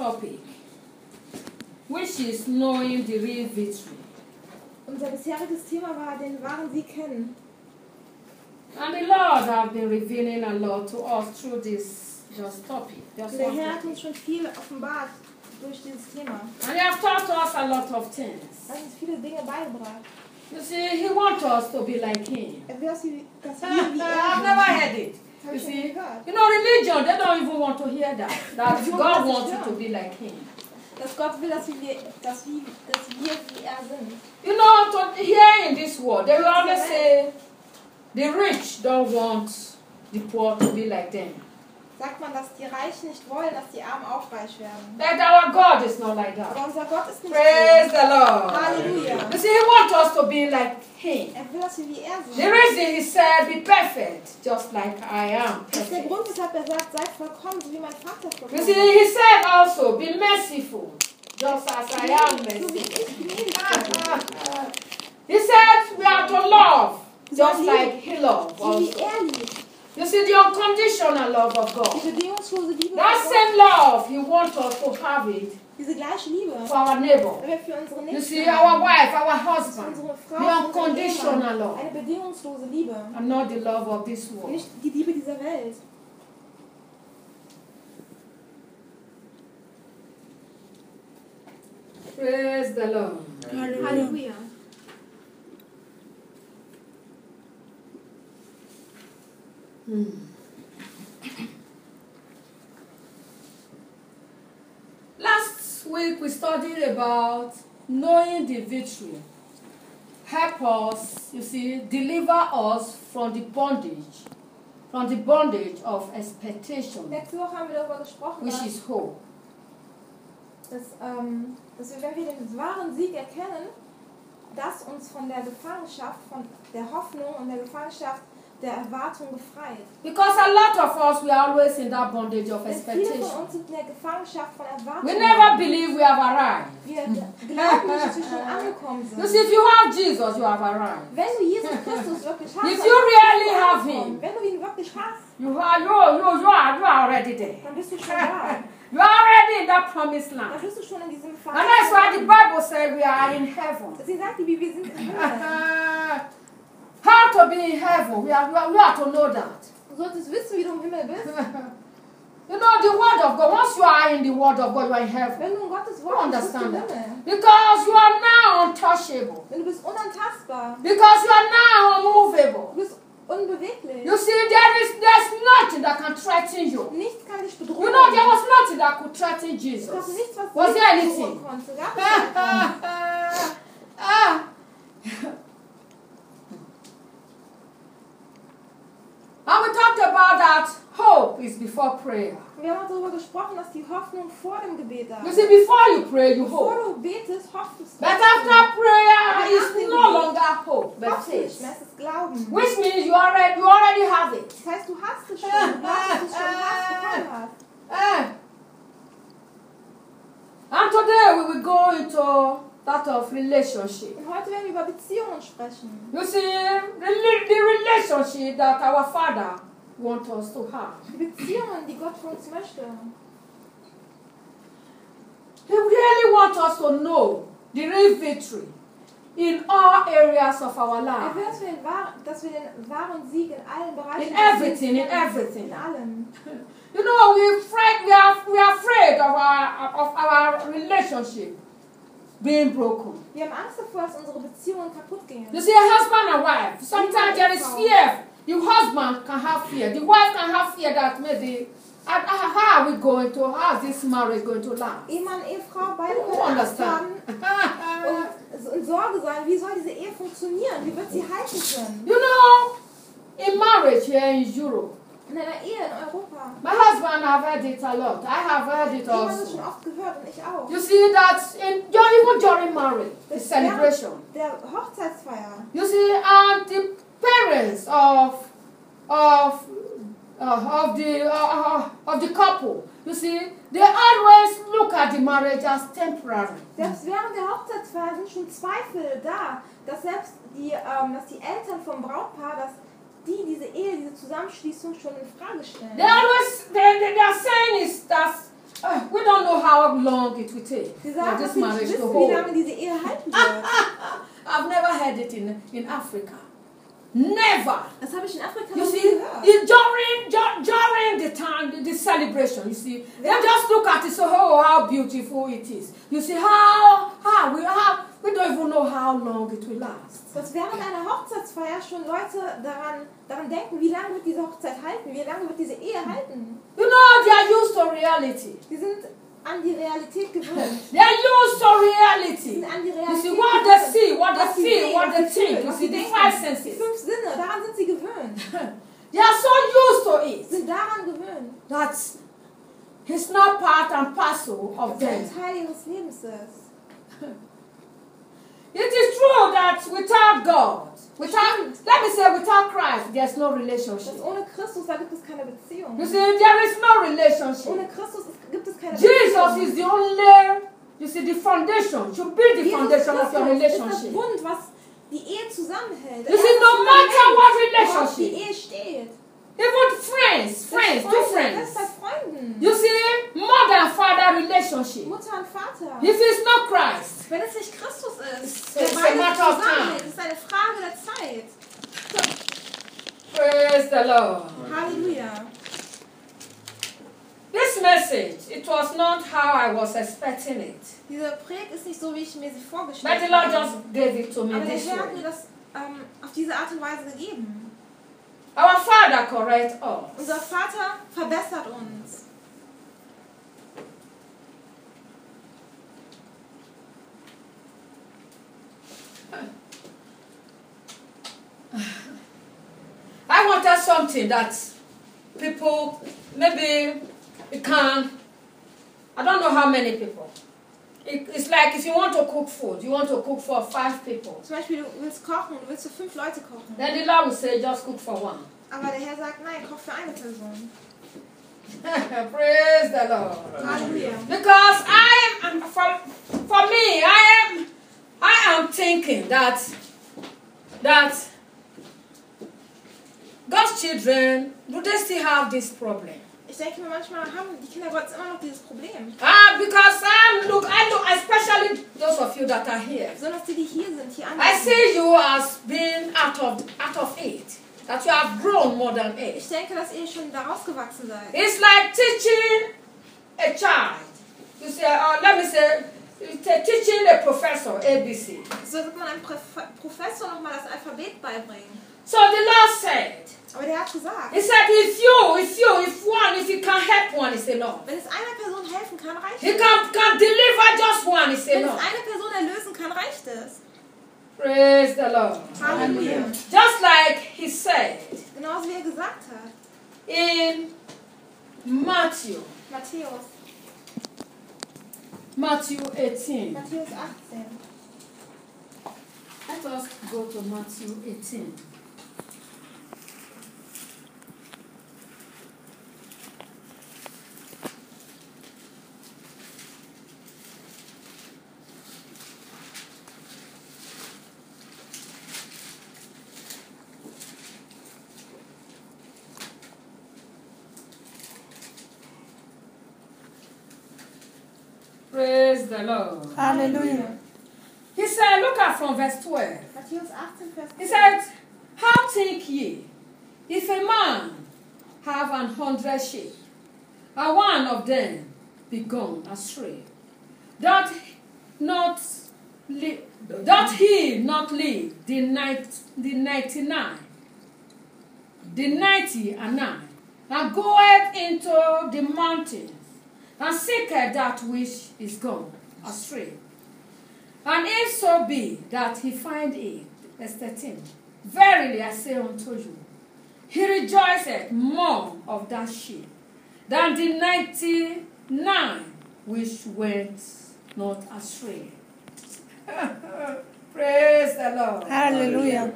topic, which is knowing the real victory. Unser bisheriges Thema war, den wahren Sieg kennen. And the Lord has been revealing a lot to us through this topic. Und der Herr hat uns schon viel offenbart durch dieses Thema. And He has taught us a lot of things. Er hat uns viele Dinge beigebracht. You see, He wants us to be like Him. Er will, dass wir wie I've never heard it. You see, you know, religion, they don't even want to hear that. That God wants you to be like Him. Dass Gott will, dass wir wie er sind. You know, here in this world, they will always say, the rich don't want the poor to be like them. Sagt man, dass die Reichen nicht wollen, dass die Armen auch reich werden. That our God is not like that. Aber unser Gott ist nicht Praise so. the Lord. Halleluja. You see, He wants us to be like Him. Er will, dass wir wie er sind. The reason He said, be perfect, just like I am Das ist der perfect. Grund, weshalb er sagt, seid vollkommen, so wie mein Vater You vollkommen see, ist. He said also, be merciful, just as I am So wie merciful. ich gnädig bin. He said, we are to love, just like He loved So wie us. er liebt. You see, the unconditional love of God. Die bedingungslose Liebe That von same Gott. love, He wants us to have it Diese gleiche Liebe. for our neighbor. Wenn wir für unsere You Nächsten see, haben. our wife, our Für husband, unsere Frau, the für unseren unconditional Ehemann. love, Eine bedingungslose Liebe. and not the love of this world. Nicht die Liebe dieser Welt. Praise the Lord. Halleluja. Last week we studied about knowing the victory. Help us, you see, deliver us from the bondage of expectation, Letzte Woche haben wir darüber gesprochen, which is hope. dass wir, wenn wir den wahren Sieg erkennen, das uns von der Gefangenschaft, von der Hoffnung und der Gefangenschaft der Erwartung befreit. Because a lot of us, we are always in that bondage of Denn viele expectation. von uns sind in der Gefangenschaft von Erwartung. We never believe we have arrived. Wir glauben nicht, dass wir schon angekommen You see, sind. if you have Jesus, you have arrived. Wenn du Jesus Christus wirklich hast, If dann you bist du really have angekommen. him, Wenn du ihn wirklich hast, You are already there. dann bist du schon da. You are already in that promised Dann land. bist du schon in diesem And that's why the Verheißungsland. Bible said we are in heaven. Sie sagt, die Bibel, wir sind im Himmel. How to be in heaven? We have to know that. Du solltest wissen, wie du im Himmel bist. You know the word of God. Once you are in the word of God, you are in heaven. Wenn du in Gottes You Wort bist, bist du im understand that? Himmel. Because you are now untouchable. Wenn du bist unantastbar. Because you are now unmovable. Du bist unbeweglich. You see, there's nothing that can threaten you. Nichts kann dich bedrohen. You know, there was nothing that could threaten Du hast Jesus. nichts, was Was dich there bedrohen anything? konnte. Gab es etwas? And we talked about that hope is before prayer. Wir haben darüber gesprochen, dass die Hoffnung vor dem Gebet da You ist. see, before you pray, you Bevor hope. du betest, hoffst du. But after prayer, it's no longer hope, but Hoffst nicht faith. mehr, es ist Glauben. Which means you already have it. Das heißt, du hast es schon. Du glaubst, dass du es schon bekommen hast. And today we will go into that of relationship. Und heute werden wir über Beziehungen sprechen. You see, the relationship that our Father wants us to have. Die Beziehungen, die Gott von uns möchte. He really wants us to know the real victory in all areas of our Er life. will, dass wir den wahren Sieg in allen Bereichen In everything, in everything. In allem. You know, we are afraid of our relationship being broken. Wir haben Angst davor, dass unsere Beziehungen kaputt gehen. You see, a husband and wife, sometimes there is fear. The husband can have fear. The wife can have fear that maybe, how are we going to, how is this marriage going to last? Ehemann, Ehefrau, beide You können Angst understand? haben und in Sorge sein, wie soll diese Ehe funktionieren? Wie wird sie halten können? You know, in marriage here in Europe, In einer Ehe in Europa. my husband have heard it a lot. I have heard it Ich habe das schon also. oft gehört und ich auch. You see that even during marriage, the Das celebration. während der Hochzeitsfeier. You see, and the parents of the couple, you see, they always look at the marriage as temporary. Selbst während der Hochzeitsfeier sind schon Zweifel da, dass selbst dass die Eltern vom Brautpaar, dass diese Ehe, diese Zusammenschließung schon in Frage stellen. They are saying is that We don't know how long it will take Sie for sagen, this dass sie nicht marriage to wissen, wie hold. lange diese Ehe halten wird. I've never heard it in Africa. Never. Das habe ich in Afrika You noch nie see, gehört. during the time, the celebration, you see, they just look at it, so oh, how beautiful it is. You see, we don't even know how long it will last. Dass während einer Hochzeitsfeier schon Leute daran denken, wie lange wird diese Hochzeit halten, wie lange wird diese Ehe halten. You know, they are used to reality. Die sind an die Realität gewöhnt. They are used to Die reality. sind an die You Realität see, what they gewöhnt. see, what Was they sie feel, sehen, what was they sie think. fühlen, You was see, sie the denken. five Die senses. 5 Sinne, daran sind sie gewöhnt. They are so used to it Sind daran gewöhnt. that it's not part and parcel of Dass es them. ein Teil ihres Lebens ist. It is true that without God, without Christ, there's no Dass relationship. ohne Christus, da gibt es keine Beziehung. You see, there is no relationship. Ohne Christus gibt es keine Jesus Beziehung. is the only, you see, the foundation, should be the Jesus foundation of your Christus ist das relationship. Bund, was die Ehe zusammenhält. You see, Er ist no das matter Fundament, what worauf die relationship, Ehe steht. even friends, two Selbst friends. bei Freunden. You see, mother and father relationship. Mutter und Vater. If it's not Christ, Wenn es nicht Christus ist, It's der a beides matter of zusammenhält, time. ist eine Frage der Zeit. praise the Lord. Halleluja. This message, it was not how I was expecting it. Diese Predigt ist nicht so, wie ich mir sie But vorgestellt the Lord habe. just gave it to me Aber der this Herr hat way. mir das auf diese Art und Weise gegeben. Our Father correct us. Unser Vater verbessert uns. I wanted something that people, maybe it can, I don't know how many people. It's like if you want to cook food, you want to cook for 5 people. Zum Beispiel, du willst kochen, du willst für 5 Leute kochen. Then the Lord will say, just cook for one. Aber der Herr sagt, nein, koch für eine Person. Praise the Lord. Halleluja. Because for me, I am thinking that God's children, do they still have this problem? Ich denke mir manchmal, haben die Kinder Gottes immer noch dieses Problem. Because I look, especially those of you that are here. Besonders die hier sind, hier I anwesend. see you as being out of it, that you have grown more than it. Ich denke, dass ihr schon da rausgewachsen seid. It's like teaching a child. You say, let me say, teaching a professor ABC. So wird man einem Professor nochmal das Alphabet beibringen. So the Lord said, Aber der hat gesagt, He said, if you can help one, it's enough. wenn es einer Person helfen kann, reicht He es. can deliver just one, it's Wenn es enough. eine Person erlösen kann, reicht es. Praise the Lord. Halleluja. Just like He said Genauso wie er gesagt hat. in Matthew Matthäus 18. 18. Let us go to Matthew 18. Praise the Lord. Halleluja. He said, look at from verse 12. Matthäus 18, Vers 12. He said, how think ye, if a man have 100 sheep, and one of them be gone astray, doth he not leave the 99, the 99, and goeth into the mountains, and seeketh that which is gone astray? And if so be that he find it, verse 13, verily I say unto you, he rejoiceth more of that sheep than the 99 which went not astray. Praise the Lord. Halleluja.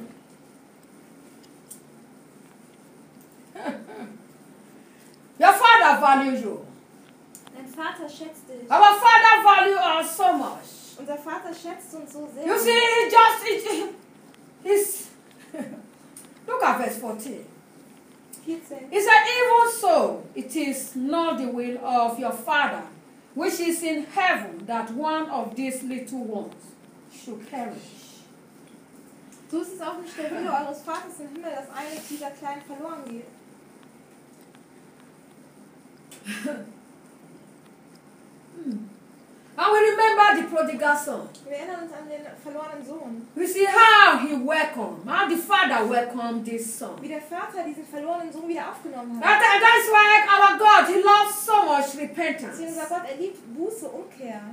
Your Father values you. Dein Vater schätzt dich. Our Father values us so much. Unser Vater schätzt uns so sehr. You see, he's look at verse 14. 14. He said, even so, it is not the will of your Father which is in heaven, that one of these little ones should perish. So ist es auch nicht der Wille eures Vaters im Himmel, dass eine dieser Kleinen verloren geht. And we remember the prodigal son. Wir erinnern uns an den verlorenen Sohn. We see how the father welcomed this son. Wie der Vater diesen verlorenen Sohn wieder aufgenommen hat. That's why our God, He loves so much repentance. Deswegen sagt Gott, er liebt Buße, Umkehr.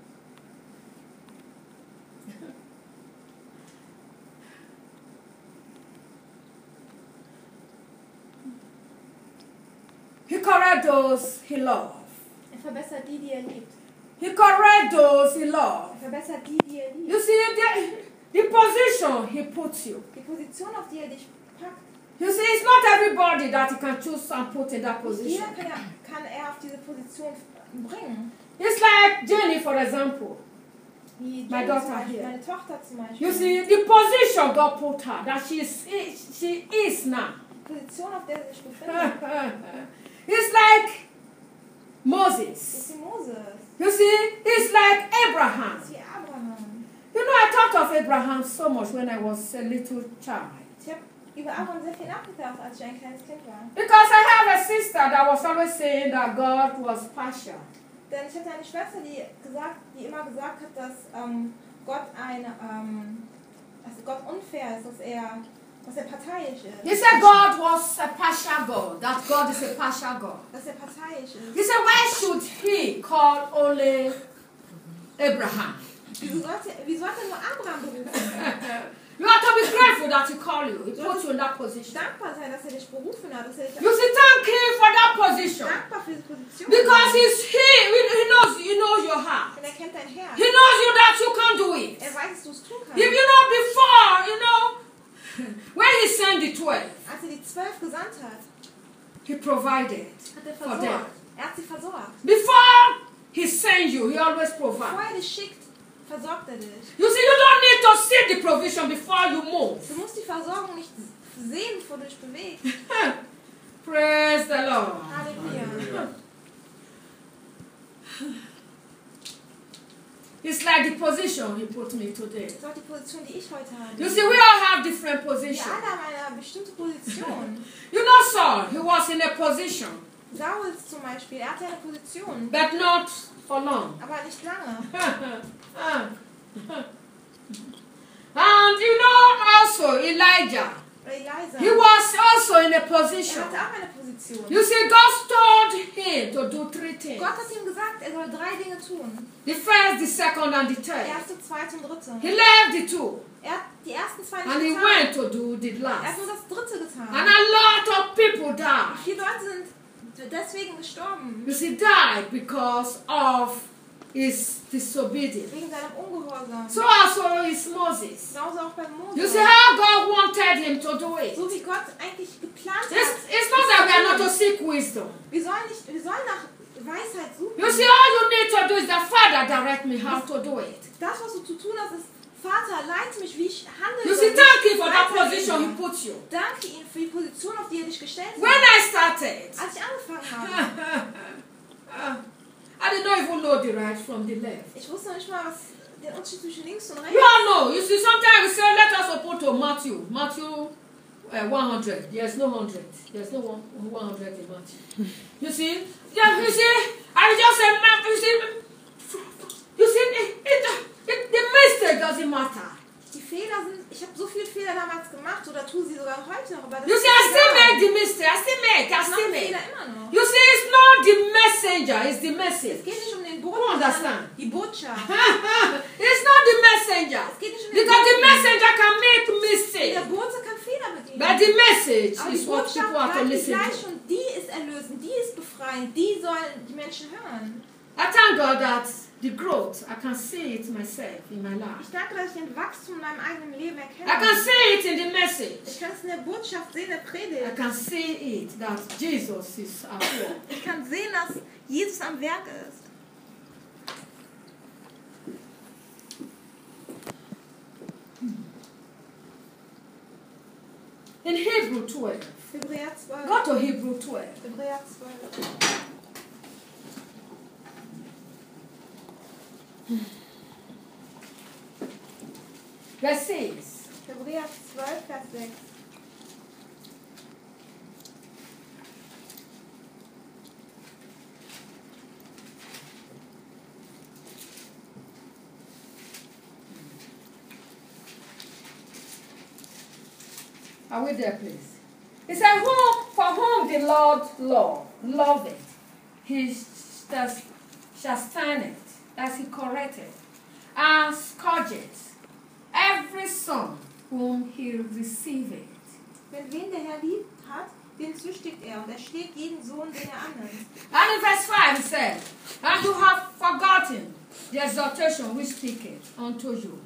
He corrects those He loves. Er verbessert die er liebt. He corrects those He loves. Er verbessert die er liebt. You see, the position He puts you. Die Position, auf die er dich packt. You see, it's not everybody that He can choose and put in that position. Jeder kann er auf diese Position bringen. It's like Jenny, for example. Wie My Jenny daughter zum Beispiel, here. meine Tochter zum Beispiel. You see, the position God put her, that she is now. Die Position, auf der sie sich befindet, It's like ist Moses. wie Moses. You see, it's like Abraham. Ist wie Abraham. You know, I thought of Abraham so much when I was a little child. Ich habe über Abraham sehr viel nachgedacht, als ich ein kleines Kind war. Because I have a sister that was always saying that God was partial. Denn ich hatte eine Schwester, die immer gesagt hat, dass Gott unfair ist, dass er parteiisch ist. He said God was a partial God, that God is a partial God. Dass er parteiisch ist. He said, why should He call only Abraham? Wieso sollte nur Abraham berufen? You have to be grateful that He called you. He put you in that position. Dankbar sein, dass er dich berufen hat. Dass er dich You should thank Him for that position. dankbar für diese Position. Because He knows your heart. Denn er kennt dein Herz. He knows you that you can do it. Er weiß, dass du es tun kannst. Before, when He sent the 12, Als er die 12 gesandt hat, He provided hat er for them. versorgt. Er hat sie versorgt. Before He sent you, He always Bevor provides. er dich schickt, versorgt er dich. You see, you don't need to see the provision before you move. Du musst die Versorgung nicht sehen, bevor du dich bewegst. Praise the Lord. Halleluja. It's like the position He put me today. Das ist auch die Position, die ich heute habe. You see, we all have different Wir positions. alle haben eine bestimmte Position. You know, Saul, he was in a position, Saul zum Beispiel, er hatte eine Position, but not for long. aber nicht lange. And you know, also Elijah, Oder Elisa. he was also in a Er position. hatte auch eine Position. You see, God told him to do 3 things. Gott hat ihm gesagt, er soll 3 Dinge tun. The first, the second, and the third. Erste, zweite und dritte. He left the 2, Er hat die ersten 2 and he nicht went getan. to do the Er hat last. nur das dritte getan. And a lot of people died. 4 Leute sind deswegen gestorben. You see, died because of his disobedience. Wegen seinem Ungehorsam. So also is Moses. Genauso auch bei You see Mose. how God wanted him to do it. So wie Gott eigentlich geplant hat. It's not that we are not to seek wisdom. Wir sollen nach Weisheit suchen. You see, all you need to do is the Father direct me how to do it. Das, was du zu tun hast, ist, Vater, leite mich, wie ich handle. You see, thank Him for that position He puts you. Danke ihm für die Position, auf die er dich gestellt hat. When I started, Als ich angefangen habe, I did not even know the right from the left. ich wusste noch nicht mal, was den Unterschied zwischen links und rechts You all know. You see, sometimes we say, let us open to Matthew 100. There's no 100. There's no 100 in Matthew. You see? Yeah, you see, I just said, you see, the mistake doesn't matter. Die Fehler sind, ich habe so viele Fehler damals gemacht oder tue sie sogar heute noch. Aber das You see, I still make the mistake. I still make. Fehler immer noch. You see, it's not the messenger, it's the Es message. geht nicht um den You Boten, understand? sondern die Botschaft. It's not the messenger. Es geht nicht um den Because the Boten. messenger can make Der mistakes. Bote kann Fehler begehen. But the message Aber is die what Botschaft people have to bleibt die listen gleich to. und die ist erlösend, die ist befreiend, die sollen die Menschen hören. I thank God that the growth, I can see it myself in my life. Ich danke, dass ich den Wachstum in meinem eigenen Leben erkenne. I can see it in the message. Ich kann es in der Botschaft sehen, der I Predigt. can see it that Jesus is at work. Ich kann sehen, dass Jesus am Werk ist. In Hebrew 12, Hebräer 12. go to Hebrew 12. Hebräer 12. Verse 6. Hebräer 12, Vers 6. Are we there, please? He said, for whom the Lord loveth, he chasteneth, as he correcteth, and scourgeth every son whom he receiveth. Denn wen der Herr lieb hat, den züchtigt er, und er schlägt jeden Sohn, den er annimmt. And in verse 5 he said, and you have forgotten the exhortation which speaketh unto you,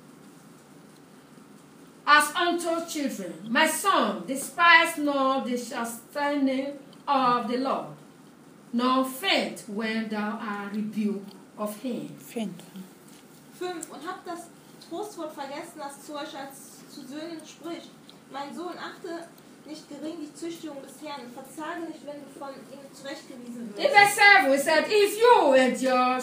as unto children. My son, despise not the chastening of the Lord, nor faint when thou art rebuked of him. 5. Und habt das Trostwort vergessen, das zu euch als zu Söhnen spricht. Mein Sohn, achte nicht gering die Züchtigung des Herrn, und verzage nicht, wenn du von ihm zurechtgewiesen wirst. In verse 7 he said, if you endure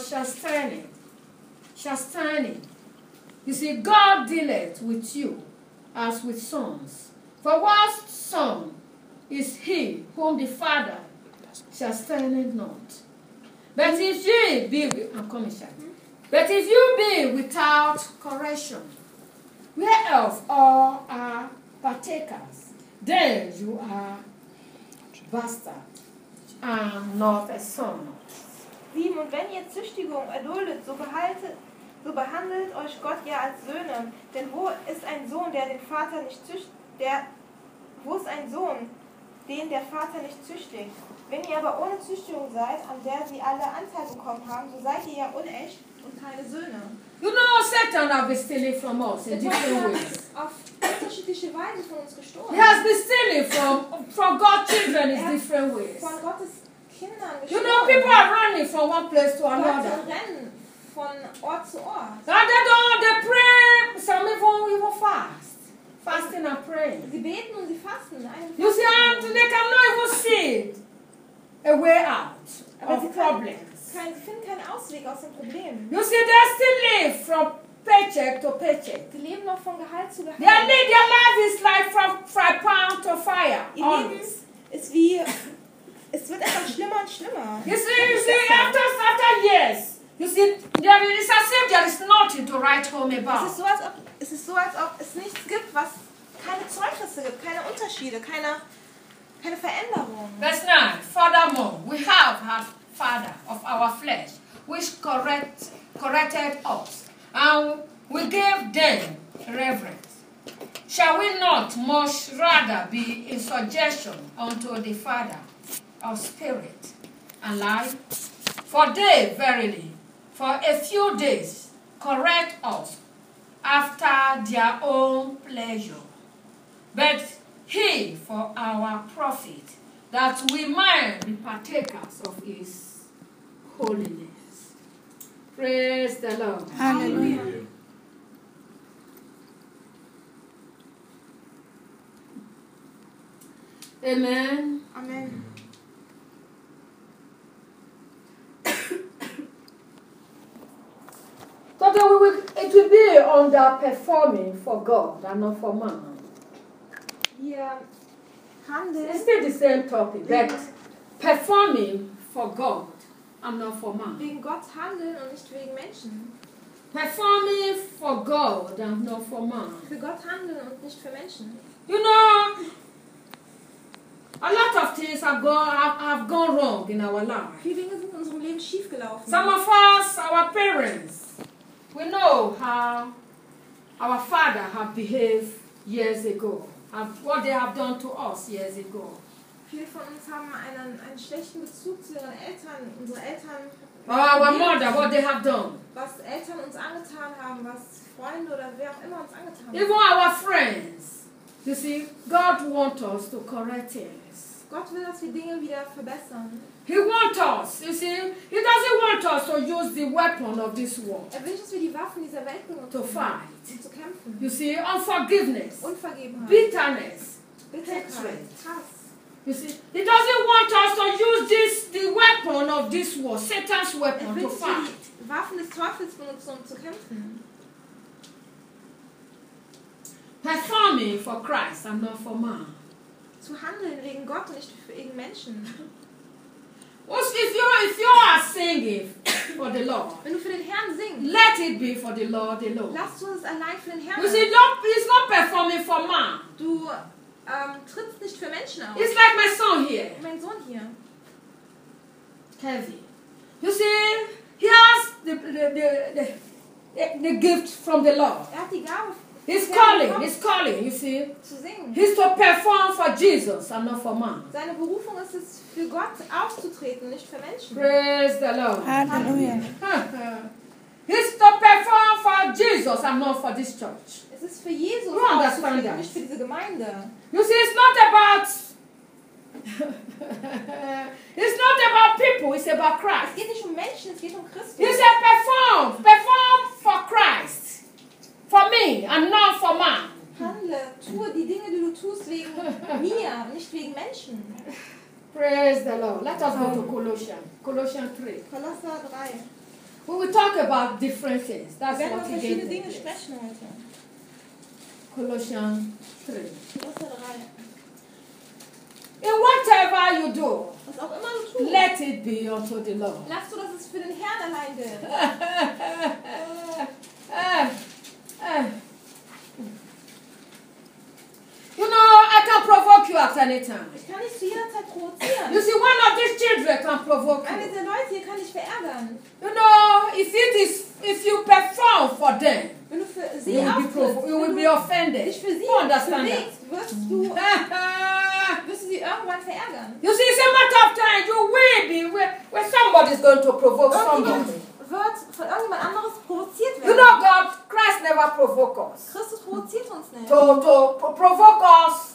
chastening, you see, God dealeth with you as with sons. For what son is he whom the Father chasteneth not? But if ye be, I'm coming, but if you be without correction, whereof all are partakers, then you are bastard and not a son. 7. Und wenn ihr Züchtigung erduldet, so behandelt euch Gott ja als Söhne. Denn wo ist ein Sohn, der den Vater nicht züchtigt? Wo ist ein Sohn, den der Vater nicht züchtigt? Wenn ihr aber ohne Züchtigung seid, an der sie alle Anteil bekommen haben, so seid ihr ja unecht und keine Söhne. You know, Satan has been stealing from us in different ways. Auf unterschiedliche Weisen von uns gestohlen. He has been stealing from God's children in different ways. Von Gottes Kindern gestohlen. You know, people are running from one place to another. Leute rennen von Ort zu Ort. And they pray, some even fasting and praying. Sie beten und sie fasten. You see, and they cannot even see a way out of problems. Sie finden keinen Ausweg aus dem Problem. You see, they still live from paycheck to paycheck. Sie leben noch von Gehalt zu Gehalt. Their life is like from fry-pan to fire. Ihr Leben ist wie, es wird einfach schlimmer und schlimmer. You see, after years, you see, it's as if there is nothing to write home about. Es ist so, als ob es nichts gibt, was keine Zeugnisse gibt, keine Unterschiede, keine Veränderung. Verse 9. Furthermore, we have had Father of our flesh, which corrected us, and we gave them reverence. Shall we not much rather be in subjection unto the Father of spirit and life? For they verily, for a few days, correct us after their own pleasure, but he for our profit, that we might be partakers of his holiness. Praise the Lord. Hallelujah. Amen. Amen. So it will be underperforming for God and not for man. Wir handeln. It's still the same topic, but performing for God and not for man. Wegen Gott handeln und nicht wegen Menschen. Performing for God and not for man. Für Gott handeln und nicht für Menschen. You know, a lot of things have gone wrong in our life. Viele Dinge sind in unserem Leben schiefgelaufen. Some of us, our parents, we know how our father have behaved years ago, and what they have done to us years ago. Viele von uns haben einen schlechten Bezug zu ihren Eltern, unsere Eltern. Or our mother, what they have done. Was Eltern uns angetan haben, was Freunde oder wer auch immer uns angetan haben. Even our friends. You see, God wants us to correct things. Gott will, dass wir Dinge wieder verbessern. He wants us, you see, He doesn't want us to use the weapon of this world Er will, dass wir die Waffen dieser Welt benutzen, to fight. um zu kämpfen. You see, unforgiveness, Unvergebenheit, bitterness, Bitterkeit, hatred. Hass. You see, he doesn't want us to use the weapon of this war, Satan's weapon, will to nicht fight. die Waffen des Teufels benutzen, um zu kämpfen. Performing for Christ and not for man. Zu handeln wegen Gott und nicht wegen Menschen. If you are singing for the Lord, Wenn du für den Herrn singst, let it be for the Lord alone. lass du es allein für den Herrn. You see, he's not performing for man. Du trittst nicht für Menschen auf. It's like my son here, Mein Sohn hier. Kevin. You see, he has the gift from the Lord. Hat die Gabe, He's calling, you see. zu singen. He's to perform for Jesus and not for man. Seine Berufung ist es, für Gott aufzutreten, nicht für Menschen. Praise the Lord. Hallelujah. He's to perform for Jesus and not for this church. Es ist für Jesus You understand aufzutreten, that? nicht für diese Gemeinde. You see, it's not about it's not about people, it's about Es Christ. geht nicht um Menschen, es geht um Christus. He said perform for Christ, for me and not for man. Handle, tue die Dinge, die du tust, wegen mir, nicht wegen Menschen. Praise the Lord. Let us go to Colossians 3. Kolosser 3. We will talk about different things. Wir That's werden what über he verschiedene gave Dinge me. sprechen heute. Colossians 3. Kolosser 3. In whatever you do, Was auch immer du tust, let it be unto the Lord. lass du, dass es für den Herrn allein gilt. You know, I can provoke you at any time. Ich kann dich zu jeder Zeit provozieren. You see, one of these children can provoke Einer you. dieser Leute hier kann dich verärgern. You know, if you perform for them, Wenn du für sie you auftrittst, will wenn be du offended. dich für sie You understand that? bewegst, wirst du sie irgendwann verärgern. You see, it's a matter of time. You will be where somebody is going to provoke somebody. Wird von irgendjemand anderes provoziert You werden. know, Christ never provoked us. Christus provoziert uns nicht. To provoke us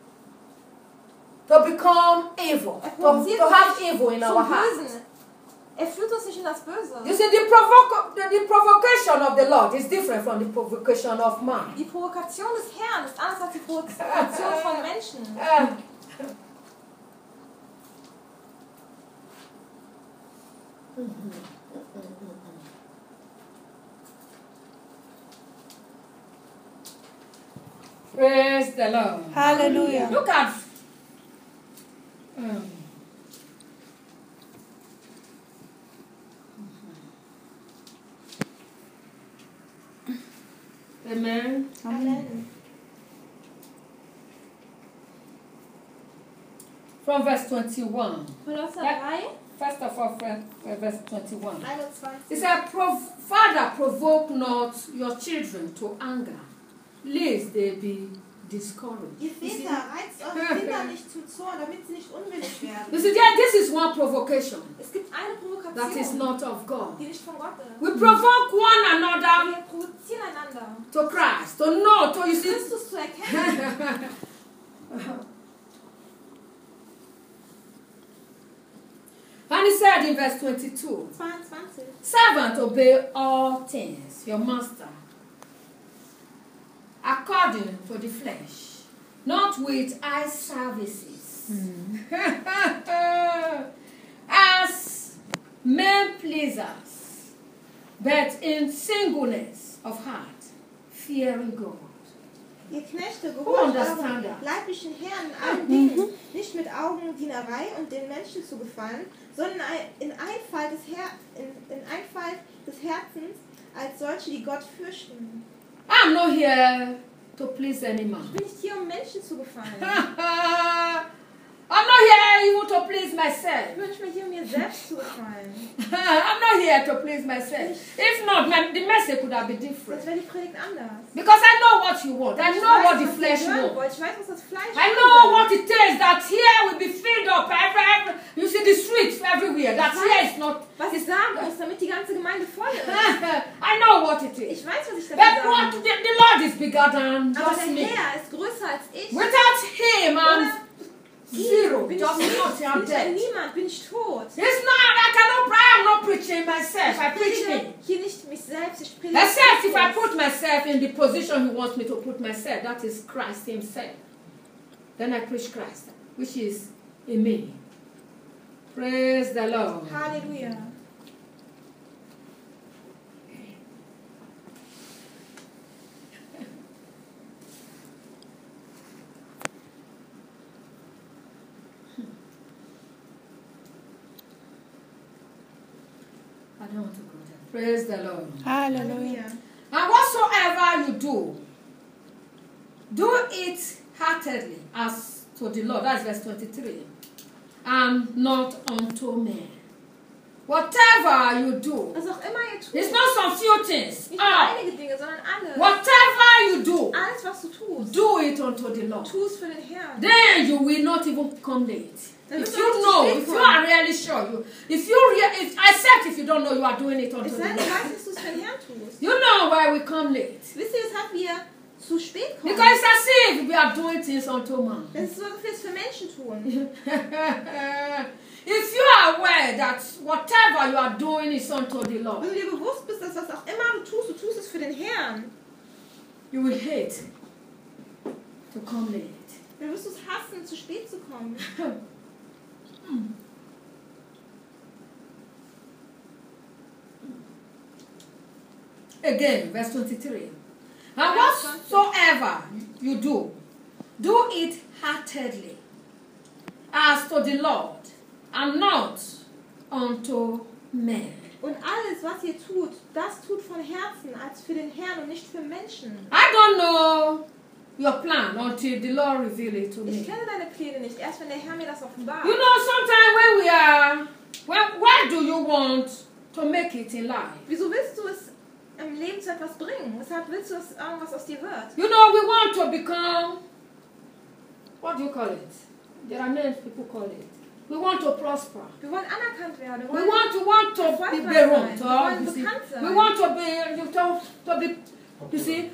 to become evil, to have evil in our zum heart. Bösen. Führt uns nicht in das Böse. You see, the provocation of the Lord is different from the provocation of man. Die Provokation des Herrn ist anders als die Provokation von Menschen. Praise the Lord. Hallelujah. Look at Amen. Amen. From verse 21. Kolosser Ja. 3, First of all, verse 21. 21. It said, Father, provoke not your children to anger, lest they be discouraged. Ihr You see? Väter, reizt eure Kinder nicht zum Zorn, damit sie nicht unwillig You werden. see, this is one provocation Es gibt eine that is Provokation, not of God. die nicht von Gott ist. We provoke one another Wir provozieren einander, to Christ, to know, to, you see. Christus zu erkennen. And he said in verse 22, 22. Servant, obey all things, your master, according to the flesh, not with eye services, as men pleasers, but in singleness of heart, fearing God. Ihr Knechte, Who gehorcht understand euren that? leiblichen Herren in allen Dingen, nicht mit Augendienerei und den Menschen zu gefallen, sondern in Einfalt des Herzens als solche, die Gott fürchten. I'm not here to please any man. Ich bin nicht hier, um Menschen zu gefallen. I'm not here even to please myself. Ich bin nicht mehr hier, um mir selbst zu gefallen. I'm not here to please myself. If not, the message could have been different. Das wäre die Predigt anders. Because I know what you want. I Ich know what weiß, the was flesh ihr hören wollt. wants. Ich weiß, was das Fleisch I know what it takes that here will be filled up. You see the streets everywhere. That here is not. Was ich sagen muss, damit die ganze Gemeinde voll ist. I know what it is. Ich weiß, was ich But dafür what sagen the Lord is bigger than muss. Aber just der me. Herr ist größer als ich. Without Him, I'm zero. Bin Just ich not. I'm nicht ein dead. Niemand, bin ich tot. It's not. I am not preaching myself. I Ich preach predige Him. hier nicht mich selbst, ich predige Except if I Christus. put myself in the position He wants me to put myself, that is Christ Himself. Then I preach Christ. which is in me. Praise the Lord. Halleluja. I don't want to go there. Praise the Lord. Halleluja. And whatsoever you do it heartedly as to the Lord. That's verse 23. And not unto men. Whatever you do, Was auch immer ihr tut. it's not some few things. Nicht nur einige Dinge, sondern alles. Whatever you do, Alles, was du tust. do it unto the Lord. Tu es für den Herrn. Then you will not even come late. Dann If wirst du you nicht know, zu spät if you kommen. are really sure, except if you don't know, you are doing it unto Es the sei denn, du Lord. weißt, dass du es für den Herrn tust. You know why we come late. Wisst ihr, weshalb wir zu spät kommen? Because it's as if we are doing things unto man. Das ist so, dass wir es für Menschen tun. If you are aware that whatever you are doing is unto the Wenn Lord, du dir bewusst bist, dass was auch immer du tust es für den Herrn, you will hate to come late. dann wirst du es hassen, zu spät zu kommen. Again, verse 23. And whatsoever you do it heartedly, as to the Lord, and not unto men. Und alles, was ihr tut, das tut von Herzen, als für den Herrn und nicht für Menschen. I don't know your plan until the Lord reveal it to Ich me. kenne deine Pläne nicht, erst wenn der Herr mir das offenbart. You know, sometimes when we are, why do you want to make it in life? Wieso willst du es im Leben zu etwas bringen? Weshalb willst du, dass irgendwas aus dir wird? You know, we want to become, what do you call it? There are names people call it. We want to prosper. Wir wollen anerkannt werden. Wir We wollen want to be erfolgreich berühmt. sein. Wir wollen You see. bekannt sein. We want to be, you see,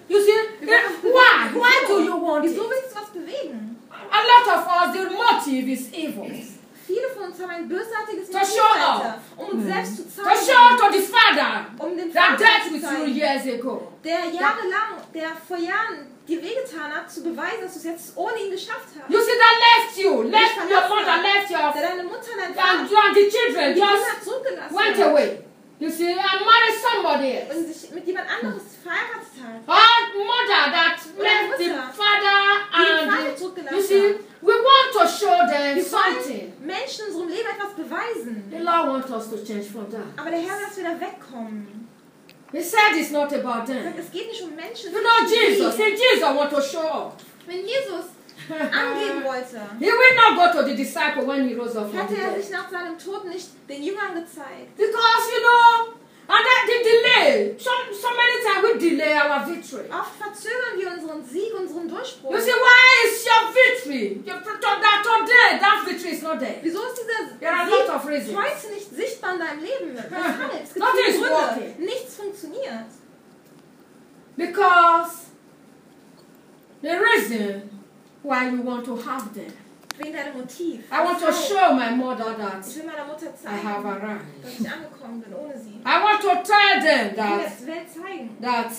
why do you want Wieso it? willst du was bewegen? A lot of us, the motive is evil. Viele von uns haben ein bösartiges To Motiv show dahinter, um uns selbst zu To show zeigen, to the Father um dem that Vater dealt zu with you zeigen, years ago. der vor Jahren dir wehgetan hat, zu beweisen, dass du es jetzt ohne ihn geschafft hast. You see, that left your mother, left your, Der deine Mutter, dein and Vater, you and the children die Kinder just zurückgelassen went hat away. You see, and married somebody else. und sich mit jemand anderes verheiratet hat. Our mother that left the father and you see, we want to show them Wir something. wollen Menschen in unserem Leben etwas beweisen. The Lord wants us to change from that. Aber der Herr will, dass wir da wegkommen. He said it's not about them. Es geht nicht um Menschen. You know, es geht um Jesus, sie. Jesus wants to show up. Wenn Jesus angeben wollte, He will not go to the disciple when he rose up from the hätte er sich dead. nach seinem Tod nicht den Jüngern gezeigt. Because, you know, and that the delay, so many times we delay our victory. Oft verzögern wir unseren Sieg, unseren Durchbruch. You see, why is your victory? Today, that victory is not there. Wieso ist dieser There are a Sieg lot of reasons. heute nicht sichtbar in deinem Leben? Weshalb? Es gibt Nothing viele is Gründe. working. Nichts funktioniert. Because the reason why you want to have them. Wegen deinem Motiv. I want to show my mother that Ich will meiner Mutter I have zeigen, arrived. dass ich angekommen bin ohne sie. I want to tell them Ich will that der Welt zeigen.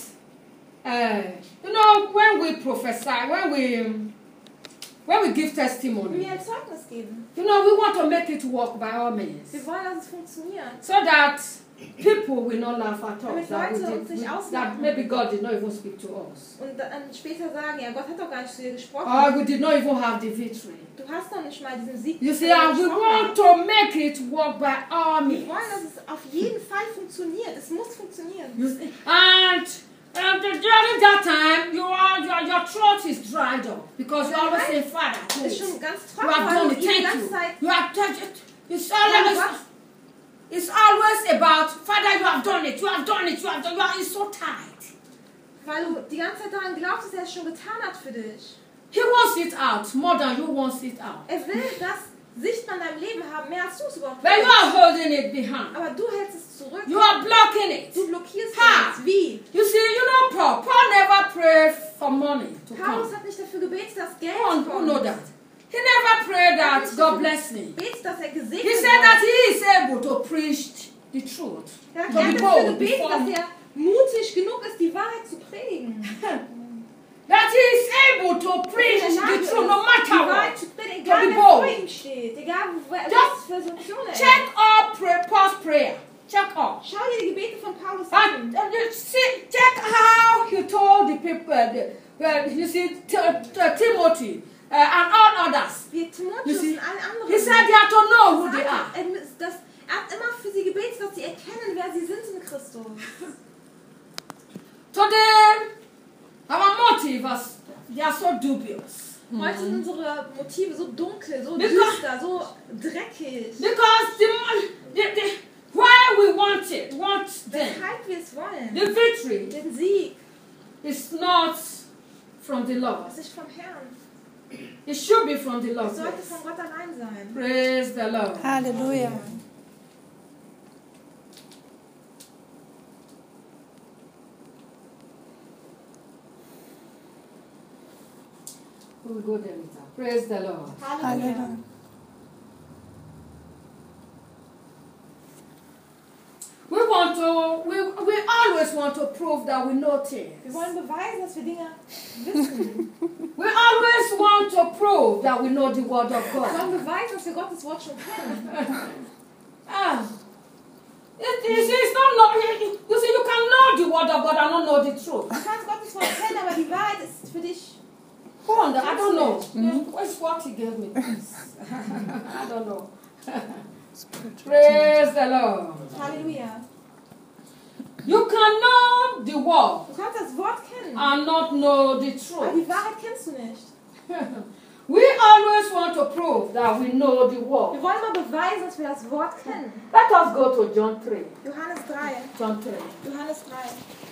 you know, when we prophesy, when we give Wir testimony, ein Zeugnis geben. you know, we want to make it work by all means, Wir wollen, dass es funktioniert. so that people will not laugh at us. Damit That, Leute uns nicht that auslachen. maybe God did not even speak to us, Und dann später sagen, ja, Gott hat doch gar nicht zu dir gesprochen. or we did not even have the victory. Du hast doch nicht mal diesen Sieg. You see, den er and we gesprochen want hat. to make it work by all Wir means. wollen, dass es auf jeden Fall funktioniert. Es muss funktionieren. You see, and during that time, your throat is dried up because you always say, Father, do Es ist it. schon ganz You trocken, have weil done du it. die Thank ganze you. Zeit You have touched it. Ja, It's always about, Father, you have done it. You have done it. You have done it. It's so tight. weil du die ganze Zeit daran glaubst, dass er es schon getan hat für dich. He wants it out more than you want it out. Er will das sichtbar in deinem Leben haben, mehr als du es überhaupt But you willst. are holding it behind. Aber du hältst es zurück. You are blocking it. Du blockierst Ha! es. Wie? You see, you know, Paul never prayed for money to Paulus come. hat nicht dafür gebetet, dass Geld Who kommt. know that? He never prayed that God bless me. Betet, dass er gesegnet He said that he is able to preach the truth. Er hat To be dafür bold gebetet, before dass er mutig genug ist, die Wahrheit zu predigen. That he is able to preach the truth no matter what. To be bold. Just check all Paul's prayer. Check all. Schau dir die Gebete von Paulus an. an. Check how he told the people, Timothy and all others. Wie Timotheus und alle anderen. He said they have to know who they are. Er hat immer für sie gebetet, dass sie erkennen, wer sie sind in Christus. Today, our motives, they are so dubious. Heute sind unsere Motive so dunkel, so düster, so dreckig. Because why we want them, weshalb wir es wollen, the victory, den Sieg, is not from the Lord. Es ist vom Herrn. It should be from the Lord. Es sollte von Gott allein sein. Praise the Lord. Halleluja. We'll go there later. Praise the Lord. Halleluja. We always want to prove that we know things. Wir wollen beweisen, dass wir Dinge wissen. We always want to prove that we know the word of Wir wollen God. beweisen, dass wir Gottes Wort schon kennen. It's not, you see, you can know the word of God and not know the truth. Du kannst Gottes Wort kennen, aber die Wahrheit ist für dich. Go on, I don't know. What's what he gave me? I don't know. Praise the Lord. Halleluja. You can know the word Du kannst das Wort kennen, and not know the aber truth. die Wahrheit kennst du nicht. We always want to prove that we know the Wir word. wollen mal beweisen, dass wir das Wort kennen. Let us go to John 3. Johannes 3. John 3. Johannes 3.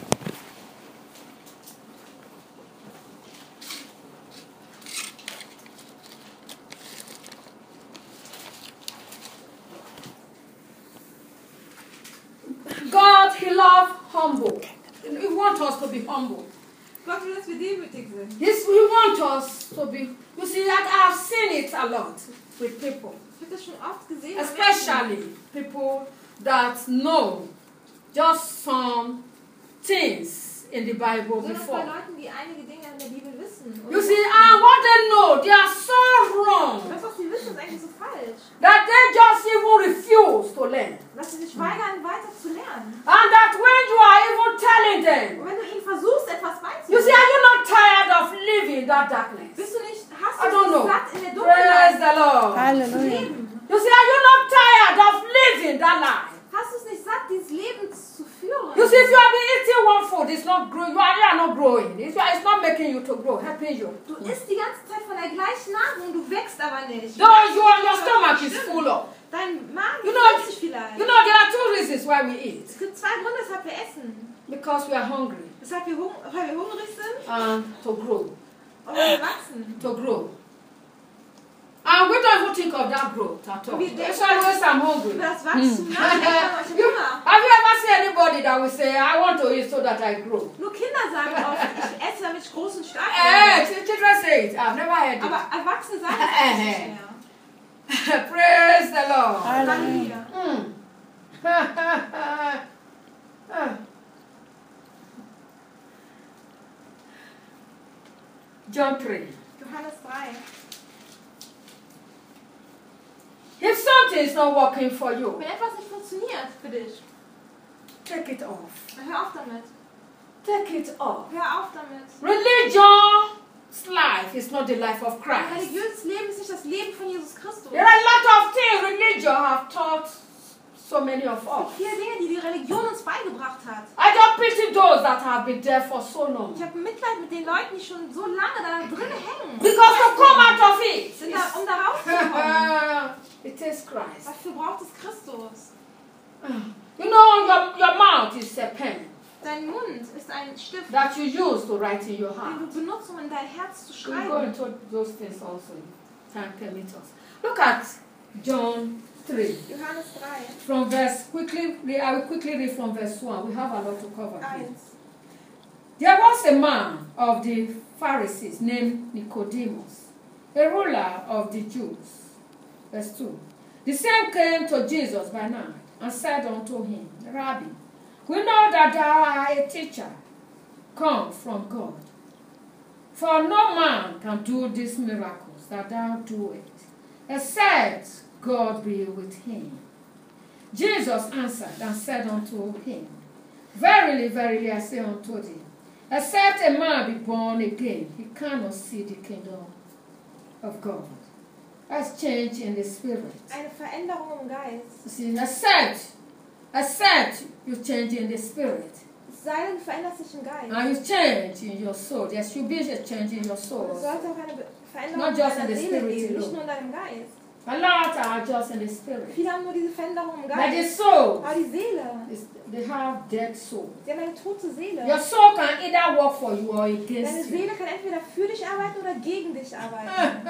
God, He loves humble. He wants us to be humble. Gott will, dass wir demütig sind. He wants us to be. You see, I've seen it a lot with people, Ich habe das schon oft gesehen. especially people that know just some things in the Bible Besonders bei before. Leuten, die einige Dinge in der Bibel wissen. You see, and what they know, they are so wrong Das, was sie wissen, ist eigentlich so falsch. that they just even refuse to learn. Dass sie sich weigern, weiter zu lernen. And that when you are even telling Und them, wenn du ihnen versuchst, etwas you see, beizubringen, are you not tired of living in that darkness? bist du nicht, hast I du don't nicht know. satt in der Praise Dunkelheit the Lord. zu Halleluja. leben? You see, are you not tired of living that life? Hast du es nicht satt, dieses Leben zu führen? You see, if you have been eating one food, it's not growing. You are not growing. It's not making you to grow, helping you. Du isst die ganze Zeit von der gleichen Nahrung, du wächst aber nicht. Though your stomach is full of. Dein Magen You know, füllt sich vielleicht. you know, there are two reasons why we eat. Es gibt zwei Gründe, weshalb wir essen. Because we are hungry Weshalb wir, weil wir hungrig sind and to grow. und wir wachsen. To grow. And we don't even think of that growth at all. It's always I'm hungry. Über das Wachstum nachdenken, aber ich habe Hunger. Have you ever seen anybody that will say, I want to eat so that I grow? Nur Kinder sagen oft, ich esse, damit ich groß und stark Eh, werde. children say it. I've never heard it. Aber Erwachsene sagen das nicht mehr. Praise the Lord. Halleluja. John 3. Johannes 3. If something is not working for you, Wenn etwas nicht funktioniert für dich, take it off. dann hör auf damit. Take it off. Hör auf damit. Religion's life is not the life of Ein Christ. religiöses Leben ist nicht das Leben von Jesus Christus. There are a lot of things religion have taught so many of us. Viele Dinge, die die Religion uns beigebracht hat. I don't pity those that have been there for so long. Ich habe Mitleid mit den Leuten, die schon so lange da drin hängen. Because to come out of it, Sind da, um da rauszukommen. it is Christ. Dafür braucht es Christus. You know, your mouth is a pen Dein Mund ist ein Stift, that you use to write in your den heart. du benutzt, um in dein Herz zu We'll go schreiben. into those things also. Time permit us. Look at John 3. Johannes 3, From verse, I will quickly read from verse 1. We have a lot to cover here. 1. There was a man of the Pharisees named Nicodemus, a ruler of the Jews. Verse 2. The same came to Jesus by night and said unto him, Rabbi, we know that thou art a teacher, come from God. For no man can do these miracles that thou doest, except God be with him. Jesus answered and said unto him, Verily, verily, I say unto thee, except a man be born again, he cannot see the kingdom of God. That's change in the spirit. Eine Veränderung im Geist. You see, except you change in the spirit. Es sei denn, du veränderst dich im Geist. And you change in your soul. There should be a change in your soul. Es sollte auch eine Veränderung Not in just deiner in the Seele spirit geben, nicht alone. nur in deinem Geist. A lot are just in the spirit. Viele haben nur diese Veränderung im But the Geist. soul, Aber die Seele, they have dead soul. sie haben eine tote Seele. Your soul can either work for you or Deine against you. Seele kann entweder für dich arbeiten oder gegen dich arbeiten.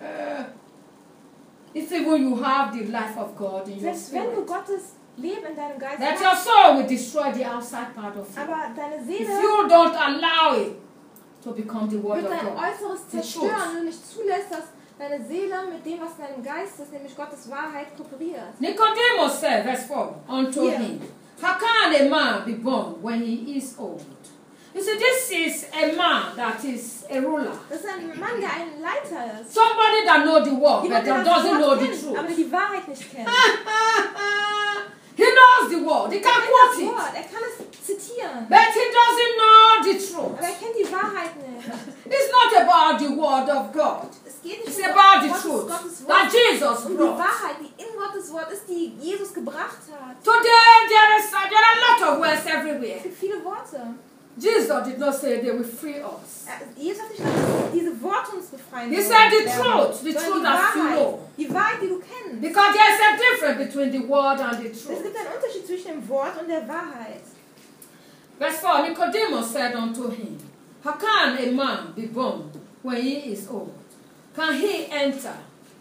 It's even you have the life of God in your Selbst wenn du spirit. Gottes Leben in deinem Geist That your hast, soul will destroy the outside part of you. aber deine If Seele you don't allow it to become the word wird of dein God. Äußeres The zerstören, truth. wenn du nicht zulässt, dass deine Seele mit dem, was in deinem Geist ist, nämlich Gottes Wahrheit, kooperiert. Nicodemus said, verse 4, unto Yeah. him, How can a man be born when he is old? You see, this is a man that is a ruler. Das ist ein Mann, der ein Leiter ist. Somebody that knows the word, but Jemand, der that das doesn't know Wort the kennt, aber truth. die Wahrheit nicht kennt. He knows the word. He Er can kennt quote das it. Wort, er kann es zitieren. But he doesn't know the Aber er truth. kennt die Wahrheit nicht. It's not about the word of God. Es geht nicht It's um about the Gottes truth Wort, that Jesus um die brought. Wahrheit, die in Gottes Wort ist, die Jesus gebracht hat. Today, there are a lot of words everywhere. Es gibt viele Worte. Jesus did not say they will free us. Jesus hat nicht gesagt, diese Worte uns befreien. He sollen. said the Sondern truth that you know. Die Wahrheit, die du kennst. Because there's a difference between the word and the Es truth. gibt einen Unterschied zwischen dem Wort und der Wahrheit. Verse 4, Nicodemus said unto him, How can a man be born when he is old? Can he enter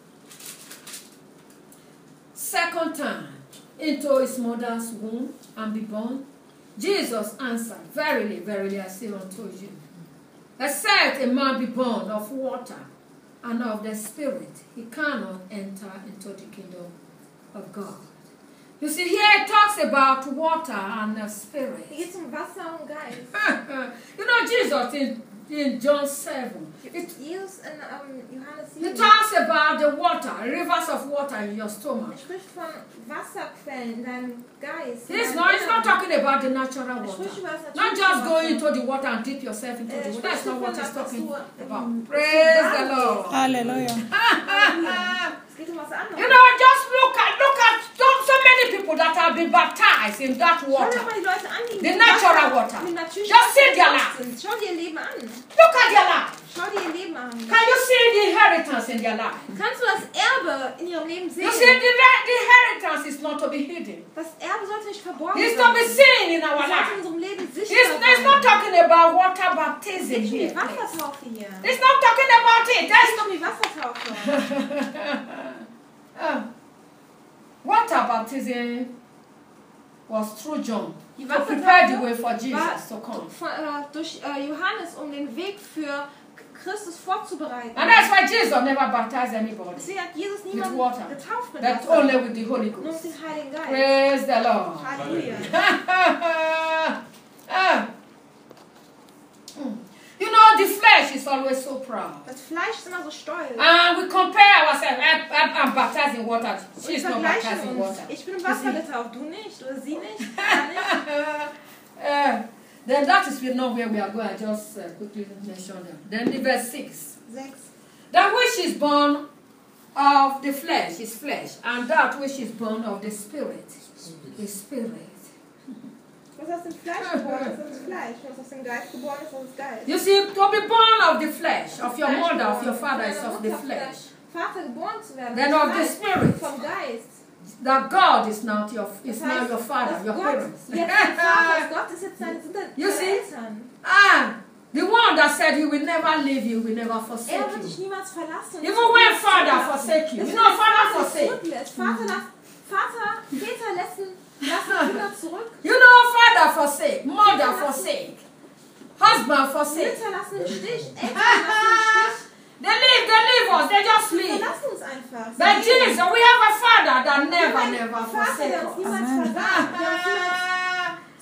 second time into his mother's womb and be born? Jesus answered, Verily, verily, I say unto you, except a man be born of water and of the Spirit, he cannot enter into the kingdom of God. You see, here it talks about water and the Spirit. Hier geht es um Wasser und Geist. You know, Jesus in John 7, Jesus in Johannes he 7 talks about the water, rivers of water in your stomach. spricht von Wasserquellen in deinem Geist. in He's deinem not Inneren. talking about the natural water. spricht über das Not natürliche just going Wasser. into the water and dip yourself into the water. spricht That's not what davon, he's dass talking du, about. Praise the Lord. Hallelujah. Es geht um was anderes. You know, just look at so many people that have been baptized in that Schau dir water. mal die Leute an, die The im natural Wasser- water. im natürlichen Just see Wasser their getaucht life. sind. Schau dir ihr Leben an. Look at their life. Schau dir ihr Leben an. Can you see the inheritance in their life? Kannst du das Erbe in ihrem Leben sehen? You see, the inheritance is not to be hidden. Das Erbe sollte nicht verborgen It's to be sein. seen in our Es sollte in life. unserem Leben It's sichtbar not sein. talking about water Es baptism geht nicht um here. die Wassertaufe hier. Es It's not talking about it. geht That's nicht um die Wassertaufe. water baptism was through John Die to prepare the way Wassertaufe for war Jesus to come. durch Johannes, um den Weg für Christus vorzubereiten. And that's why Jesus never baptized anybody, Deswegen hat Jesus With niemanden water. getauft mit but Wasser, only with the Holy nur mit Ghost. dem Heiligen Geist. Praise the Lord. Halleluja. You know, the flesh is always so proud. Das Fleisch ist immer so stolz. And we compare ourselves. I'm baptized in water. Wir She's not baptized vergleichen in uns. water. Ich bin im You Wasser see? getauft, du nicht oder sie nicht. Er nicht. Then that is not where we are going. I just quickly mention them. Then the verse 6. 6. That which is born of the flesh is flesh, and that which is born of the spirit is spirit. Was aus dem Fleisch geboren ist, das ist Fleisch. Was aus dem Geist geboren ist, das ist Geist. You see, to be born of the flesh, of your mother, of your father, is of the flesh. Vater geboren zu werden. Then vom of the Geist, spirit. Vom Geist. That God is not your Das now heißt, your father, dass your Gott parents. jetzt dein Vater ist. Gott ist jetzt sind You deine see? Eltern. The one that said he will never leave you, will never forsake Er wird dich you. niemals verlassen. und Even dich when niemals father zurücklassen. forsake you. Es You wird know, dein father dich forsake. zurücklässt. Väter lassen Kinder zurück. You know, father forsake, mother forsake, husband forsake. Mütter lassen den Stich. Eltern lassen den Stich. They leave us, they just Sie leave. verlassen uns einfach. Sie But gehen. Jesus, we have a father that Wir haben never, einen never Vater, forsake der uns us. niemals versagt. Der uns niemals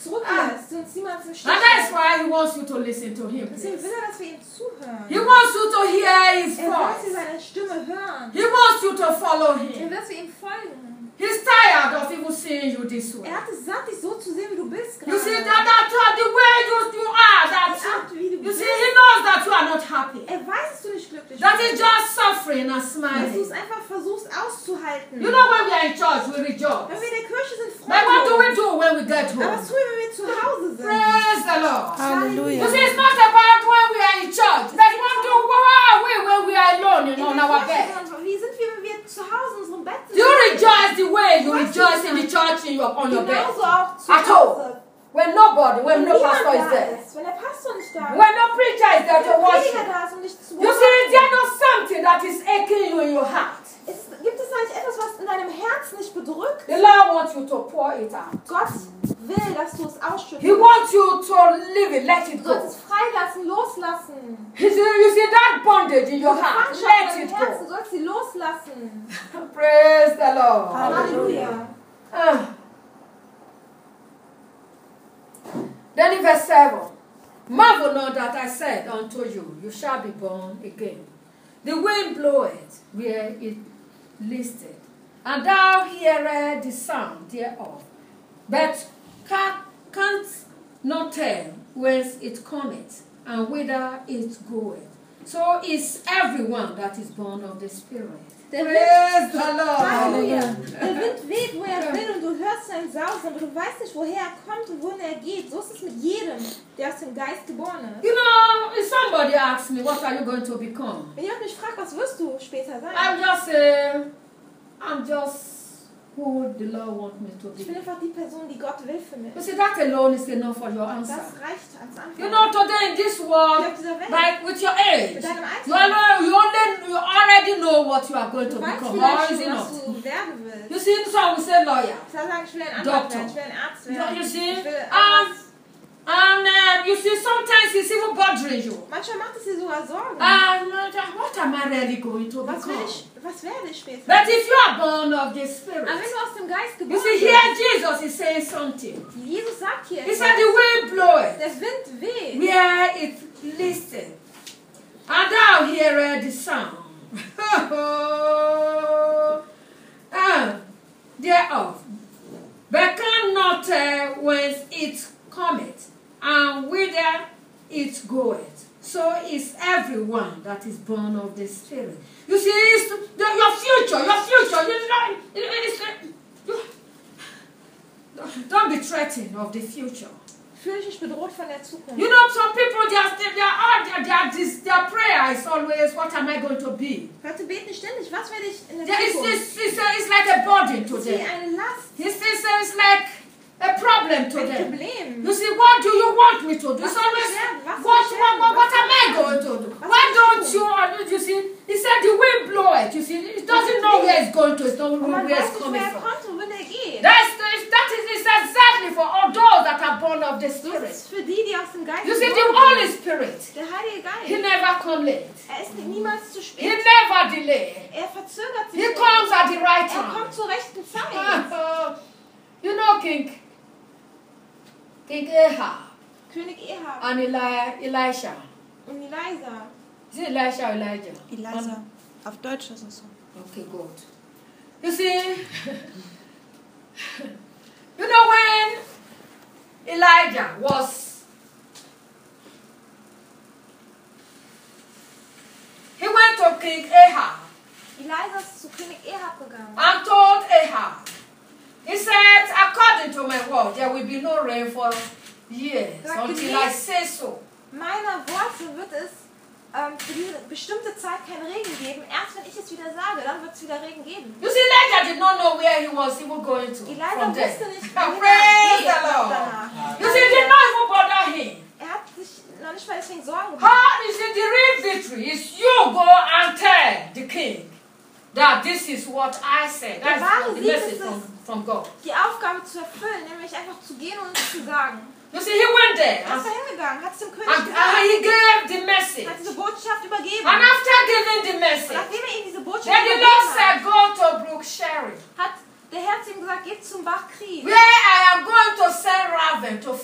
zurücklässt, und uns niemals im Stich And that's lässt. why he wants you to listen to him. Deswegen Please. will er, dass wir ihm zuhören. He wants you to hear his Er will, dass wir voice. seine Stimme hören. He wants you to follow Er will, him. dass wir ihm folgen. He's tired of people seeing you this way. Er hat es satt, dich so zu sehen, wie du bist You see, gerade. the way you are, Die Art, wie du you see, bist. he knows that you are not happy. Er weiß, dass du nicht glücklich That bist. is just suffering and Dass du smiling. es einfach versuchst auszuhalten. You know, when we are in church, we rejoice. Wenn wir in der Kirche sind, But what do freuen we wir do when we get uns. Aber home? was tun wir, wenn wir zu Hause sind? Praise the Lord. You Hallelujah. see, it's not about when we are in church. But what are we when we are alone on our bed? Wie sind wir, wenn wir zu Hause in unserem Bett sind? You rejoice the way you rejoice in the church on your bed. Genauso auch zu At Hause. When nobody, when Wenn no niemand pastor is da there. ist, wenn der Pastor nicht da ist, When no preacher is there wenn to der watch Prediger you. da ist, um dich zu You see, there's not something that is aching you in your heart. Gibt es da nicht etwas, was in deinem Herzen nicht bedrückt? The Lord wants you to pour it out. Gott will, dass du es ausschüttest. He wants you to live it, let it Du go. sollst es freilassen, loslassen. You see that bondage in your Diese heart, Gefangenschaft in let deinem it Herzen, du go. sollst sie loslassen. Praise the Lord. Halleluja. Ah. Then in verse 7, marvel not that I said unto you, you shall be born again. The wind bloweth where it listeth, and thou hearest the sound thereof, but canst not tell whence it cometh, and whither it goeth. So is everyone that is born of the Spirit. Der Wind, Praise the Lord. Halleluja. Der Wind weht, wo er will, und du hörst sein Sausen, aber du weißt nicht, woher er kommt und wohin er geht. So ist es mit jedem, der aus dem Geist geboren ist. You know, if somebody asks me, what are you going to become? Wenn jemand mich fragt, was wirst du später sein? I'm just who the Lord wants me to Ich be. bin einfach die Person, die Gott will für mich. You see, that alone is enough for your answer. Das reicht als Antwort. You know, today in this world, Auf dieser Welt, like with your age, mit deinem you Alter, already know what you are going to du weißt become, or vielleicht is it schon, was not? du werden willst. You see, some will say lawyer. Ich will sagen, ich will ein Anwalt Doctor. werden, ich will ein Arzt You werden. see, Ich will and you see, sometimes it's even bothering you. Manchmal macht es dir sogar Sorgen. What am I really going to Was become? werde ich später? But if you are born of the Spirit, Aber wenn du aus dem Geist you geboren see, here bist, Jesus is saying something. Jesus sagt hier, He said, the wind bloweth der Wind weht, where it listeth, and thou hearest the sound thereof, but cannot tell whence it cometh, and whither it goeth. So is everyone that is born of the Spirit. You see, it's your future. Don't be threatened of the future. fühle ich mich bedroht von der Zukunft. You know, some people, their prayer is always, what am I going to be? Leute beten ständig, was werde ich in der It's Zukunft? like a burden to Es ist wie them. eine Last, It's like a problem to ein them. Problem. You see, what do you want me to do? It's Was always, soll ich werden? Was soll what ich werden? am I going to do? Was Why soll don't ich you see, he said the wind blow it. You see, it doesn't know where it's going to, it's not Und man where weiß it's nicht, coming wer from. kommt und wohin er geht. It's exactly for all those that are born of the So Spirit. ist es für die, die aus dem Geist You see, the geboren Holy sind. Spirit, Der Heilige he Geist, never comes late. er ist niemals zu He spät. never delay. Er verzögert sich He nicht. comes at the right Er time. kommt zur rechten Zeit. You know King Ahab König Ahab and Elisha. und Elisa. Is it Elisha or Elijah? Eliza. Auf Deutsch ist es so. Okay, good. You see, you know when Elijah he went to King Ahab Elisa ist zu König Ahab gegangen. and told Ahab, he said, according to my word, there will be no rain for years until I say so. Meiner Worte wird es für diese bestimmte Zeit keinen Regen geben. Erst wenn ich es wieder sage, dann wird es wieder Regen geben. You see, Elijah did not know where he was even going to Elisa from there. wusste nicht, Praise wohin the er geht Lord. danach. You see, it did not even bother him. Er hat sich noch nicht mal deswegen Sorgen gemacht. How is it the real victory? Is you go and tell the king that this is what I said. That's wahre the Sieg message ist es. from God. Die Aufgabe zu erfüllen, nämlich einfach zu gehen und es zu sagen. You see, he went there Er ist and, da hingegangen, hat es dem König and gesagt, he gave the message. hat diese Botschaft übergeben. And after giving the Und message, nachdem er ihm diese Botschaft then the Lord übergeben said, hat, go to Brook Sherry, hat der Herr zu ihm gesagt, geht zum Bach Krie. where I am going to send raven to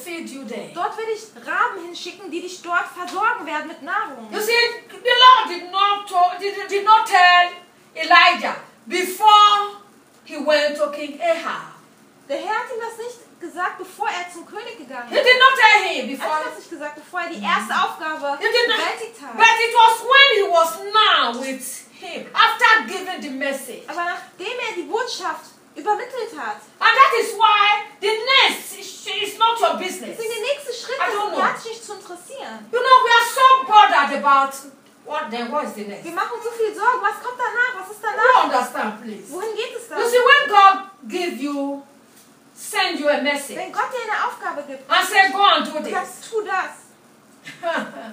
schicken, die dich dort versorgen werden mit Nahrung. You see, the Lord did not tell Elijah before he went to King Ahab. Der Herr hat ihm das nicht gesagt, bevor er zum König gegangen He ist. did not tell him Er before. hat das nicht gesagt, bevor er die erste Aufgabe He did not. bewältigt hat. But it was when he was now with him, after giving the message. Aber nachdem er die Botschaft übermittelt hat, And that is why the next is not your business. deswegen der nächste Schritt I don't ist, know. hat sich nicht zu interessieren. You know, we are so bothered about what is the next. Wir machen uns so viel Sorgen. Was kommt danach? Was ist You danach? understand, please. Wohin geht es dann? You see, when God send you a message Wenn Gott dir eine Aufgabe gibt and say, go and do und this. sagst, tu das.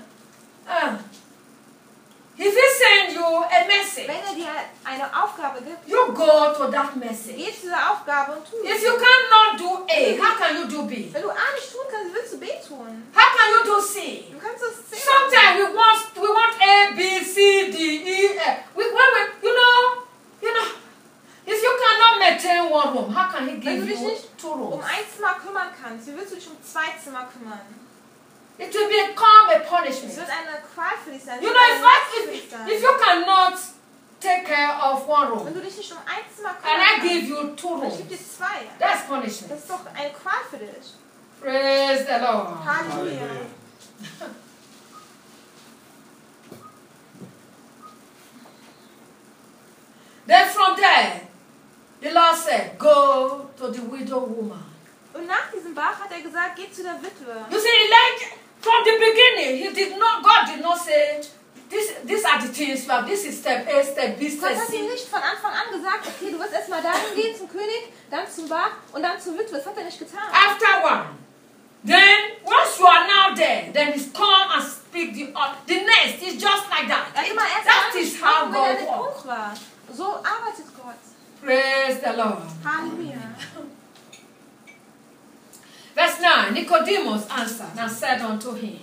If he send you a message, Wenn er dir eine Aufgabe gibt, you go to that message. geh zu dieser Aufgabe und tu If es. you cannot do A, how can you do B? Wenn du A nicht tun kannst, willst du B tun. How can you do C? Du kannst das C machen. Sometimes we want A, B, C, D, E, F. You know, if you cannot maintain one room, how can he Wenn give du dich you nicht two um rooms? ein Zimmer kümmern kannst, wie willst du dich um zwei Zimmer kümmern? It will become a Es punishment. wird eine Qual für dich sein. You Es know, wird eine Last für if dich sein. you cannot take care of one Wenn room, du dich nicht um ein Zimmer and kümmern I kannst, give you two und ich rooms, gebe dir zwei. that's Das punishment. ist doch eine Qual für dich. Praise the Lord. Halleluja. Then from there, the Lord said, go to the widow woman. Und nach diesem Bach hat er gesagt, geh zu der Witwe. You see, Elijah, from the beginning, God did not say, these are the things you have, this is step A, step B, Gott step hat ihm C. nicht von Anfang an gesagt, okay, du wirst erstmal dahin gehen zum König, dann zum Bach und dann zur Witwe. Das hat er nicht getan. After one, then once you are now there, then it's come and speak the next is just like that. Er hat immer erst That is how angesprochen, wenn er God der works. Punkt war. So arbeitet Gott. Praise the Lord. Halleluja. Verse 9, Nicodemus answered and said unto him,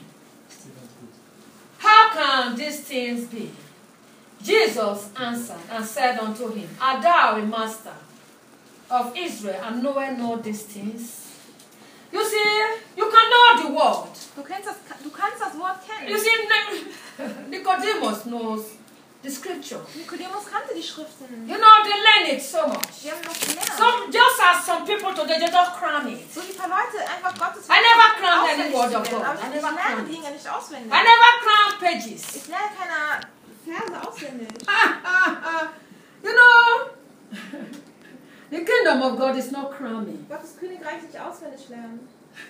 how can these things be? Jesus answered and said unto him, art thou a master of Israel and knowest not these things? You see, you can know the word. Du kannst das Wort kennen. You see, Nicodemus knows the scripture. Nikodemus kannte die Schriften. You know, they learn it so much. Die haben das gelernt. Just as some people today, they just cram it. So wie ein paar Leute einfach Gottes I never crammed auswendig any word zu of lernen. God. Aber I ich never lerne crammed Dinge nicht auswendig. I never cram pages. Ich lerne keine Verse auswendig. You know, the kingdom of God is not cramming. Gottes Königreich nicht auswendig lernen.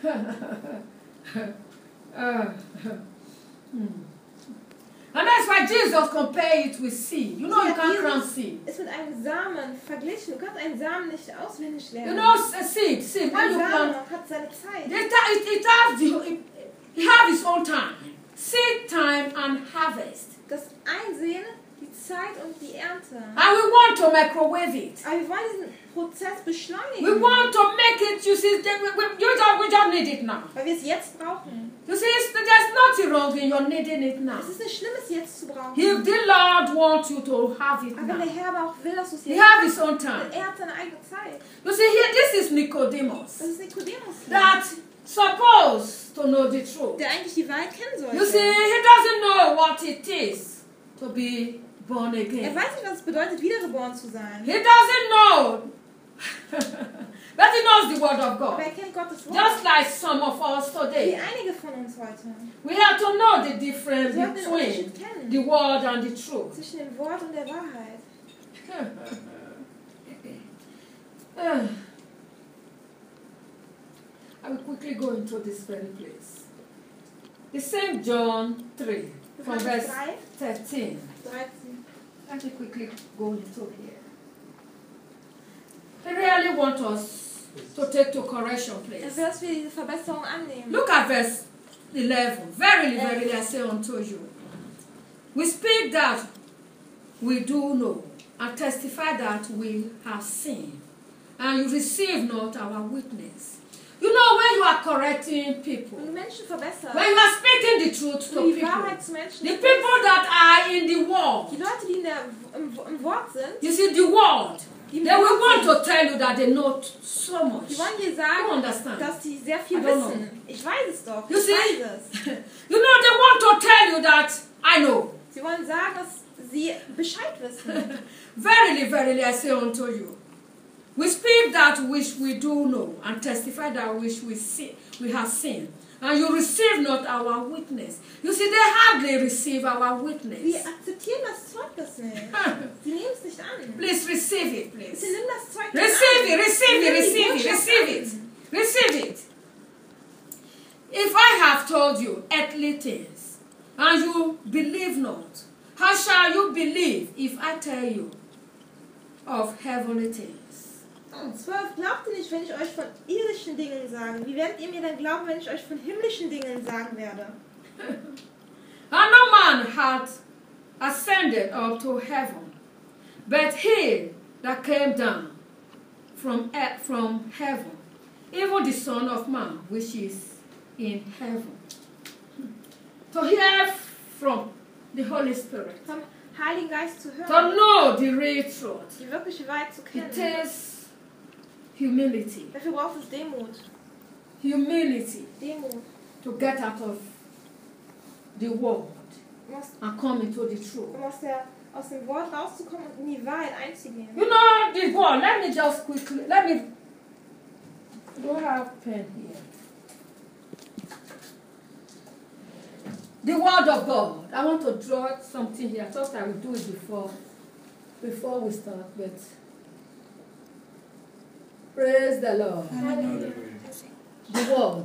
And that's why Jesus compared it with seed. You know, you can't cram seed. Ist mit einem Samen verglichen. Du kannst einen Samen nicht auswendig You lernen. know, a seed, when Ein you Samen plant, hat seine Zeit. it has its own time. Seed time and harvest. Das Einsehen, die Zeit und die Ernte. And we want to microwave it. Aber wir wollen diesen Prozess beschleunigen. We want to make it, you see, we just need it now. Weil wir es jetzt brauchen. You see, there's nothing wrong in your needing it now. Es ist nicht schlimm, es jetzt zu brauchen. If the Lord wants you to have it Aber wenn der now, Herr aber auch will, dass du es He jetzt have His own time. er hat seine eigene Zeit. You see, here, this is Nicodemus Das ist Nikodemus, that supposed to know the truth. der eigentlich die Wahrheit kennen sollte. You see, he doesn't know what it is to be born Er again. weiß nicht, was es bedeutet, wiedergeboren zu sein. He doesn't know, but he knows the word of Aber God. er kennt Gottes Wort. Just like some of us Wie today, einige von uns heute. we have to know the difference Wir sollten den Unterschied between kennen. the word and the truth. Zwischen dem Wort und der Wahrheit. I will quickly go into this very place. The same John 3, from Johannes verse 3, 13. 13. Let me quickly go into here. I really want us to take to correction, Er please. will, dass wir diese Verbesserung annehmen. Look at verse 11. Verily, verily, I say unto you, we speak that we do know, and testify that we have seen, and you receive not our witness. You know, when you are correcting people, Wenn du Menschen verbesserst, when you are speaking the truth to wenn du die people, Wahrheit zu Menschen the people that are in the world, die Leute, die im Wort sind, you see, the world, die they im will want Wort to tell you that they know so much. die wollen dir You sagen, understand? dass sie sehr viel I don't wissen. Ich weiß es doch. You Ich see? weiß es. tell you that I know. Sie wollen sagen, dass sie Bescheid wissen. Verily, verily, I say unto you, we speak that which we do know, and testify that which we have seen. And you receive not our witness. You see, they hardly receive our Sie witness. akzeptieren das Zeugnis nicht. Sie nehmen es nicht an. Please receive it, Sie please. nehmen das Zeugnis Receive an. it, receive it, Nimm die receive it, Botschaft receive an. it. Receive it. If I have told you earthly things, and you believe not, how shall you believe if I tell you of heavenly things? 12. Glaubt ihr nicht, wenn ich euch von irdischen Dingen sage? Wie werdet ihr mir dann glauben, wenn ich euch von himmlischen Dingen sagen werde? And no man hath ascended up to heaven, but he that came down from heaven, even the Son of Man, which is in heaven. To hear from the Holy Spirit, Vom Heiligen Geist zu to hören, know the real truth, die wirkliche Wahrheit zu it kennen. takes humility. Dafür braucht es Demut. Humility Demut. to get out of the world Um and come into the truth. aus dem Wort rauszukommen und in die Wahrheit einzugehen. You know the word. Let me just quickly. Do I have pen here? The word of God. I want to draw something here. I thought I would do it before we start, but praise the Lord. Halleluja. The word.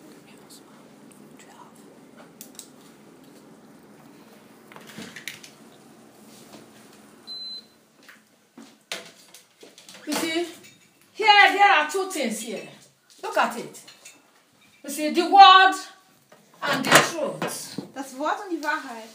You see, here there are two things here. Look at it. You see, the word and the truth. Das Wort und die Wahrheit.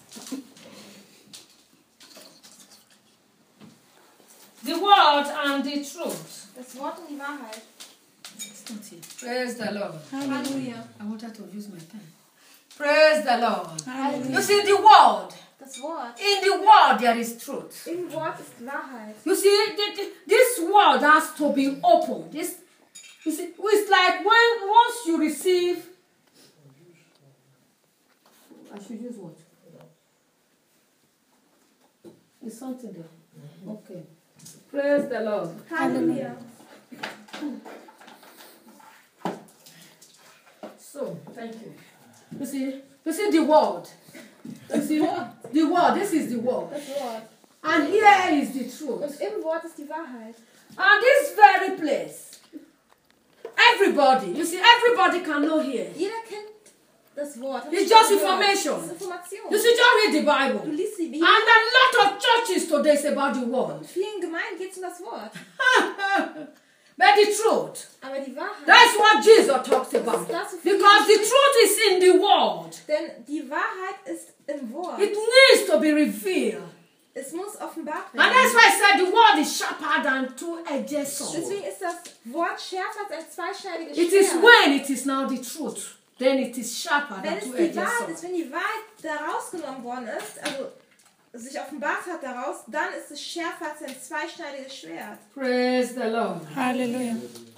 The word and the truth. Das Wort und die Wahrheit. It's not it. Praise the Lord. Halleluja. I wanted to use my pen. Praise the Lord. Halleluja. You see, the word. Das Wort. In the word there is truth. Im Wort ist Wahrheit. You see, this word has to be opened. You see, it's like once you receive. I should use what? Is something there? Okay. Praise the Lord. Halleluja. So, thank you. You see the word. You see the word. This is the word. Das Wort. And here is the truth. Und im Wort ist die Wahrheit. And this very place, everybody, you see, everybody can know here. Jeder kennt das Wort. It's just information. Das ist Information. You see, just read the Du Bible. liest die And Bibel. a lot of churches today is about the word. In vielen Gemeinden geht es um das Wort. But the truth, Aber die Wahrheit. that's what Jesus talks about. Because the truth is in the word. Denn die Wahrheit ist im Wort. It needs to be revealed. Es muss offenbart And that's werden. why I said the word is sharper than two-edged sword. Deswegen ist das Wort schärfer als ein zweischneidiges It is Schwert. when it is now the truth, then it is sharper Wenn than es die two-edged Wahrheit sword. ist, wenn die Wahrheit da rausgenommen worden ist, also sich offenbart hat daraus, dann ist es schärfer als ein zweischneidiges Schwert. Praise the Lord. Halleluja.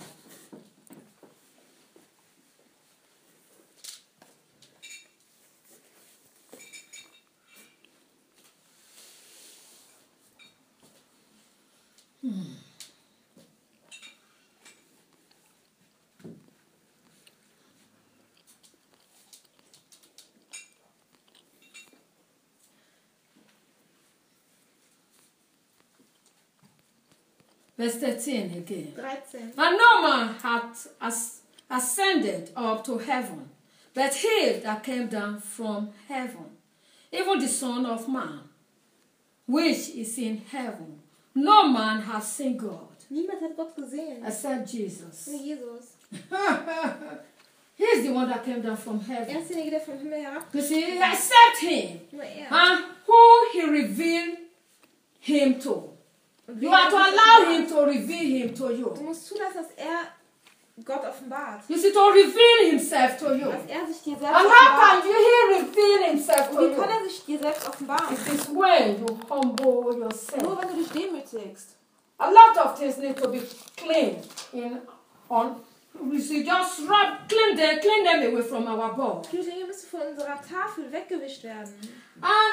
Verse 13 again. 13. And no man hath ascended up to heaven, but he that came down from heaven, even the Son of Man, which is in heaven. No man hath seen God, Niemand hat Gott gesehen. except Jesus. Nur Jesus. He is the one that came down from Er heaven. ist derjenige, der vom Himmel herab. You see, except him, Nur er. and who he revealed him to. Und You wer have to hat allow offenbart? him to reveal him to Du you. musst zulassen, dass er Gott offenbart. You see, to reveal himself to you. Dass er sich dir selbst And how offenbart. can he reveal himself Und to wie kann you? er sich dir selbst offenbaren? It is when you humble Nur yourself. wenn du dich demütigst. A lot of things need to be clean we should just clean them away from our board. Die Dinge müssen von unserer Tafel weggewischt werden. And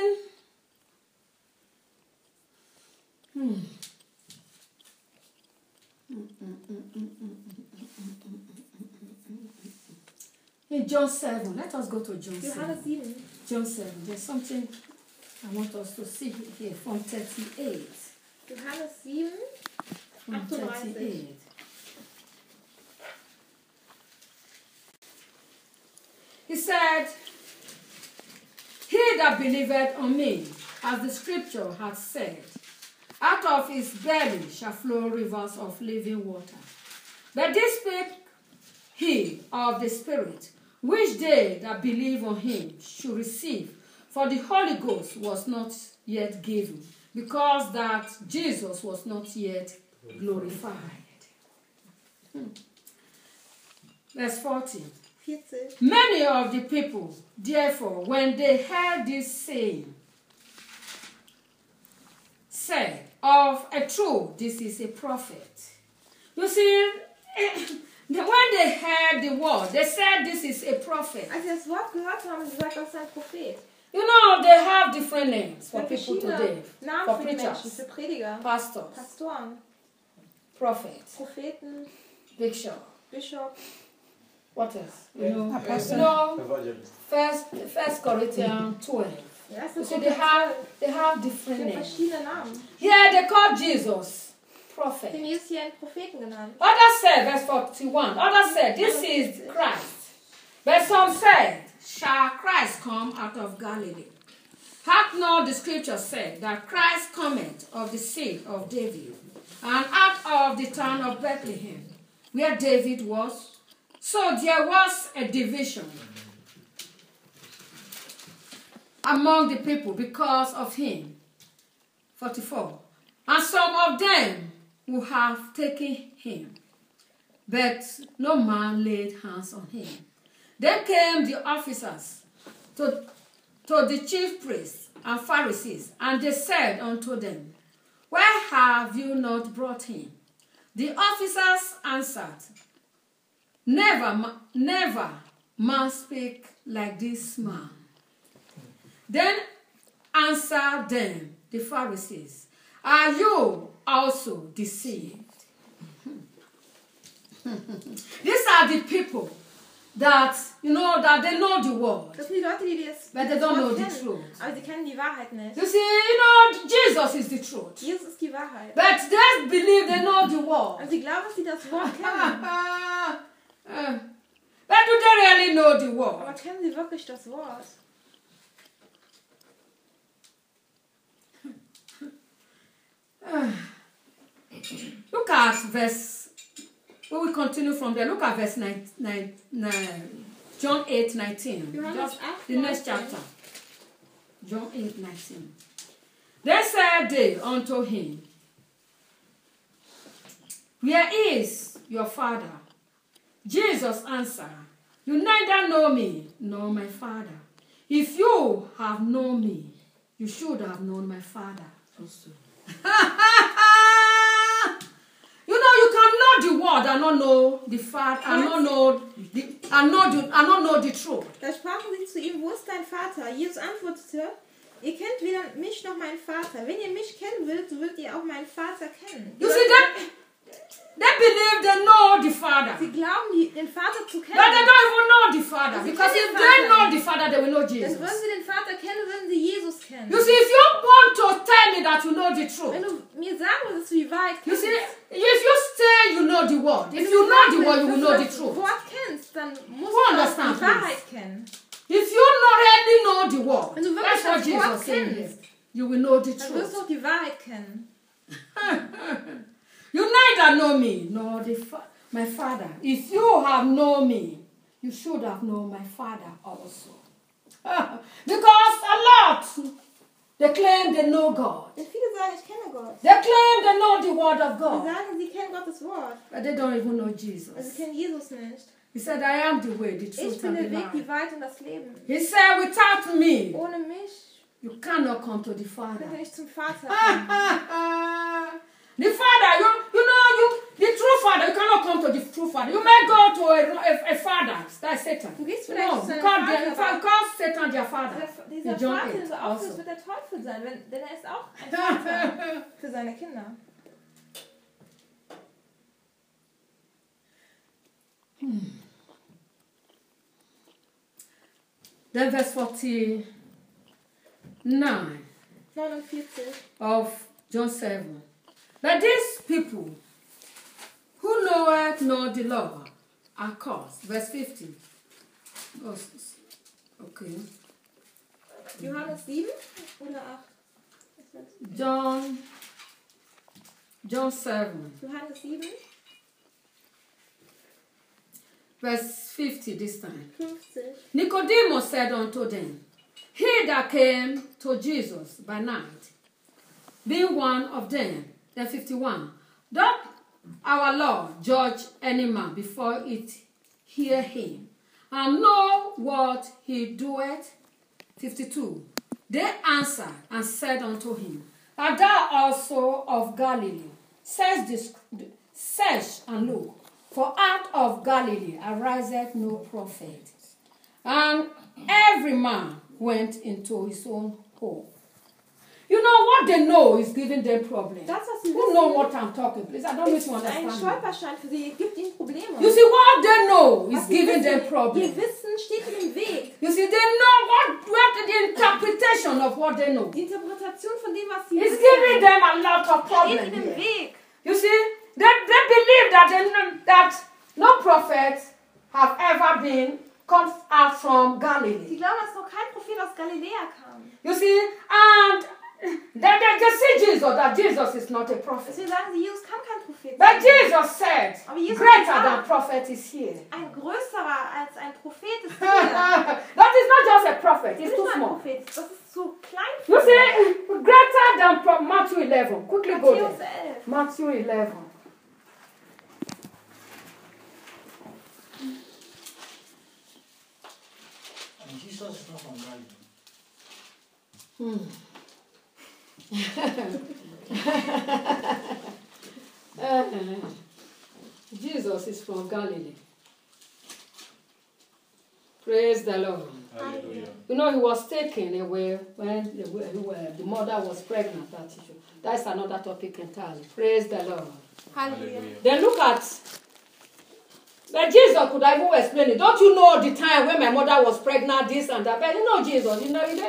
in John 7, let us go to John 7. Johannes 7. John 7, there's something I want us to see here from 38. Johannes 7, From 38. 38. He said, "He that believeth on me, as the scripture hath said, out of his belly shall flow rivers of living water. But this spake he of the Spirit, which they that believe on him should receive. For the Holy Ghost was not yet given, because that Jesus was not yet glorified." Verse 40. 40. Many of the people, therefore, when they heard this saying, said, "Of a truth, this is a prophet." You see, when they heard the word, they said, "This is a prophet." Als sie das Wort gehört haben, haben sie gesagt, das ist ein Prophet. You know, they have different names for Es people gibt today. verschiedene Namen For für die Menschen, preachers, für Prediger, pastors, Pastoren, prophets, Propheten, bishop. Bischof. What else? You know, Apostle. First Corinthians 12. Ja, es You ist see, they have different sind names. verschiedene Namen. Here they call Jesus Den prophet. Jesus hier einen Propheten genannt. Others said, verse 41, others said, "This is Christ." But some said, "Shall Christ come out of Galilee? Hath not the scripture said that Christ cometh of the seed of David, and out of the town of Bethlehem, where David was?" So there was a division among the people because of him. 44. And some of them who have taken him, but no man laid hands on him. Then came the officers to the chief priests and Pharisees, and they said unto them, "Why have you not brought him?" The officers answered, Never man speak like this man." Then answered them the Pharisees, "Are you also deceived?" These are the people that, that they know the word, Das sind die Leute, die das but they don't know Wort the kennen, truth. aber sie kennen die Wahrheit nicht. You see, Jesus is the truth. Jesus ist die Wahrheit. But they believe they know the word. Und sie glauben, dass sie das Wort kennen. But do they really know the Aber word? kennen sie wirklich das Wort? Look at verse, we will continue from there. Look at verse 9, John 8:19. Johannes Just 8, the next 19. chapter. John 8:19. Then said they unto him, "Where is your father?" Jesus answered, "You neither know me nor my Father. If you have known me, you should have known my Father also." You can know the word and not know the Father, and not know the truth. Da sprachen sie zu ihm, "Wo ist dein Vater?" Jesus antwortete, "Ihr kennt weder mich noch meinen Vater. Wenn ihr mich kennen würdet, so würdet ihr auch meinen Vater kennen." You see that? They believe they know the Father. Sie glauben, den Vater zu But they kennen. don't even know the Father. Sie Because kennen if den they Vater know the Father, they will know Dann Jesus. würden sie den Vater kennen, würden sie Jesus kennen. You see, if you want to tell me that you know the Wenn truth, du mir sagen würdest, dass du die Wahrheit you kennst, see, if you say you know the word, if you know the word, you will know the das truth. Wort kennst, dann musst Who du auch understand, die Wahrheit kennen. If you not really know the word, Wenn du wirklich that's what das Wort Jesus said here. kennst, You will know the dann wirst du truth. auch die Wahrheit kennen. You neither know me nor my Father. If you have known me, you should have known my Father also. Because a lot, they claim they know God. Denn viele sagen, ich kenne Gott. They claim they know the word of Sie God. sagen, sie kennen Gottes Wort. But they don't even know Aber sie Jesus. kennen Jesus nicht. He said, "I am the way, the Ich truth, bin and the der Weg, die life." Wahrheit und das Leben. He said, "Without me, Ohne mich you cannot come to the könnt ihr Father." nicht zum Vater kommen. The Father, the true true father, you cannot come to the true father. You may go to a father, that's Satan. Du gehst vielleicht No, zu deinem you call Satan their father. Dieser In John Vater 8 soll auch also. mit der Teufel sein, denn er ist auch ein Vater für seine Kinder. Then verse 49 49. of John 7. But these people who knoweth not the law are cursed. Verse 50. Oh, okay. Johannes 7 oder 8? John 7. Johannes 7, Verse 50 this time. 50. Nicodemus said unto them, He that came to Jesus by night, being one of them, then 51, doth our Lord judge any man before it hear him, and know what he doeth? 52. They answered and said unto him, Art thou also of Galilee? Search and look, for out of Galilee ariseth no prophet. And every man went into his own home. You know what they know is giving them problems. Das, was sie Who know wissen, what I'm talking, please? I don't need to ist ein understand. Stolperstein für sie, gibt ihnen Probleme. You see, what they know is Was sie giving them wissen, ihr problems. Wissen steht ihnen im Weg. You see, they know what the interpretation of what they know Die Interpretation von dem, was sie is wissen, giving them a lot of steht problems ihnen im here. Weg. You see, they believe that no prophets have ever been come out from Sie Galilee. glauben, dass noch kein Prophet aus Galiläa kam. You see, and they see Jesus, that Jesus is not a prophet. Deswegen sagen sie, Jesus kann kein Prophet But sein. Jesus said, Aber Jesus greater hat than gesagt, prophet is here. ein größerer als ein Prophet ist hier. That is not just a prophet, Das it's ist too nicht nur ein small. Prophet, das ist zu klein für You ihn. see, greater than Matthew 11. Quickly go Matthäus there. 11. Matthew 11. And Jesus is not from Galilee. Jesus is from Galilee. Praise the Lord. Hallelujah. You know, he was taken away when the mother was pregnant. That's another topic entirely. Praise the Lord. Halleluja. Then look at, but Jesus could have even explained it. Don't you know the time when my mother was pregnant, this and that? But you know Jesus, you know, he's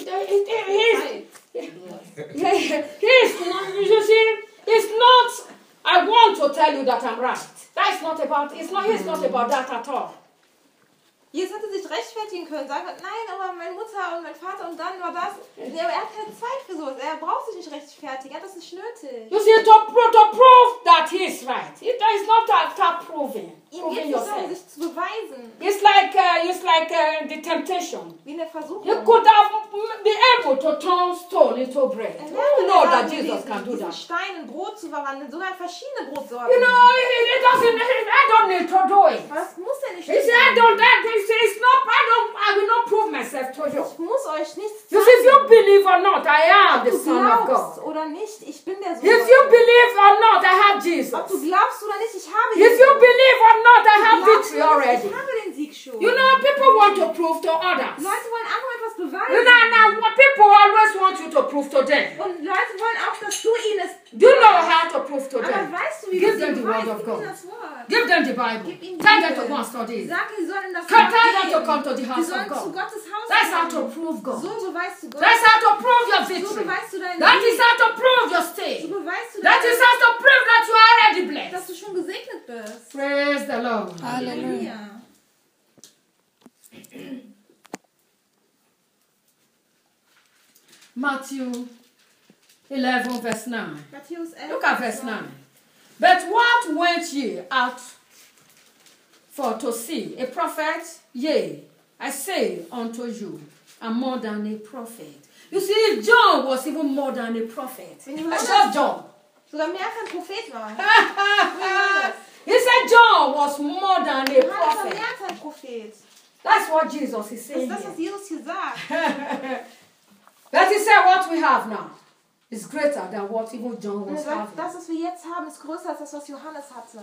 not, you see, it's not, I want to tell you that I'm right. That's not about, it's not about that at all. Jesus hätte sich rechtfertigen können, sagen, nein, aber meine Mutter und mein Vater und dann war das. Er hat keine Zeit für sowas. Er braucht sich nicht rechtfertigen. Er hat das nicht nötig. You see, to prove that he is right. It is not about proving Ihm geht es nicht darum, yourself. sich zu beweisen. It's like the temptation. Wie in der Versuchung. You could have been able to turn stone into bread. Er You know that Jesus can do diesen that. Stein in Brot zu verwandeln, sogar verschiedene Brotsorten. You know, it doesn't. I don't need to do it. Aber das muss er nicht He said, I will not prove myself to you. Ich muss euch nichts You see, if you sagen. believe or not, I am Ob the du Son of glaubst God. oder nicht, ich bin der Sohn If Gottes. you believe or not, I have Jesus. Ob du glaubst oder nicht, ich habe If you believe or not, I have Glaubst victory du oder nicht, already. ich habe den Sieg schon. You know, people want to prove to others. Leute wollen anderen etwas beweisen. You know, now people always want you to prove to them. Und Leute wollen auch, dass du ihnen es Do you know how to prove to Aber them? weißt du, wie Give du them sie the word beweist? of Gib ihnen God. das Wort. Give them the Bible. Gib ihnen die Tell them to Bibel. go and study it. Sag, sie sollen das Tell them gehen. to come to the Sie house of sollen zu God. Gottes Haus That's how to kommen. prove God. So beweist du Gott. That's how to prove your So victory. beweist du deinen That is Sieg. how to prove your So stay. beweist du That is how to prove that you are already dass blessed. du schon gesegnet bist. Praise the Lord. Halleluja. Matthew 11, verse 9. Matthäus 11. Look at verse 9. But what went ye out for to see? A prophet? Yea, I say unto you, and more than a prophet. You see, if John was even more than a prophet. Wenn du That's hörst, just John. sogar mehr als ein Prophet war. He said John was more than a Johannes war prophet. mehr als ein Prophet. That's what Jesus is Das saying ist das, was here. Jesus hier sagt. But he said what we have now. is greater than what even John Und er was sagt, having. das, was wir jetzt haben, ist größer als das, was Johannes hatte.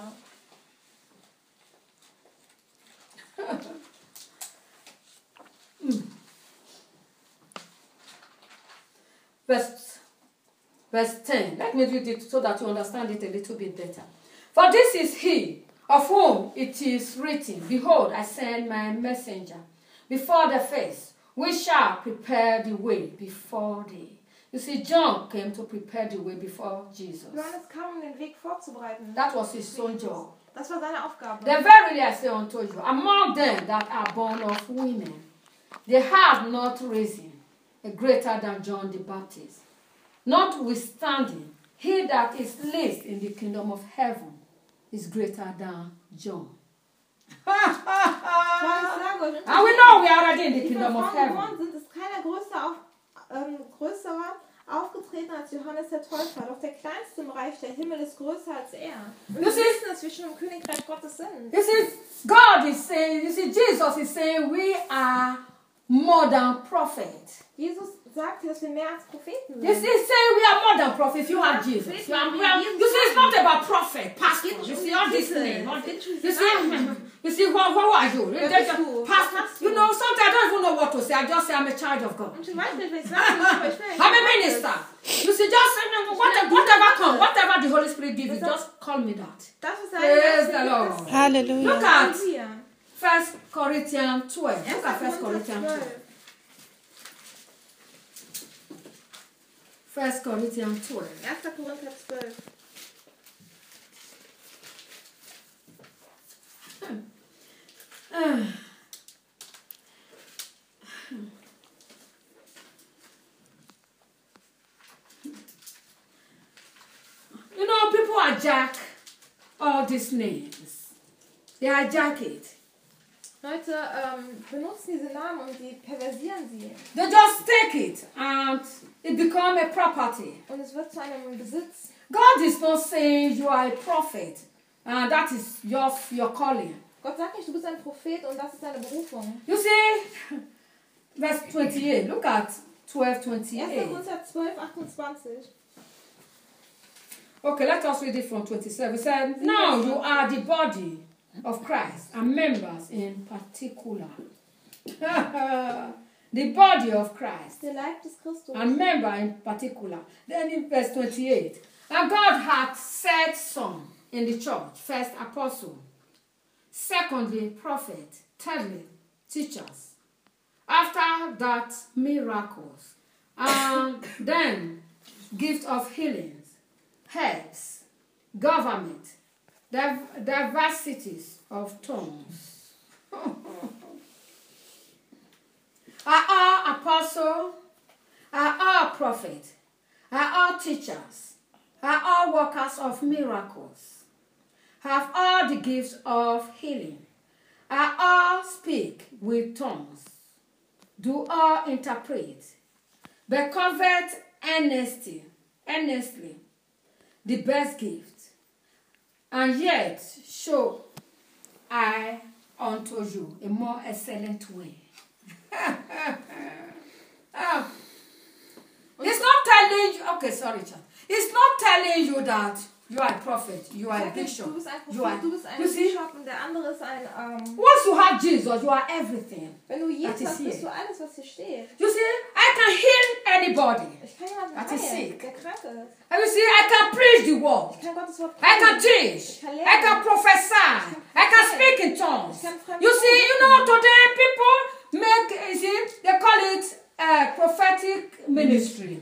Verse 10. Let me read it so that you understand it a little bit better. For this is he of whom it is written, Behold, I send my messenger before the face, which shall prepare the way before thee. You see, John came to prepare the way before Jesus. Johannes kam, um den Weg vorzubereiten. That was his own job. Das war seine Aufgabe. Then verily I say unto you, among them that are born of women, they have not risen a greater than John the Baptist. Notwithstanding, he that is least in the kingdom of heaven is greater than John. And we know we are already in the Die kingdom von of Frauen heaven. geboren sind, ist keiner größerer aufgetreten als Johannes der Täufer. Doch der Kleinste im Reich der Himmel ist größer als er. Und wir wissen, dass wir schon im Königreich Gottes sind. You see, God is saying, you see, Jesus is saying we are more than prophets. Jesus sagt hier, dass wir mehr als Propheten You see, sind. he's saying we are more than prophets. You are Jesus. You see, it's not about prophet, pastor. You see, all this name. You see, who are you? Pastor. You know, sometimes I don't even know what to say. I just say I'm a child of God. Und ich weiß nicht, was ich sagen soll, aber ich bin I'm a minister. You see, just whatever comes, whatever the Holy Spirit gives you, just call me that. Das ist Praise the Lord. Hallelujah. Look at Halleluja. 1 Corinthians 12. Look at 1 1. Corinthians 12. 1 Corinthians 12. 1. Korinther 12. You know, people hijack all these names. They hijack it. Leute benutzen diese Namen und die perversieren sie. They just take it and it becomes a property. Und es wird zu einem Besitz. God is not saying you are a prophet and that is your calling. Gott sagt nicht, du bist ein Prophet und das ist deine Berufung. You see, verse 28. Look at 1. 12:28. Korinther 12, 28. Okay, let us read it from 27. It said, now you are the body of Christ and members in particular. The body of Christ Der Leib des Christus. and member in particular. Then in verse 28, and God hath set some in the church, first apostle, secondly prophet, thirdly teachers, after that miracles, and then gift of healings, helps, government, diversities of tongues. Are all apostles, are all prophets, are all teachers, are all workers of miracles, have all the gifts of healing, are all speak with tongues, do all interpret, but covet earnestly the best gift, and yet show I unto you a more excellent way. It's not telling you, okay, sorry, child. It's not telling you that you are a prophet, you are a bishop. Du bist ein You are, Prophet, du bist ein you see, Bischof und der andere ist ein... once you have Jesus, you are everything. wenn du Jesus That is hast, bist here. du alles, was hier steht. You see, I can heal anybody. Ich kann jemanden That is heilen, sick. der krank ist. And you see, I can preach the word. Ich kann Gottes Wort I can predigen. teach. I can prophesy. I can speak in tongues. Ich kann fremde You see, Sprachen you know, today people make, you see, they call it prophetic ministry.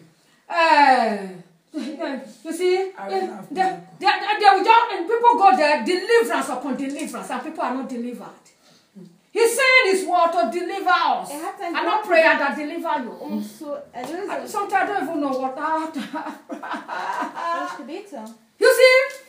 You see, they will just, and people go there, deliverance upon deliverance, and people are not delivered. He's saying his word to deliver us, hat and sein not Wort prayer that deliver you. uns zu erlösen. Sometimes I don't even know what that. Durch Gebete. You see,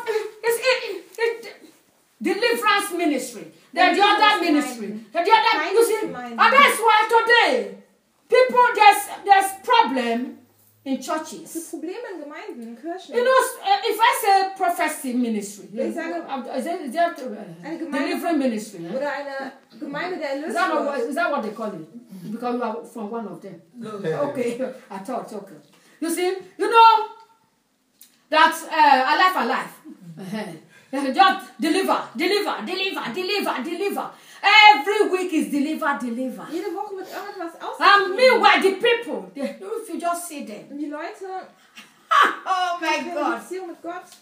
deliverance ministry. Then the other ministry. Then the other, you see, and that's why today, people, there's problem in Es churches. gibt Probleme in Gemeinden, in Kirchen. You know, if I say prophecy ministry, Ich sage, is that deliverance ministry? Eh? oder eine Gemeinde der Is Erlösung. that what they call it? Because you are from one of them. Okay, I thought, okay. You see, you know that alive. Just deliver. Every week is deliver. Jede Woche wird irgendwas And ausgegeben. meanwhile, the people, if you just see them. Und die Leute Oh my haben eine God. Beziehung mit Gott.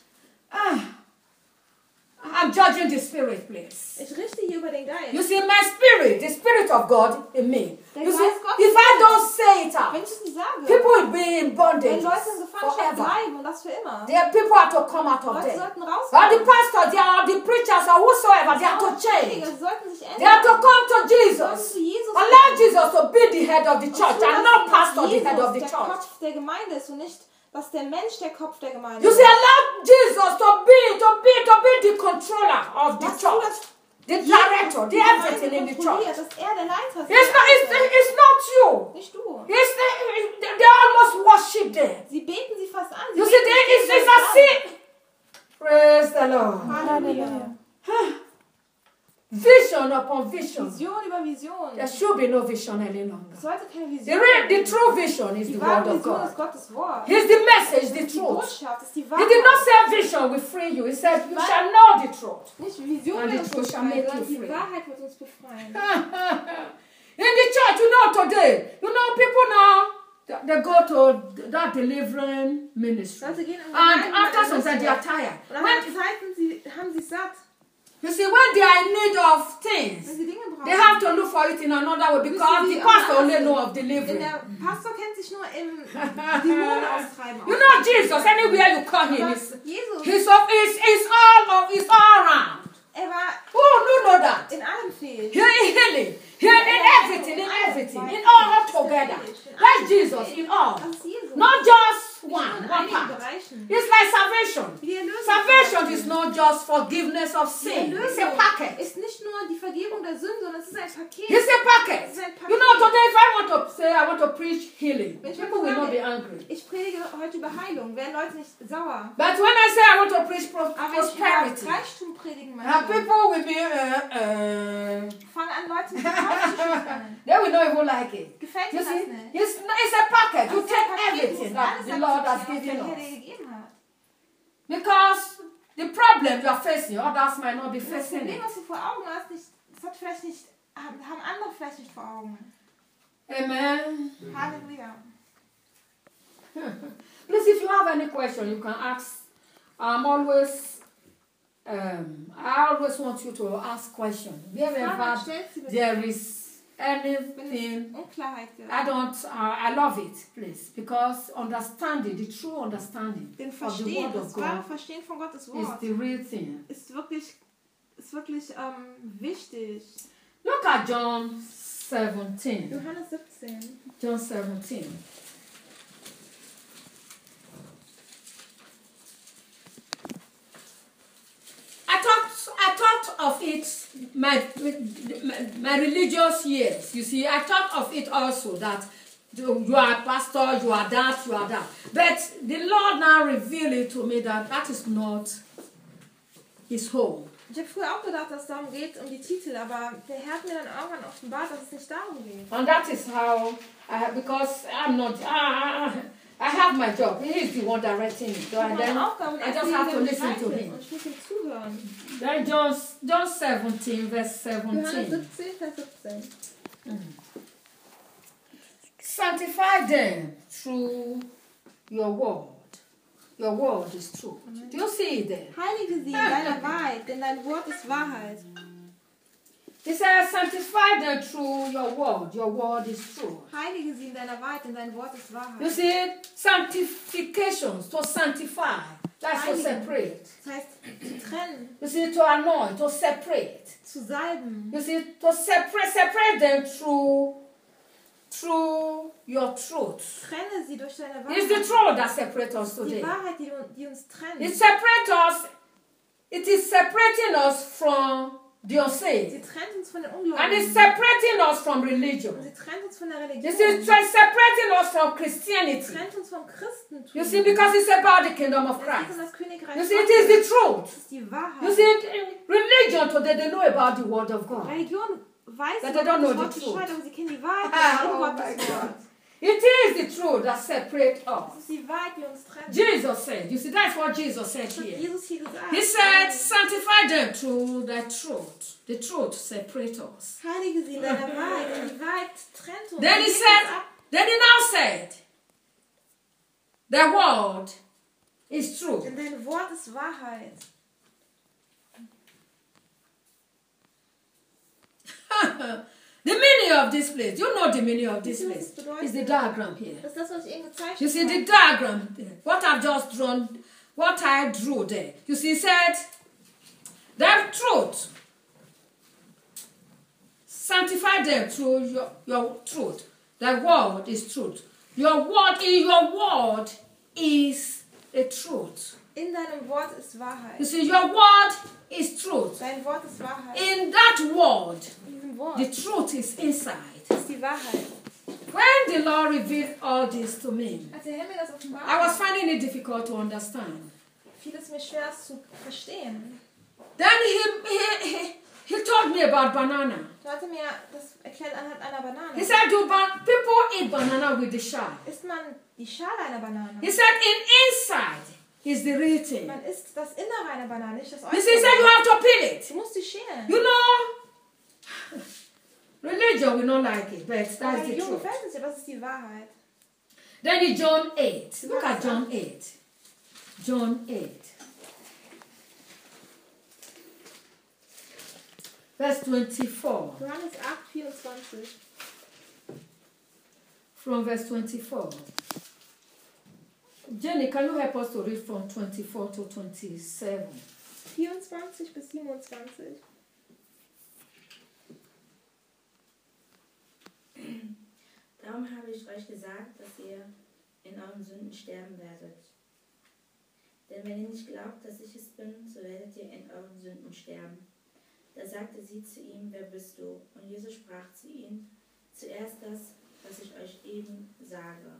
I'm judging the spirit, please. Ich richte hier über den Geist. You see, my spirit, the spirit of God in me. Der You see, Geist Gottes if I don't say it Wenn out, ich es nicht sage, people will be in bondage wenn Leute in Gefangenschaft forever. bleiben und das für immer. There people have to come out of Leute there. sollten Or rauskommen. the pastors, they are the preachers, or whosoever, they have to change. Sie sollten sich They have to ändern. come to Sie sollten Jesus. zu Jesus Allow kommen. Jesus to be the head of the Und church and zulassen, not dass pastor the head of the Jesus der church. Kopf der Gemeinde ist und nicht, dass der Mensch der Kopf der Gemeinde You ist. see, allow Jesus to be the controller of the Lass zu, church, dass the Jesus director, the die Gemeinde everything in the kontrolliert, church. dass er der Leiter ist. It's not you. Nicht du. They almost worship there. Sie beten sie fast an. Sie You see, beten sie it's fast as if. Praise the Lord. an. Halleluja. Vision upon vision. Vision über Vision. There should be no vision any longer. Es sollte keine The, Vision real, the geben. true vision is Die the wahre word of Vision ist God. Gottes Wort. He's the message, the Das ist die truth. Botschaft, das ist die He did not Wahrheit. say vision will free you. He said you shall know the truth. Nicht Vision And wird the uns truth shall befreien, make sondern you die free. Wahrheit wird uns befreien. In the church, you know, today, you know, people now, they go to that delivering ministry. Leute gehen in And Gemeinden, after weil some time, they are das tired. Und nach When, einer Zeit haben sie satt. you see, when they are in need of Wenn things, sie Dinge they brauchen. have to look for it in another way because the pastor only know of Denn delivery. der Pastor kennt sich nur im Dämonen austreiben. You know, Jesus, anywhere you call him, Aber is Jesus, he's all around. war Who do know that? in allem fähig. Here in healing, here in everything, in all together. That's Jesus in all. Das ist Jesus. Not just Nicht one nur in einigen part. Bereichen. It's like salvation. Wie die Erlösung. Salvation is not just forgiveness of Die sin. It's a Erlösung packet. ist nicht nur die Vergebung der Sünden, sondern es ist ein Paket. It's a packet. You know, today if I want to say I want to preach healing, people will not be angry. Ich predige heute über Heilung, werden Leute nicht sauer. But when I say I want to preach Aber wenn ich über prosperity, Reichtum predigen people möchte, will be, fangen an, Leute mit dem Kopf zu schütteln. they will not even like it. Gefällt You mir das see, nicht. it's a packet. You Das ist ein take Paket, du everything musst that alles the Lord has akzeptieren, was given der Herr us. dir gegeben hat. Because the problem you are facing, others might not be Das facing Problem, it. was du vor Augen hast, das hat vielleicht nicht, haben andere vielleicht nicht vor Augen. Amen. Halleluja. Please, if you have any question, you can ask. I always want you to ask questions. Wherever Fragen stellt sie bitte. there is Wenn anything, es Unklarheit gibt. I love it, please, because understanding, the true understanding Den of the Verstehen, word of das wahre God Verstehen von Gottes is Wort the real thing. ist wirklich wichtig. Look at John 17. Johannes 17. John 17. I thought of it my religious years. You see, I thought of it also that you are a pastor, you are that. But the Lord now revealed it to me that is not his home. Ich habe früher auch gedacht, dass es darum geht, um die Titel, aber der Herr hat mir dann irgendwann offenbart, dass es nicht darum geht. And that is how because I'm not. I have my job. He is the one directing me. So and then I just have to listen to him. Und ich muss ihm zuhören. Then John 17, verse Johannes 17. 17, Vers 17. Sanctify them through your word. Your word is true. Do you see it there? Heilige sie in deiner Wahrheit, denn dein Wort ist Wahrheit. He says, sanctify them through your word. Your word is true. Heilige sie in deiner Wahrheit, denn dein Wort ist You Wahrheit. see, sanctification, to sanctify, that's to Heiligen. separate. Das heißt, zu trennen, You see, to anoint, to separate. zu salben. You see, to separate them through your truth. Trenne sie durch deine It's the Wahrheit. truth that separates us Die today. Wahrheit, die uns trennt. It is separating us from the Sie unsaved. trennt uns von den And Ungläubigen. it's separating us from Und religion. sie trennt uns von der Religion. This is separating us from Sie Christianity. trennt uns vom Christentum. You see, because it's about the kingdom of Es geht um Christ. das Königreich You see, it Gottes. is the truth. Das ist die Wahrheit. You see, religion today, they know about the word of God. Religion weiß But über they don't know Gottes the Wort truth. Bescheid, aber sie kennen die Wahrheit Ah, nicht oh von my Gottes God. Wort. It is the truth that separates us. Es ist die Wahrheit, die uns trennt. Jesus said, you see, that's what Jesus said Das hat here. Jesus hier gesagt. He said, sanctify them through the truth. The truth separates us. Heilige sie in deiner Wahrheit. Und die Wahrheit trennt uns. Then he Sie legt said, uns ab. then he now said, the word is true. Denn dein Wort ist Wahrheit. The meaning of this place, you know the meaning of this Wisst ihr, was place, das bedeutet? is the diagram here. Das ist das, was ich eben gezeichnet You see habe. the diagram there, what I've just drawn, what I drew there. You see, it said, the truth, sanctify them through your truth. The word is truth. Your word is the truth. In deinem Wort ist Wahrheit. You see, your word is truth. Dein Wort ist Wahrheit. In that word, In diesem Wort the truth is inside. ist die Wahrheit. When the Lord revealed all this to me, Als der Herr mir das offenbart I was hat, finding it difficult to understand. fiel es mir schwer, das zu verstehen. Then he told me about banana. Du hatte mir das erklärt anhand einer Banane. He said, people eat banana with the shell. Isst man die Schale einer Banane? He said, inside is the real thing. Man isst das Innere einer Banane, nicht das He said, you Äußere. have to peel it. Du musst sie schälen. You know, religion will not like it, but that's the Religion truth. gefällt es ja, das ist die Wahrheit. Then in John 8, look at John 8. John 8. Verse 24. Johannes 8, 24. From verse 24. Jenny, can you help us to read from 24 to 27? 24 bis 27. Darum habe ich euch gesagt, dass ihr in euren Sünden sterben werdet. Denn wenn ihr nicht glaubt, dass ich es bin, so werdet ihr in euren Sünden sterben. Da sagte sie zu ihm, wer bist du? Und Jesus sprach zu ihnen, zuerst das, was ich euch eben sage.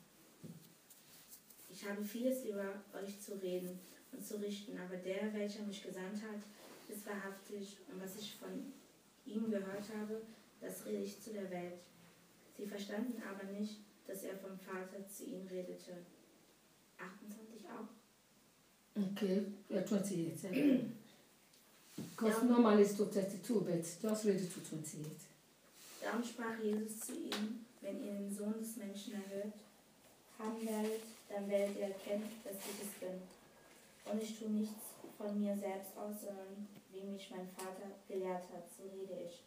Ich habe vieles über euch zu reden und zu richten, aber der, welcher mich gesandt hat, ist wahrhaftig, und was ich von ihm gehört habe, das rede ich zu der Welt. Sie verstanden aber nicht, dass er vom Vater zu ihnen redete. 28 auch? Okay, 28. Because normally it's to 32, but just read it to 28. Darum sprach Jesus zu ihnen, wenn ihr den Sohn des Menschen haben werdet, dann werdet ihr erkennen, dass ich es bin. Und ich tue nichts von mir selbst aus, sondern wie mich mein Vater gelehrt hat, so rede ich.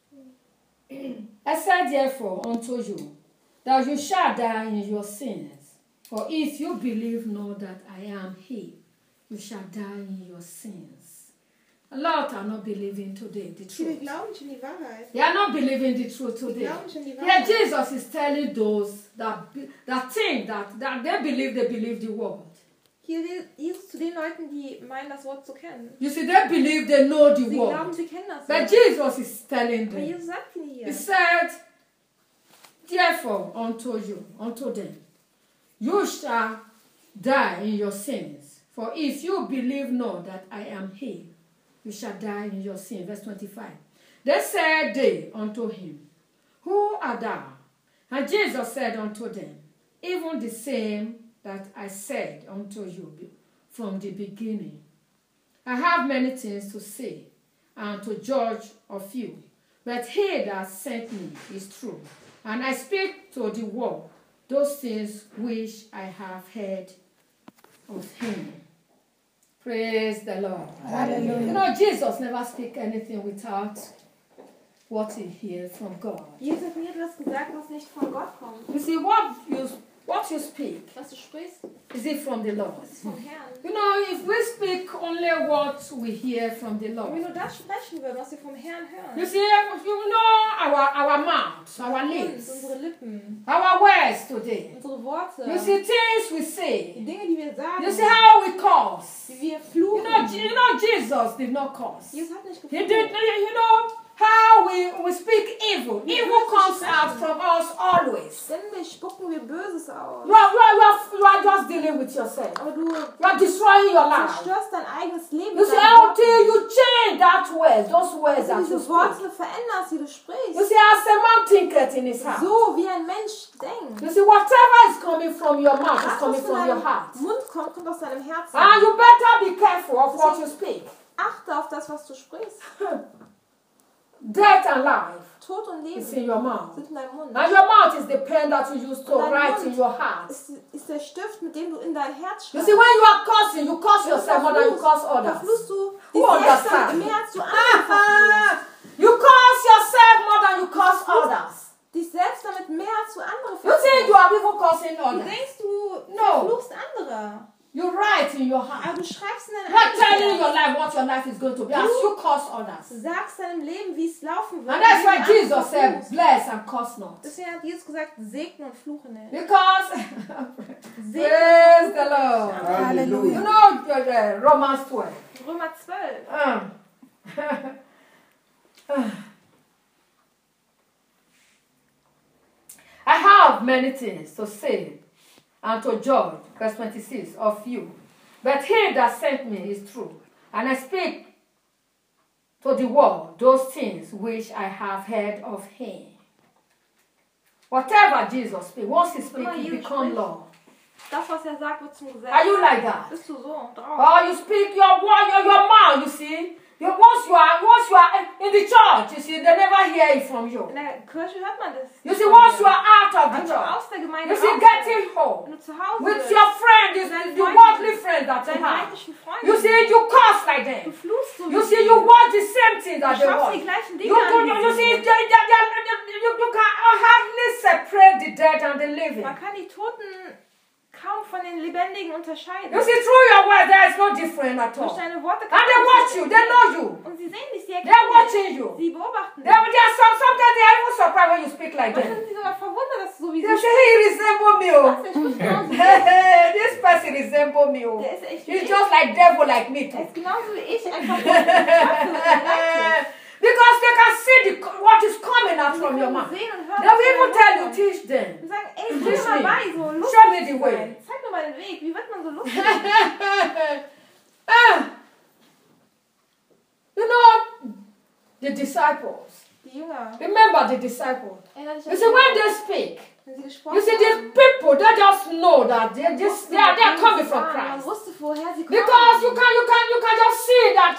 I said therefore unto you, that you shall die in your sins. For if you believe not that I am he, you shall die in your sins. A lot are not believing today the Viele truth. glauben nicht in die Wahrheit. They are not believing the truth Sie today. glauben nicht in die Here Wahrheit. Jesus is telling those that think that they believe the word. Hier redet Jesus zu den Leuten, die meinen, das Wort zu kennen. You see, they believe they know the Sie glauben, word. sie kennen das But Wort. Jesus is telling Aber them. Jesus sagt ihnen hier. He said, therefore unto them, you shall die in your sins. For if you believe not that I am he, you shall die in your sin. Verse 25. Then said they unto him, who art thou? And Jesus said unto them, even the same that I said unto you from the beginning. I have many things to say and to judge of you, but he that sent me is true, and I speak to the world those things which I have heard of him. Praise the Lord. Hallelujah. You know, Jesus never speak anything without what he hears from God. Jesus hat nie etwas gesagt, was nicht von Gott kommt. You see, what you speak, Was du sprichst, is it from the Lord? das ist vom Herrn. You know, if we speak only what we hear from the Wenn wir Lord, nur das sprechen würden, was wir vom Herrn hören. you see, you know our mouth, our Uns, lips, unsere Lippen, our words today. unsere Worte, You see, things we die say. Dinge, die wir sagen, You see how we curse. wie wir You fluchen. know, Jesus did not curse. Jesus hat nicht He geflucht. did, you know, how we speak evil. Evil comes out from us always. Wenn wir spucken mir Böses aus. You are just dealing with yourself. Aber du You are destroying your life. zerstörst dein eigenes Leben. You mit see, deinen until you change that words, those words that Worten. you Diese speak. Worte veränderst, die du You sprichst. see, as a man thinketh in his heart. So wie ein Mensch denkt. You see, whatever is coming from your mouth is Das, coming was von from your deinem heart. Mund kommt, kommt aus deinem Herzen. And you better be careful of what you speak. Achte auf das, was du sprichst. Death and life Tod und is Leben in your mouth. sind in deinem Mund. And your mouth is the pen that you use to Dein write Mund in your heart. ist der Stift, mit dem du in dein Herz You schreibst. see, when you are cursing, you curse yourself more than you curse others. Verfluchst du Who dich selbst understand? damit mehr als du andere verfluchst. You curse yourself more than you curse others. Dich selbst damit mehr als du andere You think you verfluchst. are even cursing Du others. denkst, du No. verfluchst andere. You write in your heart. Aber du schreibst in You are telling deinem your Herz. life what your life is going to be as you curse others. Du sagst deinem Leben, wie es laufen wird. And that's wie why du andere Jesus said, verfluchst. bless and curse not. Deswegen hat Jesus gesagt, segne und fluche nicht. Because, Segne praise the Lord. You Hallelujah. know Romans 12. Römer 12. I have many things to say and to judge, verse 26, of you. But he that sent me is true, and I speak to the world those things which I have heard of him. Whatever Jesus speaks, once he speaks, it becomes law. Das, was er sagt, wird zum Gesetz. Are you like that? Bist du so drauf? Or you speak your word, your mouth, you see. Once you are in the church, you see, they never hear it from you. In der Kirche hört man das. You see, once you are out of the Wenn du church, aus der Gemeinde you see, raus getting bist, home wenn du zu Hause with bist, your friend, the worldly friend that you deinen have. leiblichen Freunden, You see, you curse like du them. fluchst so You wie see, sie. you watch the same thing that Du they schaust watch. die gleichen Dinge You an wie see, sie. you can hardly separate the dead and the living. Man kann die Toten kaum von den Lebendigen unterscheiden. You see, through your words, there is no difference at Durch all. deine Worte And kann they man watch nicht you, they know you. Und sie sehen dich, sie They're erkennen watching dich. you. Sie beobachten They dich. are sometimes they are even surprised when you speak like Manchmal that. sind sie sogar verwundert, dass du so wie They sie say, he resemble me. sprichst. Oh. Der spricht genauso wie ich. Hey, this person resemble me. Oh. Der ist echt wie He's ich. just like devil like me Er too. ist genauso wie ich, einfach nur ein Teufel und ein Leid. Because they can see what is coming out from your mouth. Sehen und They hören, will even tell you, teach them. und sagen, ey, bring mal bei, so lustig Show me the zu way. sein. Zeig mir mal den Weg, wie wird man so lustig? You know, the disciples. Die Jünger, Remember the disciples. erinnere dich You an see, die when Jünger, they speak, wenn sie gesprochen you see, these haben. people, they just know that they are coming from Man Christ. wusste, woher sie kommen. Because you can just see that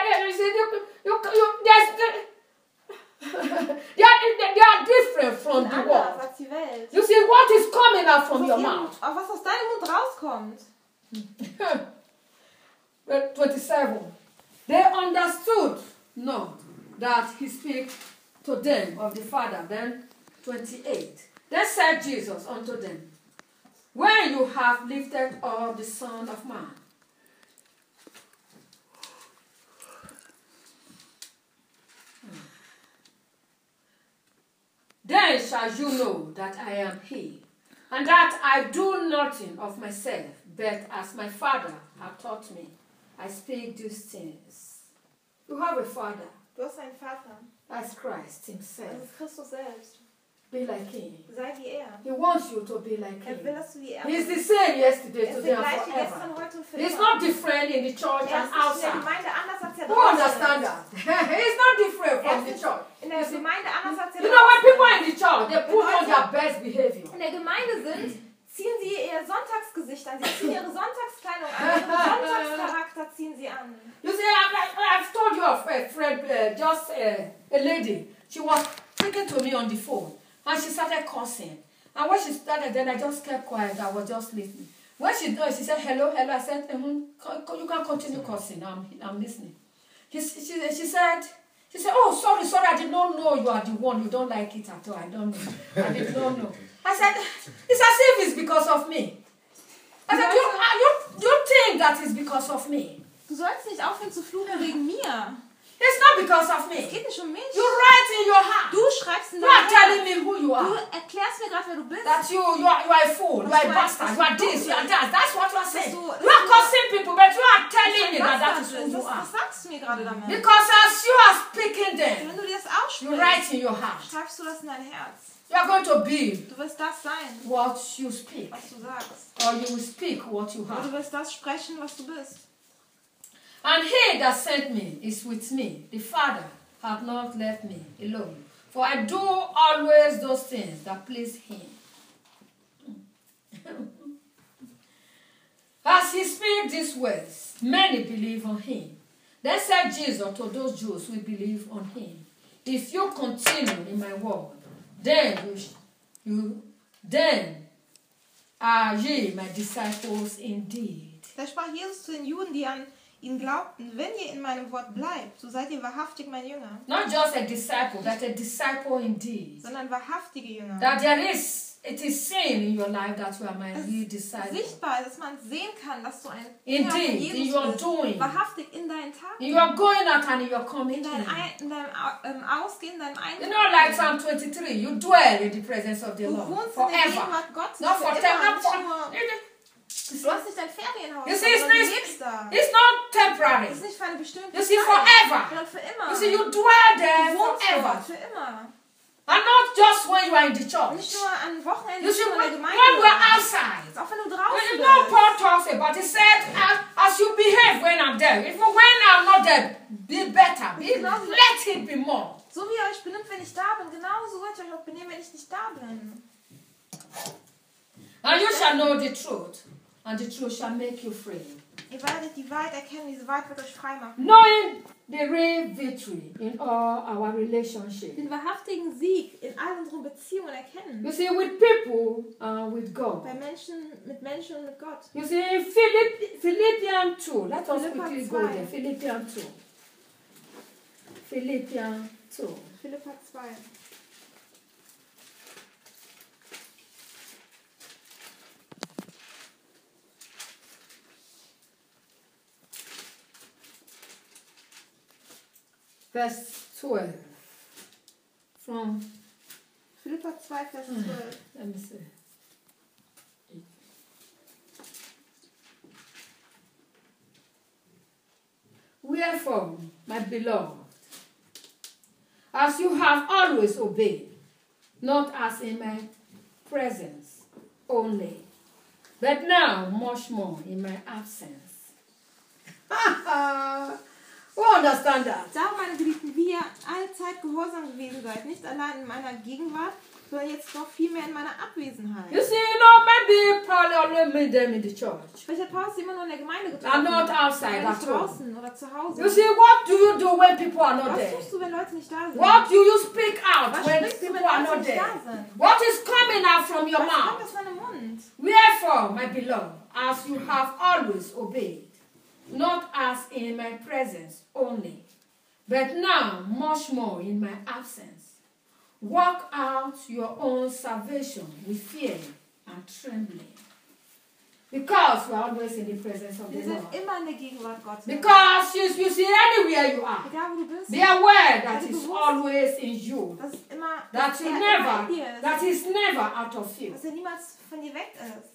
they are different from the anders world. als die Welt. You see what is coming out from your mouth. Auch was aus deinem Mund rauskommt. 27. They understood not that he spake to them of the Father. Then 28. Then said Jesus unto them, when you have lifted up the Son of Man, then shall you know that I am he, and that I do nothing of myself, but as my Father hath taught me, I speak these things. You have a Father, Du hast einen Vater. that's Christ Das himself. ist Christus selbst. Be like him. Sei wie er. He wants you to be like Er will, him. dass du wie er He's bist. the same yesterday, Er ist today, der and gleiche forever. gestern, heute und für He's immer. not different in the church Er and ist nicht in der outside. Gemeinde anders als er Who draußen understand ist. that? He's not different Er from ist the nicht church. in der Gemeinde anders als er You know, when draußen people ist. in the church, they put on their best behavior. In der Gemeinde sind, ziehen sie ihr Sonntagsgesicht an. Sie ziehen ihre Sonntagskleidung an. Ihren Sonntagscharakter ziehen sie an. You see, I've told you of a friend, just a lady. She was speaking to me on the phone, and she started cursing. And when she started, then I just kept quiet. I was just listening. When she done, she said, hello, hello. I said, you can continue cursing. I'm listening. She said, oh, sorry, I did not know you are the one. You don't like it at all. I don't know. I did not know. I said, it's as if it's because of me. I said, you think that it's because of me? Du sollst nicht aufhören zu fluchen wegen mir. It's not because of Es me. geht nicht um mich. You write in your heart. Du schreibst in You are deinem telling Herz. me who you Du are. erklärst mir gerade, wer du bist. That you are a fool, you are a bastard, you are this, you are that. That's what you are saying. You are cursing people, but you are telling me that is who you are. Was sagst du mir gerade damit? Because as you are speaking them, Wenn du dir das you write aussprichst, in your heart. schreibst du das in dein Herz. You are going to be Du wirst das sein, what you speak, was du sagst. or you will speak what you Oder du have. wirst das sprechen, was du bist. And he that sent me is with me. The Father hath not left me alone. For I do always those things that please him. As he spake these words, many believe on him. Then said Jesus to those Jews who believe on him, if you continue in my word, then are ye my disciples indeed. Da sprach Jesus zu den Juden, die an ihn glaubten, wenn ihr in meinem Wort bleibt, so seid ihr wahrhaftig mein Jünger. Not just a disciple, but a disciple indeed. Sondern wahrhaftige Jünger. That it is seen in your life that you are my real disciple. Sichtbar ist, dass man sehen kann, dass du ein Jünger von Indeed, in Jesus your bist. doing, Wahrhaftig in deinen Taten. in your going out and in your coming In in. deinem Ausgehen, in deinem You Eintreten. know, like Psalm 23, you dwell in the presence of the Du Lord wohnst in der forever. Gegenwart Gottes. Not for für time, immer, not for. nicht nur- Du hast nicht dein Ferienhaus, You see, sondern du lebst da. it's not temporary. Das ist nicht für eine bestimmte You see, Zeit, forever. sondern für immer. You see, you dwell there Du wohnst forever. dort für immer. And not just when you are in the Und church. nicht nur an Wochenenden, You see, nicht nur in der when Gemeinde. we're outside, Auch wenn du you draußen know, bist. Paul talks about, he said, as you behave when I'm there, even when I'm not there, be better. Let it be more. So wie ihr euch benimmt, wenn ich da bin, genauso sollt ihr euch auch benehmen, wenn ich nicht da bin. And you shall know the truth, and the truth shall make you free. Ihr werdet die Wahrheit erkennen, diese Wahrheit wird euch frei machen. Knowing the real victory in all our relationships. Den wahrhaftigen Sieg in all unseren Beziehungen erkennen. You see, with people and with God. Bei Menschen, mit Menschen und mit Gott. You see, in Philippians 2, let us Philippa quickly 2. go there. Philippians 2. Philippians 2. Philippa 2. Verse 12. From, Philippa 2, Vers 12. let me see. Wherefore, my beloved, as you have always obeyed, not as in my presence only, but now much more in my absence. Who understand that? Darum, meine Geliebten, wie ihr allzeit gehorsam gewesen seid, nicht allein in meiner Gegenwart, sondern jetzt noch viel mehr in meiner Abwesenheit. You see, you know, maybe Paul only met them in the church. Vielleicht hat Paulus immer nur in der Gemeinde And getroffen. not outside Oder at nicht all. draußen oder zu Hause. You see, what do you do when people are not Was there? tust du, wenn Leute nicht da sind? What do you speak out Was when sprichst du, people wenn are Leute not nicht there? da sind? What is coming out from your Was kommt mouth? aus deinem Mund? Wherefore, my beloved, as you have always obeyed, not as in my presence only, but now much more in my absence, work out your own salvation with fear and trembling. Because you are always in the presence of Wir the sind Lord. immer in der Gegenwart Gottes. Because you see, anywhere you are, Egal wo du bist, be aware that Sei dir it's bewusst, always in you. dass es immer, That dass you er immer never, in dir ist. that is never out of you. Dass er niemals von dir weg ist.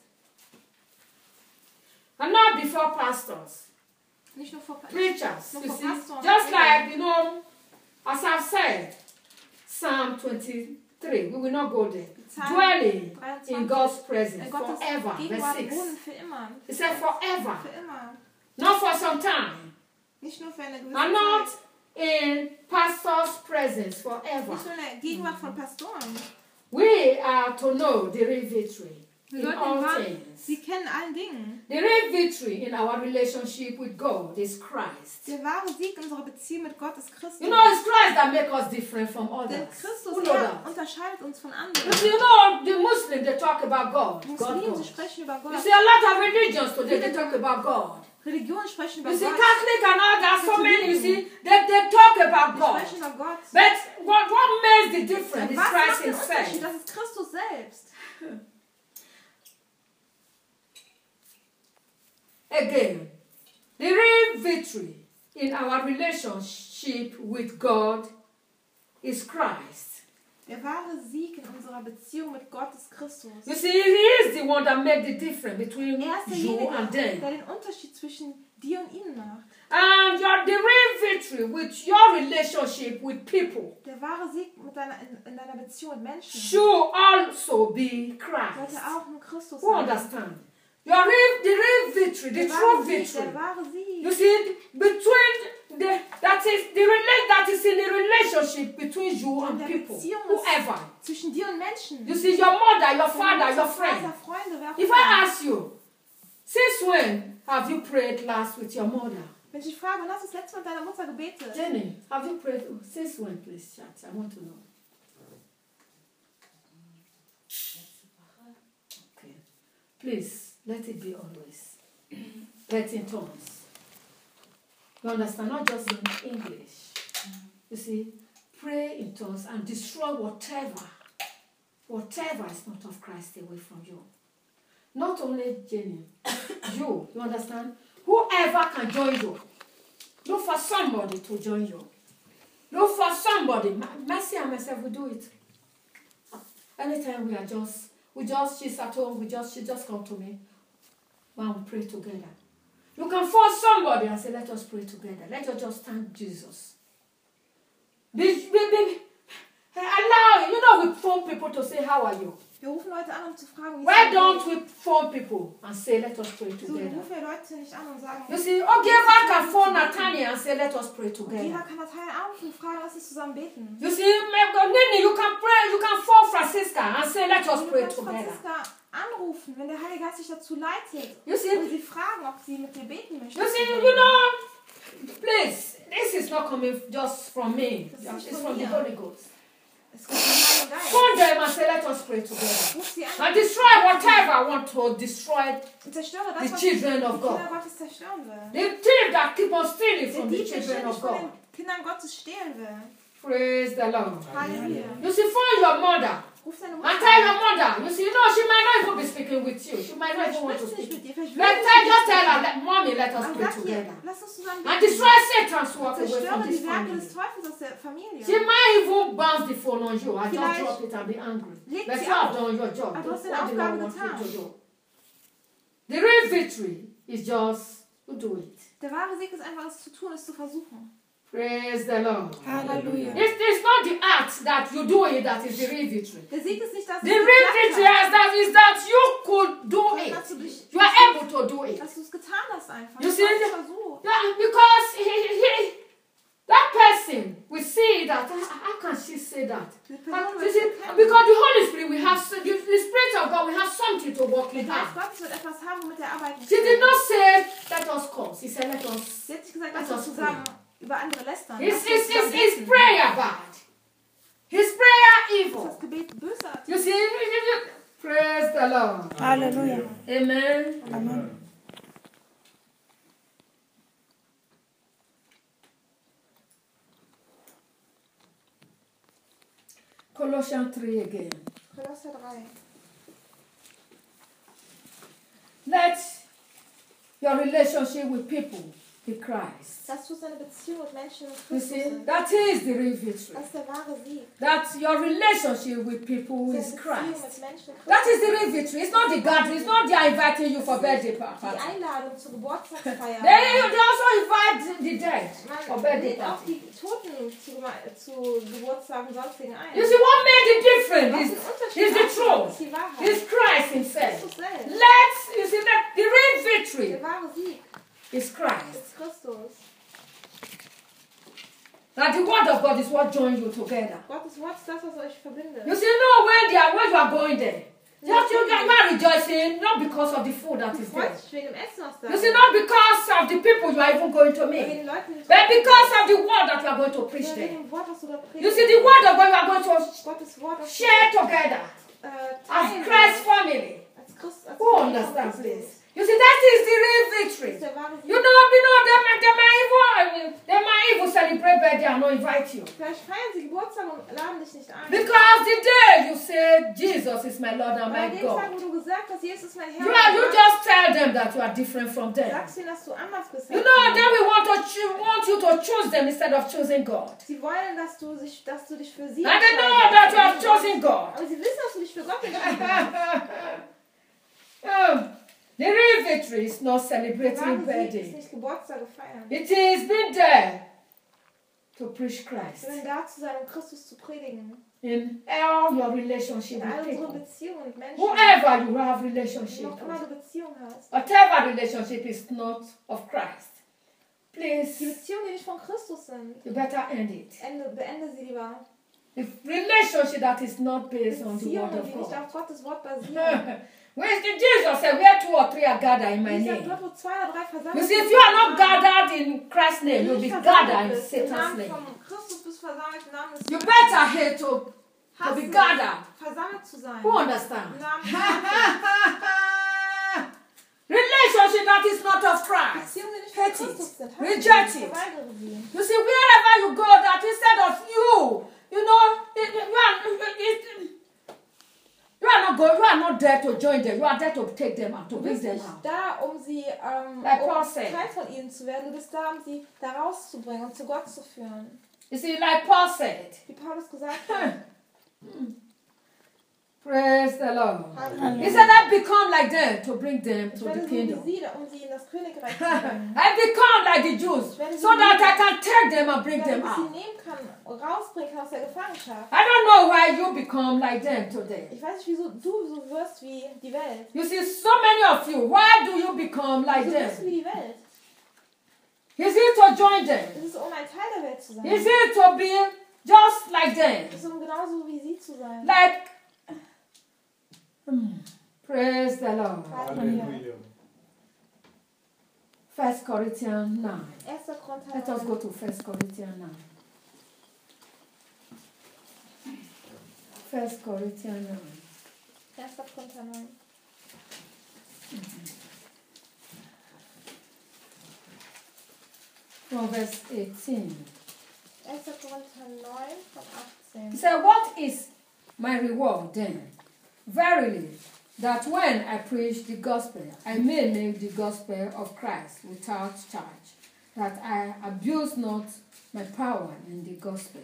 And not before pastors, Nicht nur vor preachers. No, You for see, pastors, just yeah. like, you know, as I've said, Psalm 23, we will not go there. Psalm Dwelling 23, in God's presence in Gottes forever. Verse Gegenwart 6. wohnen für immer. He said forever, Für immer. not for some time, Nicht nur für eine gewisse and not Zeit. in pastor's presence forever. Nicht nur in der Gegenwart von Pastoren. We are to know the real victory Wir in sollten all den wahren, things. sie kennen allen Dingen. The real victory in our relationship with God is Christ. Der wahre Sieg unserer Beziehung mit Gott ist Christus. You know, it's Christ that makes us different from Denn others. Christus Who know er that? unterscheidet uns von You anderen. see, you know, the Muslims, they talk about God. Muslimen, God, sie God. sprechen über You Gott. see, a lot of religions today, they talk about God. Religionen sprechen über You see, Gott. Catholic and all that, so many, you see, they talk about Sie God. sprechen über Gott. But what makes the difference is Was Christ macht den Unterschied? himself. Das ist Christus selbst. Again, the real victory in our relationship with God is Christ. Der wahre Sieg in unserer Beziehung mit Gott ist Christus. You see, He is the one that makes the difference between Er ist you derjenige, and them. der den Unterschied zwischen dir und ihnen macht. And the real victory with your relationship with people Der wahre Sieg mit in deiner Beziehung mit Menschen should also be Christ. sollte auch nur Christus Who sein. understand? The real victory, the true victory. Der wahre Sieg. You see, that is in the relationship between you and people, whoever. Zwischen dir und Menschen. You see, your mother, your father, your Vater, friend. Freunde, wer auch If immer. I ask you, since when have you prayed last with your mother? Wenn ich dich frage, wann hast du das letzte Mal mit deiner Mutter gebetet? Jenny, have you prayed? Since when, please, chat? I want to know. Okay. Please, let it be always. Let in tongues. You understand? Not just in English. You see, pray in tongues and destroy whatever is not of Christ away from you. Not only Jenny, you understand? Whoever can join you. Look for somebody to join you. Look for somebody. Mercy and myself will do it. Anytime she's at home, she just come to me. When we pray together. You can force somebody and say, let us pray together. Let us just thank Jesus. Allow, we phone people to say, how are you? Wir rufen Leute an, zu fragen, wie Why don't we phone people and say, let us pray So, wir together? rufen ja Leute nicht an und sagen, You see, Ogeva can phone Nathaniel and say, let us pray jeder together. kann Natalia anrufen und fragen, lass uns zusammen beten. You see, Nini, you can pray, you can phone Francisca and say, let us Du pray kannst together. Franziska anrufen, wenn der Heilige Geist dich dazu leitet. You see, Und sie fragen, ob sie mit dir beten möchte. you see, please, this is not coming just from me. It's from the Holy Ghost. Es kommt vom Heiligen Geist. Phone them and say, let us pray together. Ruf sie an And destroy whatever I want to destroy und zerstöre das, the was children die of God. Kinder Gottes zerstören will. The thief that keep on stealing Der from the Dieb, der children ständig of von God. den Kindern Gottes stehlen will. Praise the Lord. Halleluja. You see, phone your mother Ruf deine and Mutter tell your an. mother. You see, she might not even be speaking with you. She might not Vielleicht even want to spricht sie nicht speak. mit dir. Vielleicht Just tell her, mommy, let us Aber pray sag ihr, together. lass uns zusammen And beten. destroy Satan's work away Zerstöre from die this Werke family. des Teufels aus der Familie. She might even bounce the phone on you and just Vielleicht drop it and be angry. legt But sie you have auf. done your job. Aber du hast That's deine what the Lord Aufgabe wants you to getan. do. The real victory is just to do it. Der wahre Sieg ist einfach, es zu tun, es zu versuchen. Praise the Lord. Hallelujah. It's not the act that you do it that is the real victory. Der Sieg ist nicht, dass The real victory is that you could do sondern it. dass du dich, You are able to do it. dass du es getan hast einfach. You Du see, hast es versucht. Yeah, because that person will see that. How can she say that? Die Person You wird see, erkennen. because the Holy Spirit, the Spirit of God, we have something to work Der with Geist her. Gottes wird etwas haben, womit er arbeiten She did kann. not say, let us cause. He said, let us. Sie hat nicht gesagt, Let lass us uns zusammen über andere lästern. Is Lass uns zusammen his beten. prayer bad? His prayer Ist evil? das Gebet bösartig? You see, praise the Lord. Hallelujah. Amen. Amen. Colossians 3 again. Kolosser 3. Let your relationship with people be Christ. Dass du seine Beziehung mit Menschen in You Christus see, sind. that is the real victory. Das ist der wahre Sieg. That your relationship with people Seine is Beziehung Christ. mit Menschen in Christus. That is the real victory. It's not the gathering. It's not they are inviting you for birthday Die party. Einladung zur Geburtstagsfeier. They also invite the dead for Man birthday lädt auch party. die Toten zu Geburtstagen und sonstigen ein. You see, what made the difference Was is, den Unterschied is the macht, truth. ist die Wahrheit. It's Christ Himself. Christus selbst. You see, that the real victory Der wahre Sieg is Christ. ist Christus. That the word of God is what joins you together. Gottes Wort ist das, was euch verbindet. You see, when you are going there, you are rejoicing not because of the food that Du is there. freust dich wegen dem Essen, was da You ist. see, not because of the people you are even going to Wegen meet, den Leuten, die but because of the word that you are going to preach wegen there. dem Wort, was du da predigst. You see, the word of God you are going to Gottes Wort, das share together teilen as Christ's family. als Christ, als Who Familie von understands Christus. this? You see, that is the real Das victory. ist der wahre Sieg. You know, they might even celebrate birthday and not invite you. Vielleicht feiern sie Geburtstag und laden dich nicht ein. Because the day you say, Jesus is my Lord and Weil an my dem Tag, God, wo du gesagt hast, Jesus ist mein Herr, you just tell them that you are different from them. sagst du ihnen, dass du anders bist. You als know, sie. then we want you to choose them instead of choosing God. Sie wollen, dass du dich für sie And they know that you have chosen God. Aber sie wissen, dass du dich für Gott entschieden hast. The real military is not Der celebrating wahre Sieg ist birthday. nicht Geburtstage feiern. It is being there to preach Christ Sondern da zu sein, um Christus zu predigen. in all your relationship In all with unseren people. Beziehungen mit Menschen. Whoever you have Wenn du relationship noch immer eine with, Beziehung hast. whatever relationship is not of Christ, Die please, Beziehungen, die nicht von Christus sind, you better end it. beende sie lieber. If relationship that is not based on the word Beziehungen, of die nicht God. auf Gottes Wort basieren. Where's the Jesus said, where 2 or 3 are gathered in my Ich sag, name? dort, wo 2 oder 3 versammelt You see, if sind, you are not sind, gathered in Christ's name, wenn du you'll be nicht gathered versammelt in bist, im Satan's Namen name. von Christus bist versammelt, im Namen des You Teufels. better hate to be Hassen, gathered. versammelt zu sein. Who Im understands? Namen des Teufels. Relationship that is not of Christ. Beziehungen, die nicht Hate von it. Christus sind. Reject it. Verweigere sie. You see, wherever you go, that instead of you know, you are not there to join them. You are there to take them out, to Du bring bist them nicht out. da, um sie Like um Paul said. Teil von ihnen zu werden. Du bist da, um sie da rauszubringen und zu Gott zu führen. You see, like Paul said, Wie Paulus gesagt hat. praise the Lord. Halleluja. He said, I become like them to bring them Ich to werde the so wie kingdom. sie, um sie in das Königreich zu bringen. I become like the Jews so that I can take them and bring them Damit ich sie out. nehmen kann, rausbringen kann aus der Gefangenschaft. I don't know why you become like them today. Ich weiß nicht, wieso du so wirst wie die Welt. You see, so many of you, why do you become like Du wirst them? wie die Welt. Is it to join them? Es ist, um ein Teil der Welt zu sein. Is it to be just like them? Es ist, um genauso wie sie zu sein. Like, praise the Lord. Hallelujah. 1 Corinthians 9. 1. Korinther Let us 9. go to 1 Corinthians 9. 1 Corinthians 9. 1. Korinther 9. From verse 18. 1. Korinther 9 von 18. He said, what is my reward then? Verily, that when I preach the gospel, I may make the gospel of Christ without charge, that I abuse not my power in the gospel.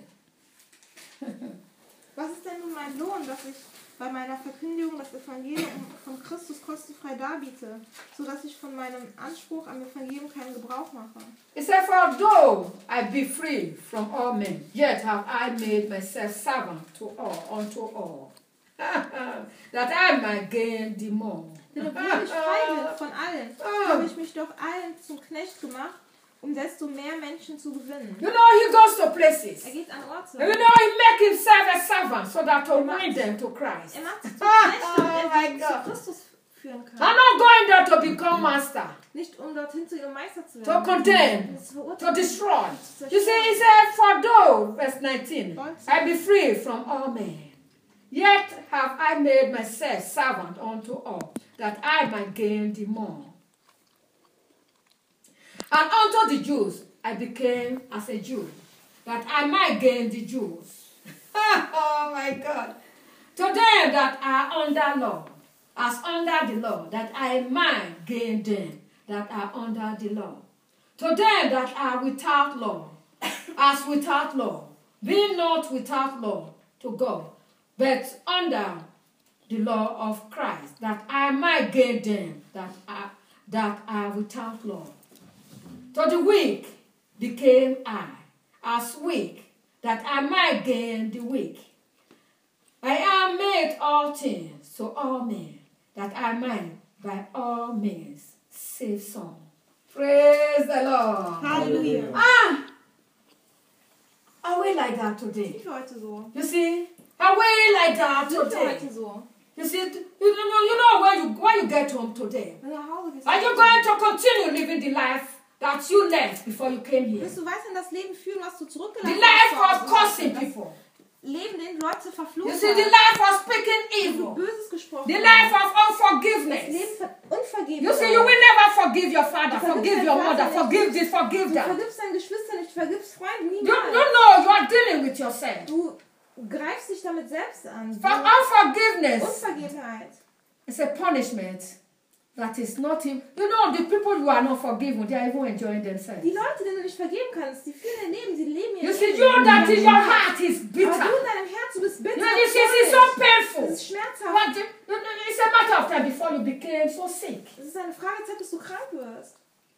Was ist denn nun mein Lohn, dass ich bei meiner Verkündigung das Evangelium von Christus kostenfrei darbiete, so dass ich von meinem Anspruch am Evangelium keinen Gebrauch mache? He said, for though I be free from all men, yet have I made myself servant to all, unto all, that I might gain the more. Denn obwohl ich frei bin von allen, habe ich mich doch allen zum Knecht gemacht, um desto mehr Menschen zu gewinnen. You know, he goes to places. Geht an Orte. You know, he make himself a servant so that to bring them to Christ. Macht sich zum Knecht, damit my er sie God. zu Christus führen kann. I'm not going there to become master, Nicht um dorthin zu ihrem Meister zu to werden. condemn, zu to verurteilen. destroy. You see, he said, for though, verse 19, I be free from all men, yet have I made myself servant unto all, that I might gain the more. And unto the Jews I became as a Jew, that I might gain the Jews. Oh my God. To them that are under law, as under the law, that I might gain them that are under the law. To them that are without law, as without law, being not without law to God, but under the law of Christ, that I might gain them that are without law. To the weak became I, as weak, that I might gain the weak. I am made all things to all men, that I might by all means save some. Praise the Lord. Halleluja. Are we like that today? Sind wir heute so? You see? Are we like that Sind wir today? heute so? You see, you know when you get home today, Wenn du nach Hause gehst, are you going to continue living the life that you left before you came here? wirst du weiterhin das Leben führen, was du The zurückgelassen life hast? of cursing people. Leben, den Leute verflucht You see, the haben. life of speaking Wo du evil. Böses gesprochen The hast. life of Das unforgiveness. Leben von Unvergebung. You see, you will never forgive your father, Du forgive vergibst your deinen mother, Vater forgive nicht. this, forgive Du that. vergibst deinen Geschwistern nicht, du vergibst Freunden You niemals. know you are dealing with yourself. Du greifst dich damit selbst an. For unforgiveness Unvergebenheit. is a punishment that is not in. You know, the people who are not forgiven, they are even enjoying themselves. Die Leute, denen du nicht vergeben kannst, die führen ihr Leben, sie leben ihr You see, Leben. you that is your heart is Aber bitter. du in deinem Herzen bist bitter. You see, it's so painful. Es ist schmerzhaft. But it's a matter of of time before you became so sick. Es ist eine Fragezeit, bis du krank wirst.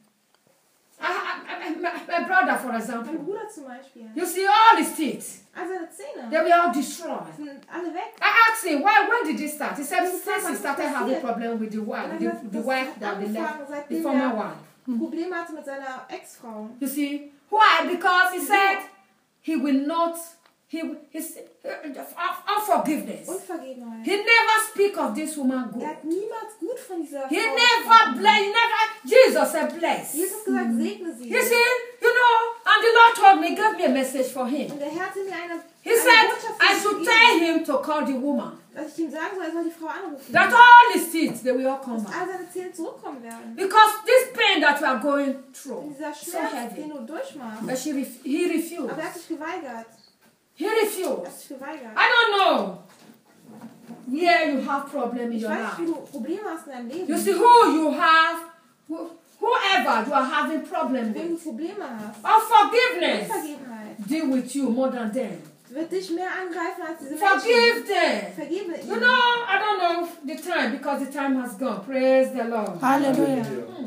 My brother, for Mein example, Bruder zum Beispiel. you see all his teeth, All seine Zähne they were all destroyed. sind alle weg. I asked him, when did this start? He said, Das ist since he was started passiert. having problem with the wife, Und the, er hat the das wife that they angefangen, left, the seitdem former er wife. Probleme hatte mit seiner Ex-Frau. You see, why? Because he said he will not, his unforgiveness. Unvergebenheit. He never speak of this woman good. Er hat niemals gut von dieser He Frau never gesprochen. bless. Jesus said bless. Jesus hat gesagt, segne sie. You see, you know, and the Lord told me, gave me a message for him. Und der Herr hat mir He eine said Botschaft I should gegeben, tell him to call the woman. dass ich ihm sagen soll, er soll die Frau anrufen. That all his teeth, they will all come Dass back. all seine Zähne zurückkommen werden. Because this pain that we are going Und through, dieser so Schmerz, heavy. den du durchmachst. But he refused. Aber er hat sich geweigert. He Er hat refused. sich geweigert. I don't know where you have problem in Ich your weiß nicht, wie life. du Probleme hast in deinem Leben. You see who you have, whoever you are having problem Wenn du with. Probleme hast. Unforgiveness Unvergebenheit deal with you more than them. wird dich mehr angreifen als diese Menschen. Forgive them. Vergebe You ihnen. know, I don't know the time because the time has gone. Praise the Lord. Halleluja.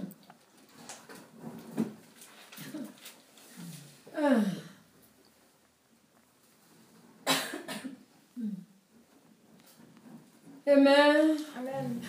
Amen. Amen.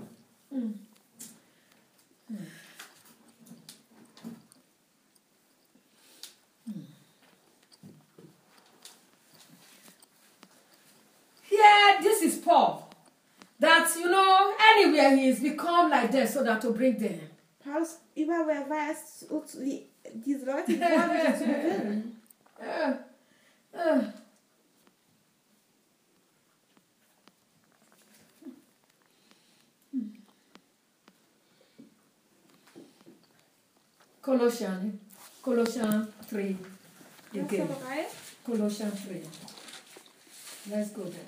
Here, this is Paul. That, you know, anywhere he is, become like them so that to bring them. Paulus, überall, wo er war, ist diese Leute geboren, wieder zu gewinnen. Uh, uh. Colossians 3 again. Kolosser 3. Colossians 3. Let's go there.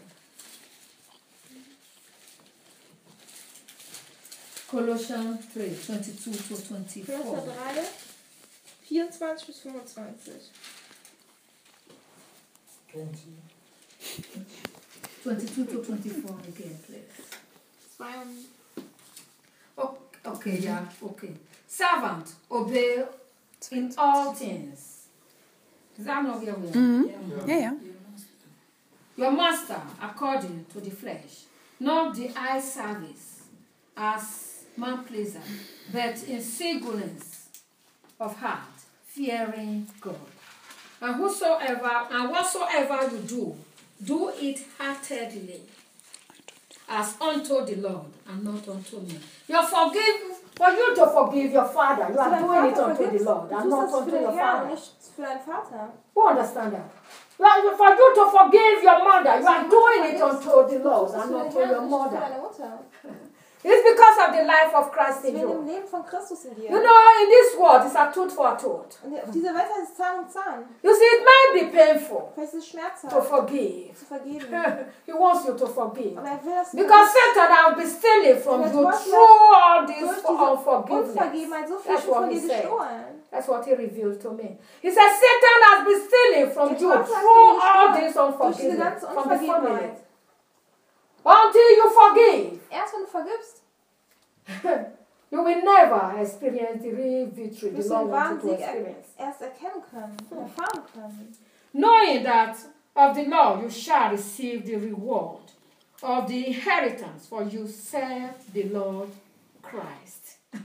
Colossians 3, 22 to 24. Kolosser 3, 24 bis 25. 22 to 24 again, please. 2 und Oh, okay, yeah, okay. Servant, obey in all things. Is that not where we are? Ja, ja. Your master according to the flesh, not the eye service as man pleaser, but in singleness of heart, fearing God. And whatsoever you do it heartedly, as unto the Lord and not unto me. For you to forgive your father, you are doing it unto the Lord and not unto your father. nicht für deinen Vater. Who understand that? For you to forgive your mother, you are doing it unto the Lord and not to your Für mother. deine Mutter. It's because of the life of Christ in Wegen dem you. Leben von Christus in dir. You know, in this world, it's a tooth for a tooth. Und auf dieser Welt heißt es Zahn um Zahn. You see, it might be painful Vielleicht ist es to schmerzhaft, forgive. zu vergeben. He wants you to forgive. Aber er will das Because Satan has been stealing from you through all this durch diese unforgiveness. Unvergebenheit so viel That's what von he dir said. gestohlen. That's what he revealed to me. He said Satan has been stealing from Der you Teufel hat through von dir all gestohlen, this durch diese unforgiveness ganze from the family. Unvergebenheit. Until you forgive, Erst wenn du vergibst, you will never experience the real victory the wirst du Lord den wants wahren you to Sieg experience. erst erkennen können, erfahren können. Knowing that of the Lord you shall receive the reward of the inheritance, for you serve the Lord Christ.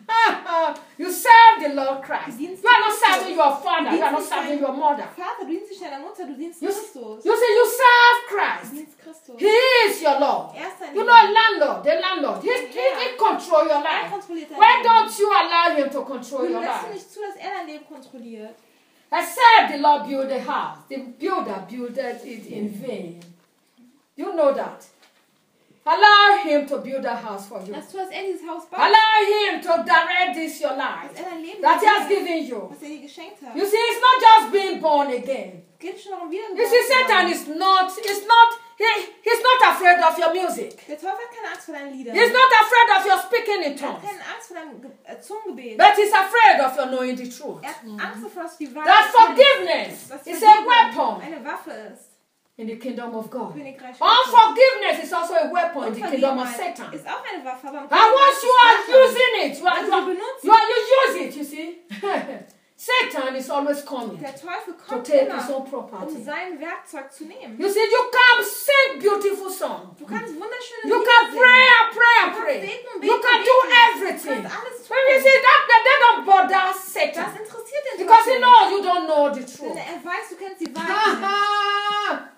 You serve the Lord Christ. You are not serving your father, you are not serving your mother. Vater, du dienst nicht deiner Mutter, du dienst You Christus. see, you serve Du Christ. dienst Christus. He is your Lord. Er ist dein You Leben. know, the landlord, he control your Er life. kontrolliert dein Why Leben. don't you allow him to control Du your lässt ihn life? nicht zu, dass er dein Leben kontrolliert. Except the Lord build a house, the builder builded it in vain. You know that. Allow him to build a house for you. Lass zu, dass er dieses Haus baut. Allow him to direct this your Dass life er dein Leben that he has regiert, given you. was er dir geschenkt hat. You see, it's not just being born again. Es geht schon darum, wieder You see, Satan is not, he's not afraid of your music. Der Teufel hat keine Angst vor deinen Liedern. He's not afraid of your speaking in Er hat tongues. keine Angst vor deinem Zungengebet. But he's afraid of your knowing the truth. Er hat Angst davor, dass die That Wahrheit forgiveness dass is a Vergebung weapon. eine Waffe ist. in the kingdom of God. Königreich Gottes. Unforgiveness is also a weapon in the kingdom of Unvergebenheit Satan. ist auch eine Waffe, aber im And Königreich once you des are Satans. using it, you use it, you see. Satan is always coming Der Teufel to kommt take his immer, own property. um sein Werkzeug zu nehmen. You see, you can sing beautiful songs. Du kannst wunderschöne You Lieder can singen. pray and pray and Du kannst pray. beten und You beten can und do beten. Du everything. kannst alles When you tun. see that, they don't bother Das Satan. interessiert den Because he Teufel. knows you don't know the Denn truth. er weiß, du kennst die Wahrheit.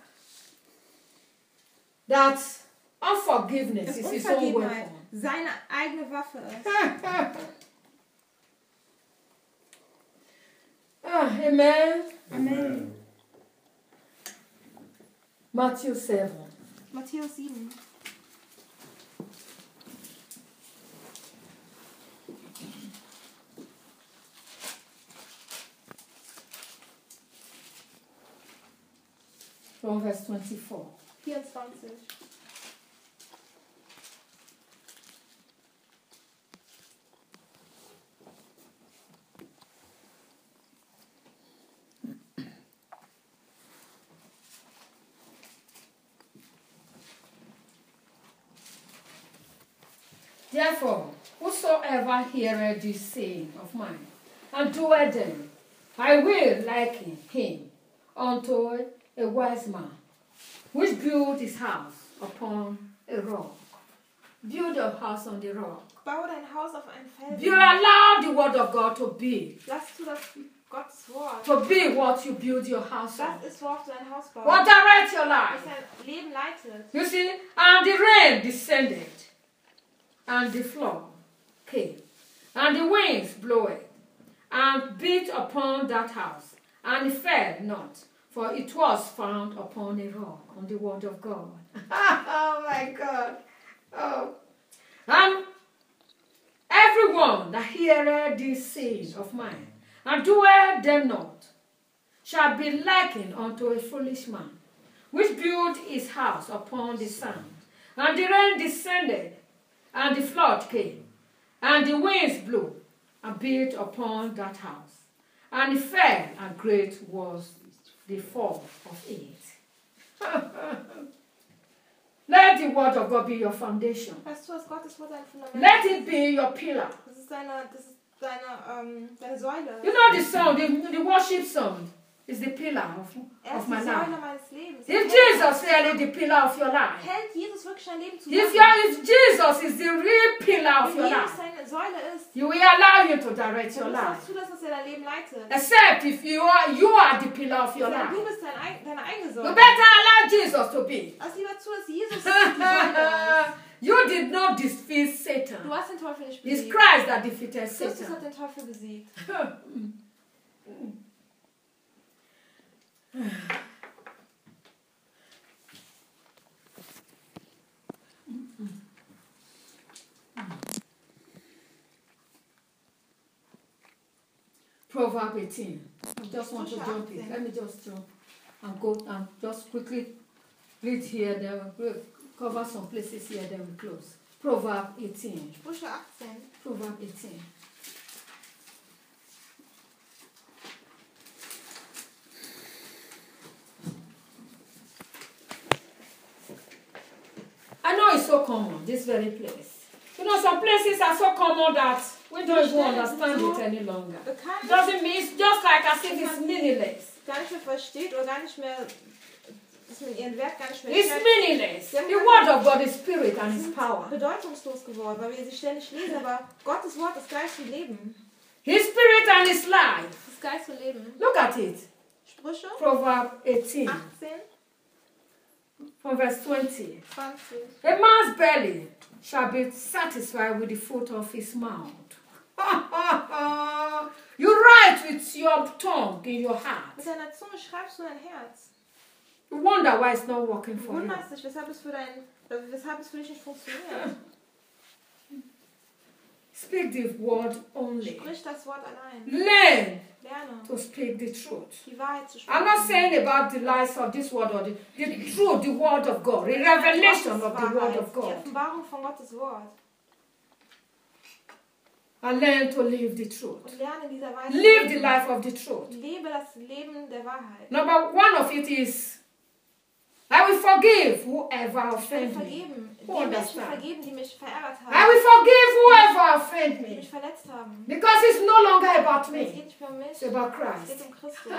That unforgiveness Dass is his own Unvergebenheit weapon. seine eigene Waffe ist. Amen. Amen. Matthew 7. Matthäus 7. From verse 24. 24. Therefore, whosoever heareth this saying of mine, and doeth them, I will liken him unto a wise man, which built his house upon a rock. Build your house on the rock. Baue dein Haus auf einen Felsen. You allow the word of God to be. Lass zu, dass Gottes Wort. To be what you build your house on. Das ist, worauf du dein Haus baust. What directs your Was life? dein Leben leitet. You see, and the rain descended, and the flood came, and the winds blew it, and beat upon that house, and it fell not, for it was found upon a rock, on the word of God. Oh my God. Oh. And everyone that heareth these sayings of mine, and doeth them not, shall be likened unto a foolish man, which built his house upon the sand. And the rain descended, and the flood came, and the winds blew, and beat upon that house. And it fell, and great was the fall of it. Let the word of God be your foundation. Weißt du, dass Gottes Wort dein Fundament Let ist? it be your pillar. Das ist deine Säule. You know the song, the worship song is the pillar Er of ist my die life. Säule meines Lebens. If Jesus really the pillar of your life, Hält Jesus wirklich dein Leben if zusammen. Jesus is the real pillar of Wenn your Jesus life, deine Säule ist, you will allow him to direct your dann musst du auch life. zulassen, dass er dein Leben leitet. Except if you are the pillar of your Sondern life. du bist deine eigene You Säule. better allow Jesus to be. Lass lieber zu, dass Jesus die Säule ist. You did not defeat Du Satan. hast den Teufel nicht It's besiegt. Christ that defeated Christus Satan. hat den Teufel besiegt. Proverb 18. I just want to jump in. Let me just jump and go and just quickly read here. Then we'll cover some places here. Then we close. Proverb 18. Sprüche 18. Proverb 18. I know it's so common, this very place. You know, some places are so common that we don't even understand it any longer. Bekannt, Doesn't mean it's just like as if it's meaningless. gar nicht mehr versteht oder gar nicht mehr, dass man ihren Wert gar nicht mehr It's schätzt. meaningless. The word of God is spirit and is power. Bedeutungslos geworden, weil wir sie ständig lesen, aber Gottes Wort ist Geist und Leben. His spirit and his life. Das ist Geist und Leben. Look at it. Sprüche Proverb 18, 18, from verse 20. 20. A man's belly shall be satisfied with the fruit of his mouth. You write with your tongue in your heart. Mit deiner Zunge schreibst du dein Herz. You wonder why it's not working Du for you. wunderst dich, weshalb es für dich nicht funktioniert. Speak the word only. Sprich das Wort allein. Learn Lerne, to speak the truth. die Wahrheit zu I'm not sprechen. saying about the lies of this word or the truth, the word of God, the revelation of the word of Die God. Offenbarung von Gottes Wort. And learn to live the truth. Und lerne in dieser Weise. Live the life of the truth. Lebe das Leben der Wahrheit. Number one of it is I will forgive whoever Ich werde offends me. vergeben. Who Den Menschen understand? vergeben, die mich verärgert I haben. will forgive whoever offends Die me. mich verletzt haben. Because it's no longer about Es me. geht nicht mehr um mich. It's about Es Christ. geht um Christus.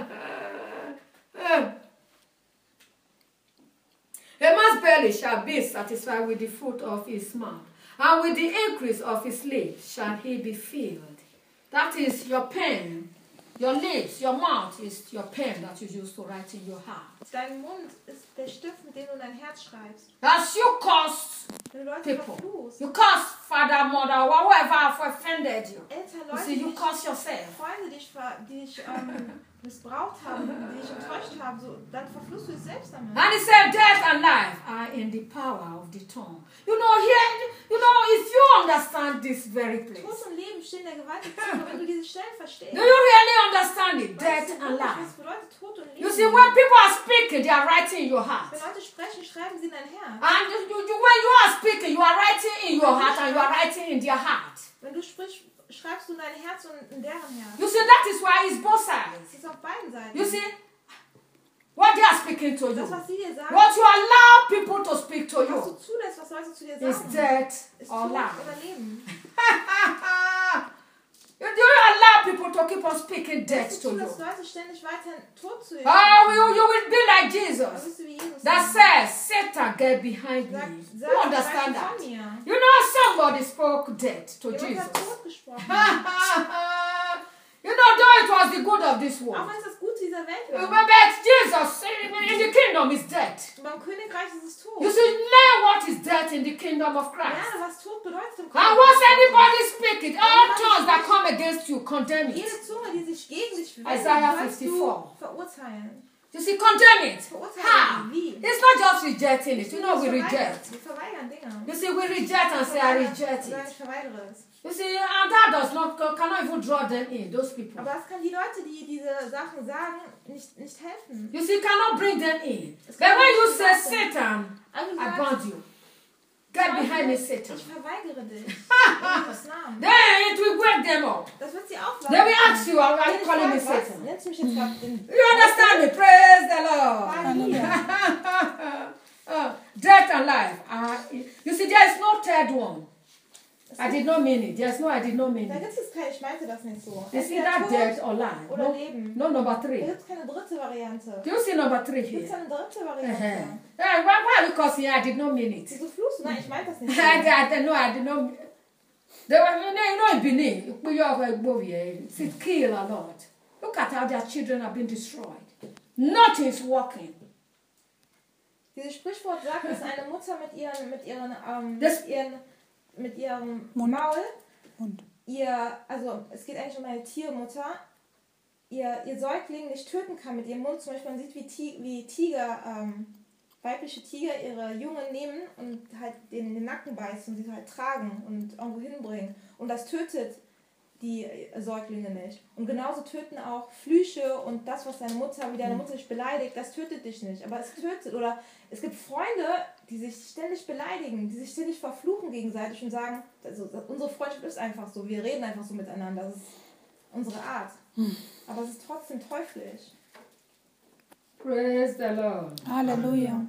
A man's belly shall be satisfied with the fruit of his mouth, and with the increase of his lips shall he be filled. That is your pen. Your lips, your mouth is your pen that you use to write in your heart. Dein Mund ist der Stift, mit dem du dein Herz schreibst. As you curse Wenn du Leute people, verfluchst, you curse father, mother, or whoever have offended you. Eltern, You Leute, see, die you dich, curse yourself. Freunde, die dich missbraucht haben, die dich enttäuscht haben, so, dann verfluchst du dich selbst damit. And he said, death and life are in the power of the tongue. You know, here, if you understand this very place, Tod und Leben stehen der Gewalt der Zunge, wenn du diese Stellen verstehst. do you really understand it? Weißt Death du and wirklich, life. was bedeutet Tod und Leben? You see, when people are speaking, they are writing in your heart. Wenn Leute sprechen, schreiben sie in dein Herz. And when you are speaking, you are writing in your heart and you are writing in their heart. Wenn du sprichst, schreibst du in dein Herz und in deren Herz. You see, that is why it's both sides. Es ist auf beiden Seiten. You see, what they are speaking to Das, you, was sie dir sagen, what you allow people to speak to was du you, zulässt, was Leute zu dir is sagen, death ist or Tod life. oder Leben. Do you allow people to keep on speaking death Lässt to du zu, you? dass Leute ständig weiterhin Tod zu dir Oh, you will be like Dann Jesus bist du wie Jesus. that says, Satan, get behind me. Sag, You understand weiche that? von mir. You know, somebody spoke death to Jemand hat Jesus. Tod gesprochen. You know, though it was the good of this Auch world. wenn es das Gute dieser Welt But war. Jesus in the kingdom is death. Und beim Königreich ist es Tod. You see, learn what is death in the kingdom of Christ. Lerne, was Tod bedeutet im And once anybody speak it, all tongues that come against you, condemn it. Jede Zunge, die sich gegen dich wendet, Isaiah sollst 54. du verurteilen. You see, condemn it. Verurteilen How? wie? It's not just rejecting it. You know, we reject. Wir verweigern Dinge. You see, we reject and say, I reject Sagen, it. ich verweigere es. You see, and that does not, cannot even draw them in, those people. Aber es kann die Leute, die diese Sachen sagen, nicht helfen. You see, cannot bring them in. But when you say, Satan, Also du I sagst, bound you. Get behind me, Satan. ich verweigere dich. In Jesus' Namen. Then it will wake them up. Das wird sie aufwachen. They will ask you, are you Wenn calling me ich frage, was? Satan? Nennst du mich jetzt gerade den... You understand me? Praise the Lord. Halleluja. Death and life. You see, there is no third one. I did not mean it. There's no, I did not mean Da it. gibt es keine, ich meinte das nicht so. You see Entweder that Tod death or life? oder No, Leben. no number Da 3. gibt es keine dritte Variante. Do you see number 3 Gibt es here? eine dritte Uh-huh. Variante? Why? Because here I did not mean it. Wieso fluchst du? Nein, ich meinte das nicht so. No, I did not. They were, you know, in Benin, it kill a lot. Look at how their children have been destroyed. Nothing is working. Dieses Sprichwort sagt, dass eine Mutter mit ihrem Mund. Maul, Und also es geht eigentlich um eine Tiermutter, ihr Säugling nicht töten kann mit ihrem Mund. Zum Beispiel man sieht, wie Tiger, weibliche Tiger ihre Jungen nehmen und halt denen in den Nacken beißen und sie halt tragen und irgendwo hinbringen. Und das tötet die Säuglinge nicht. Und genauso töten auch Flüche und das, was deine Mutter dich beleidigt, das tötet dich nicht. Aber es tötet. Oder es gibt Freunde, die sich ständig beleidigen, die sich ständig verfluchen gegenseitig und sagen, also unsere Freundschaft ist einfach so, wir reden einfach so miteinander, das ist unsere Art. Aber es ist trotzdem teuflisch. Praise the Lord. Halleluja.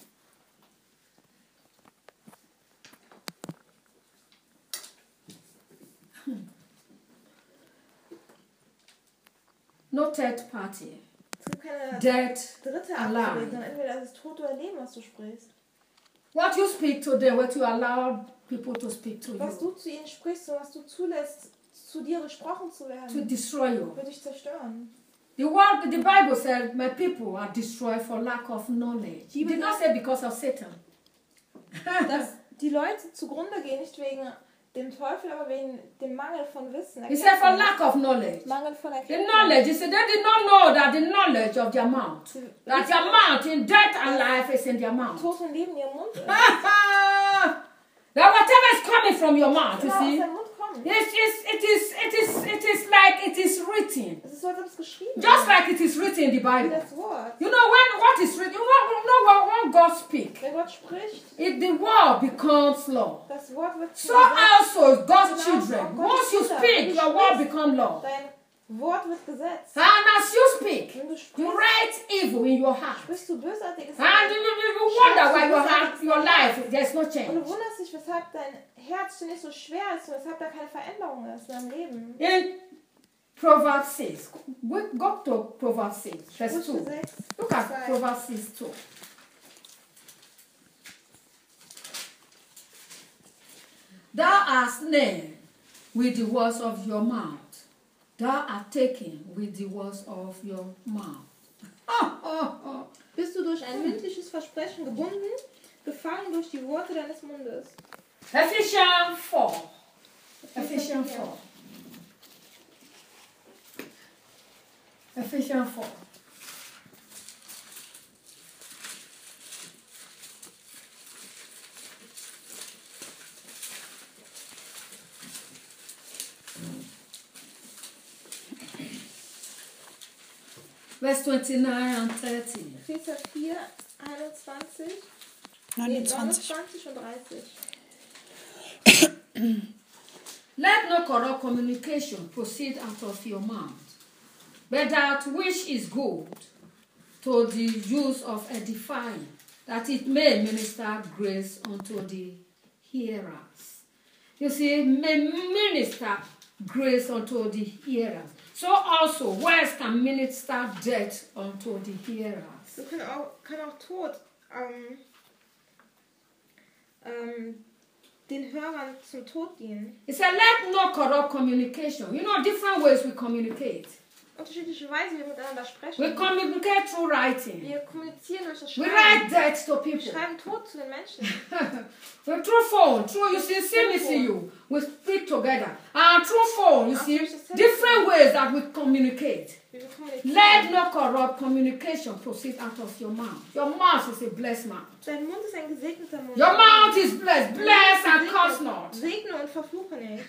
No third party. Es gibt keine Death. dritte Allein. Art zu reden, sondern entweder es ist Tod oder Leben, was du sprichst. What you speak to them, what you allow people to speak to Was you, du zu ihnen sprichst und was du zulässt, zu dir gesprochen zu to werden, destroy you. wird dich zerstören. The Bible said, my people are destroyed for lack of knowledge. He did not say because of Satan. Dass die Leute zugrunde gehen, nicht wegen dem Teufel, aber wegen dem Mangel von Wissen. He said for lack of knowledge. Mangel von The Erkenntnis. knowledge, he said they did not know that the knowledge of their mouth, that their mouth in death and life is in their mouth. Tod und Leben in ihrem Mund ist. That whatever is coming from your mouth, you Genau, aus see, deinem Mund kommt. it is like it is written. Es ist so, als ob es geschrieben Just ist. like it is written in the Wie Bible. das Wort. You know what is written, when God speaks, Wenn Gott spricht, the word becomes law. das Wort wird So also God's Genau, children, auch Gottes once you Kinder, speak, wenn du your word sprichst, becomes law. Wort wird gesetzt. And as you speak, Wenn du you sprichst, write evil in your heart. sprichst du Bösartiges And you wonder why your life, there's no und du change. wunderst dich, weshalb dein Herz nicht so schwer ist und weshalb da keine Veränderung ist in deinem Leben. In Proverbs 6, go to Proverbs 6, verse 2. Sprüche 6, Look at 2. Proverbs 6, 2. Thou art slain with the words of your mouth. Thou art taken with the words of your mouth. Bist du durch ein mündliches Versprechen gebunden, gefangen durch die Worte deines Mundes. Ephesians 4. Ephesians 4. Ephesians 4. Verse 29 and 30. Epheser 4, 21, 29. 29 und 30. Let no corrupt communication proceed out of your mouth, but that which is good to the use of edifying, that it may minister grace unto the hearers. You see, may minister grace unto the hearers. So also, words can minister death unto the hearers. So kann auch Tod den Hörern zum Tod dienen. It said, let no corrupt communication. You know, different ways we communicate. Unterschiedliche Weise, wie wir miteinander sprechen. We communicate through writing. Wir kommunizieren durch das We Schreiben. write death to Wir people. schreiben Tod zu den Menschen. Well, through phone, through you see me, see you. We speak together. And through phone, you see different ways that we communicate. Wie wir kommunizieren. Let no corrupt communication proceed out of your mouth. Your mouth is a blessed mouth. Dein Mund ist ein gesegneter Mund. Your mouth is blessed. Bless and curse not. Segne und verfluche nicht.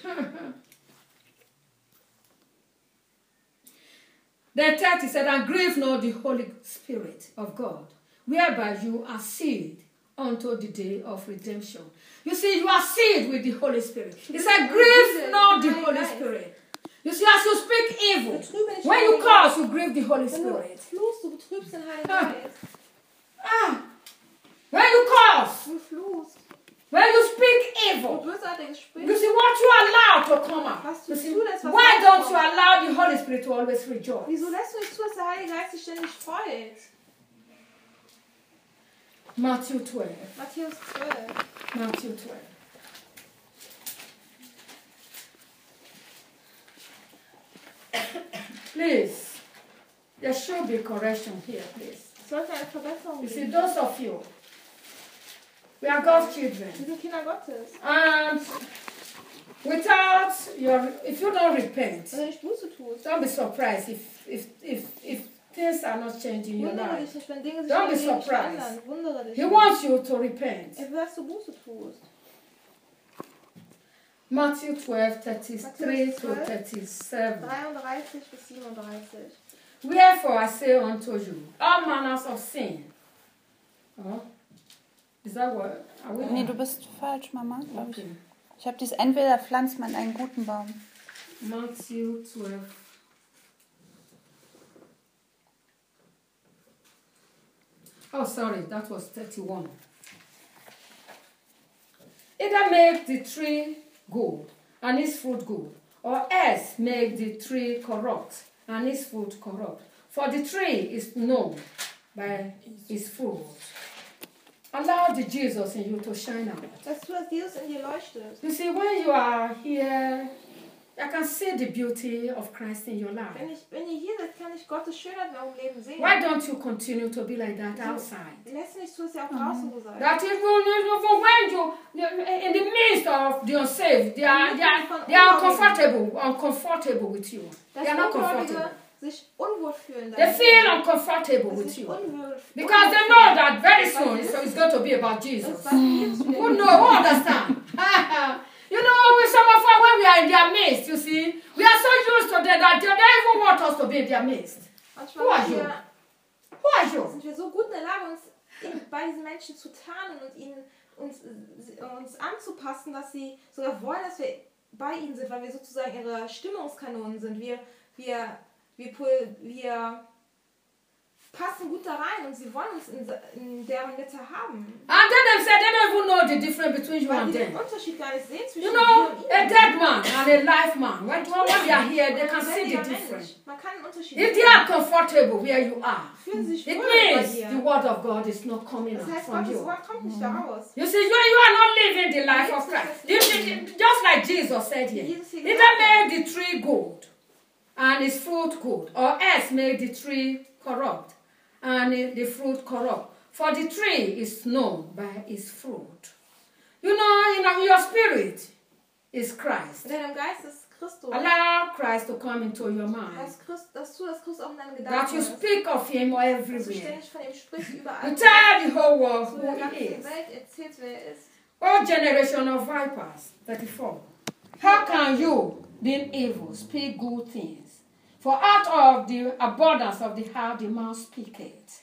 Then 30 said, and grieve not the Holy Spirit of God, whereby you are sealed unto the day of redemption. You see, you are sealed with the Holy Spirit. He said, grieve not the Holy Spirit. You see, as you speak evil, when you curse, you grieve the Holy Wenn du Spirit. fluchst, du betrübst den Heiligen Geist. When you curse, Du fluchst. when you speak Du evil, bösartiges you sprichst. see what you allow to come out. Was You du see, zulässt, was why don't you rauskommt. allow the Holy Spirit to always rejoice? Wieso lässt du nicht zu, dass der Heilige Geist sich ständig freut? Matthew 12. Matthäus 12. Matthew 12. Please, there should be correction here, please. Es sollte eine Verbesserung You see, geben. those of you, we are God's children. Wir sind Kinder Gottes. And without if you don't repent, Wenn du nicht Buße tust, don't be surprised if things are not changing in your wundere life. dich nicht, wenn Dinge sich Don't in be deinem Leben nicht surprised. ändern. Wundere dich He nicht. wants you to repent. Er will, dass du Buße tust. Matthew 12, 33 to 12, 37. 33 bis 37. Wherefore I say unto you, all manners of sin. Oh, is that what? Are we Nee, du bist falsch, Mama, glaube ich. Okay. Ich habe dieses entweder pflanzt man einen guten Baum. Matthew 12. Oh, sorry, that was 31. Either make the tree good and its fruit good, or else make the tree corrupt and its fruit corrupt. For the tree is known by its fruit. Allow the Jesus in you to shine out. Dass du, dass Jesus in dir leuchtet. You see, when you are here, I can see the beauty of Christ in your life. Wenn ihr hier seid, kann ich Gottes Schönheit in eurem Leben sehen. Why don't you continue to be like that outside? Lässt nicht zu, dass ihr auch draußen so seid. That even when you, in the midst of the unsaved, they are uncomfortable with you. Dass They are not comfortable. Ungläubige sich unwohl fühlen. They feel uncomfortable with you. Because they know that very soon it's going to be about Jesus. Who know? Who understand? You know, with some of us, when we are in their midst, you see, we are so used to them that they don't even want us to be in their midst. Who are you? Who are you? Sind wir so gut in der Lage, uns bei diesen Menschen zu tarnen und uns anzupassen, dass sie sogar wollen, dass wir bei ihnen sind, weil wir sozusagen ihre Stimmungskanonen sind. Wir wir passen gut da rein und sie wollen uns in deren Mitte haben. And then they said they don't even know the difference between you Weil and sie den them. Unterschied gar nicht sehen zwischen You dir know, und a ihnen. dead man and a live man. When they are here, they can see the Lebendiger difference. Mensch. Man kann einen Unterschied If they sehen. are comfortable where you are, Fühlen sie sich it wohl bei means dir. the word of God is not coming Das out heißt, from Gottes you. Wort kommt nicht da raus. You see, you are not living the life of Christ. Just like Jesus said here. Either make the tree good and its fruit good, or else make the tree corrupt and the fruit corrupt. For the tree is known by its fruit. You know, your spirit is Christ. In deinem Geist ist Christus. Allow Christ to come into your mind. Dass Christus auch in deinen That Gedanken you ist. speak of him Dass du everywhere. ständig von ihm sprichst, überall. You tell the whole world Zu who der he ganzen is. Welt erzählst, wer er ist. O generation of vipers, 34. How can you, being evil, speak good things? For out of the abundance of the heart the mouth speaketh.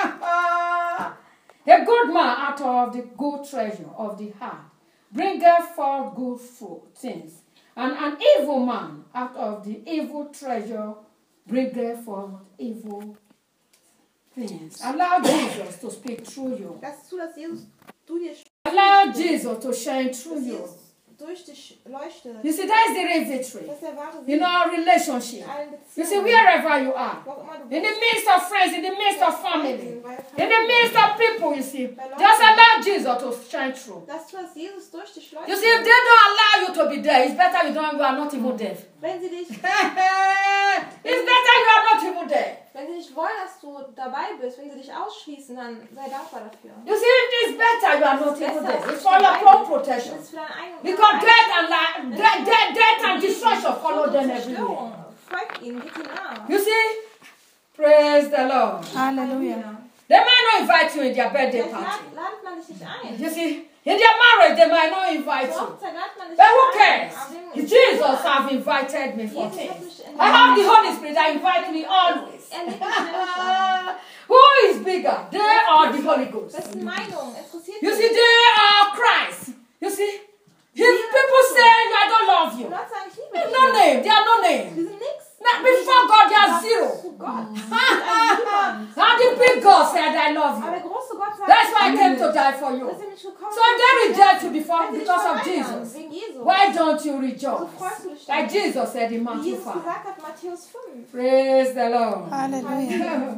A good man out of the good treasure of the heart bringeth forth good fruit things. And an evil man out of the evil treasure bringeth forth evil things. Allow Jesus to speak through you. Lass zu, dass Jesus du dir Allow Jesus to shine through dass you. Jesus durch dich leuchtet. You see, that is the real victory. Das ist der wahre In Sieg our relationship. in allen You see, Beziehungen. wherever you are, Wo auch immer du in the bist. midst of friends, in the midst of family, in the midst of people, you see, just allow Jesus to shine through. Lass zu, dass Jesus durch dich leuchtet. You see, if they don't allow you to be there, it's better you are not even there. Wenn sie dich, It's better you are not even there. wenn sie nicht wollen, dass du dabei bist, wenn sie dich ausschließen, dann sei dankbar dafür. You see, it's better you are not even Besser, there. dass It's du for your dabei own bist. protection. Das ist für deinen eigenen Because death and destruction follow them everywhere. Zerstörung. Folgt ihnen, geht ihnen nach. You see, praise the Lord. Halleluja. They might not invite you in their birthday Vielleicht party. ladet man dich nicht ein. You see, in their marriage, they might not invite Zur you. Hochzeit ladet man dich But who nicht ein. cares? Aber wem- Jesus have invited me for Jesus things. hat mich in- I have the Holy Spirit that invite me always. Er lädt mich ständig ein. Who is bigger? They or the Holy Ghost? Wessen Meinung interessiert You dich? see, they are Christ. You see, if people say I don't love you, Gott sagt, ich liebe there's dich no nicht. name. They are no name. Wir sind nix. Now, before God, they are Das zero. ist zu Gott. Wir sind ein Niemand. And the big God said, I love Aber der you. große Gott sagt, That's why I ich came liebe to dich. die for you. Deswegen bin ich gekommen, So they reject you before Wenn sie dich because of verweigern, Jesus. wegen Jesus. Why don't you So rejoice? freust du dich Like dann. Jesus said in Wie Matthew Jesus 5. gesagt hat, Matthäus 5. Praise the Lord. Halleluja.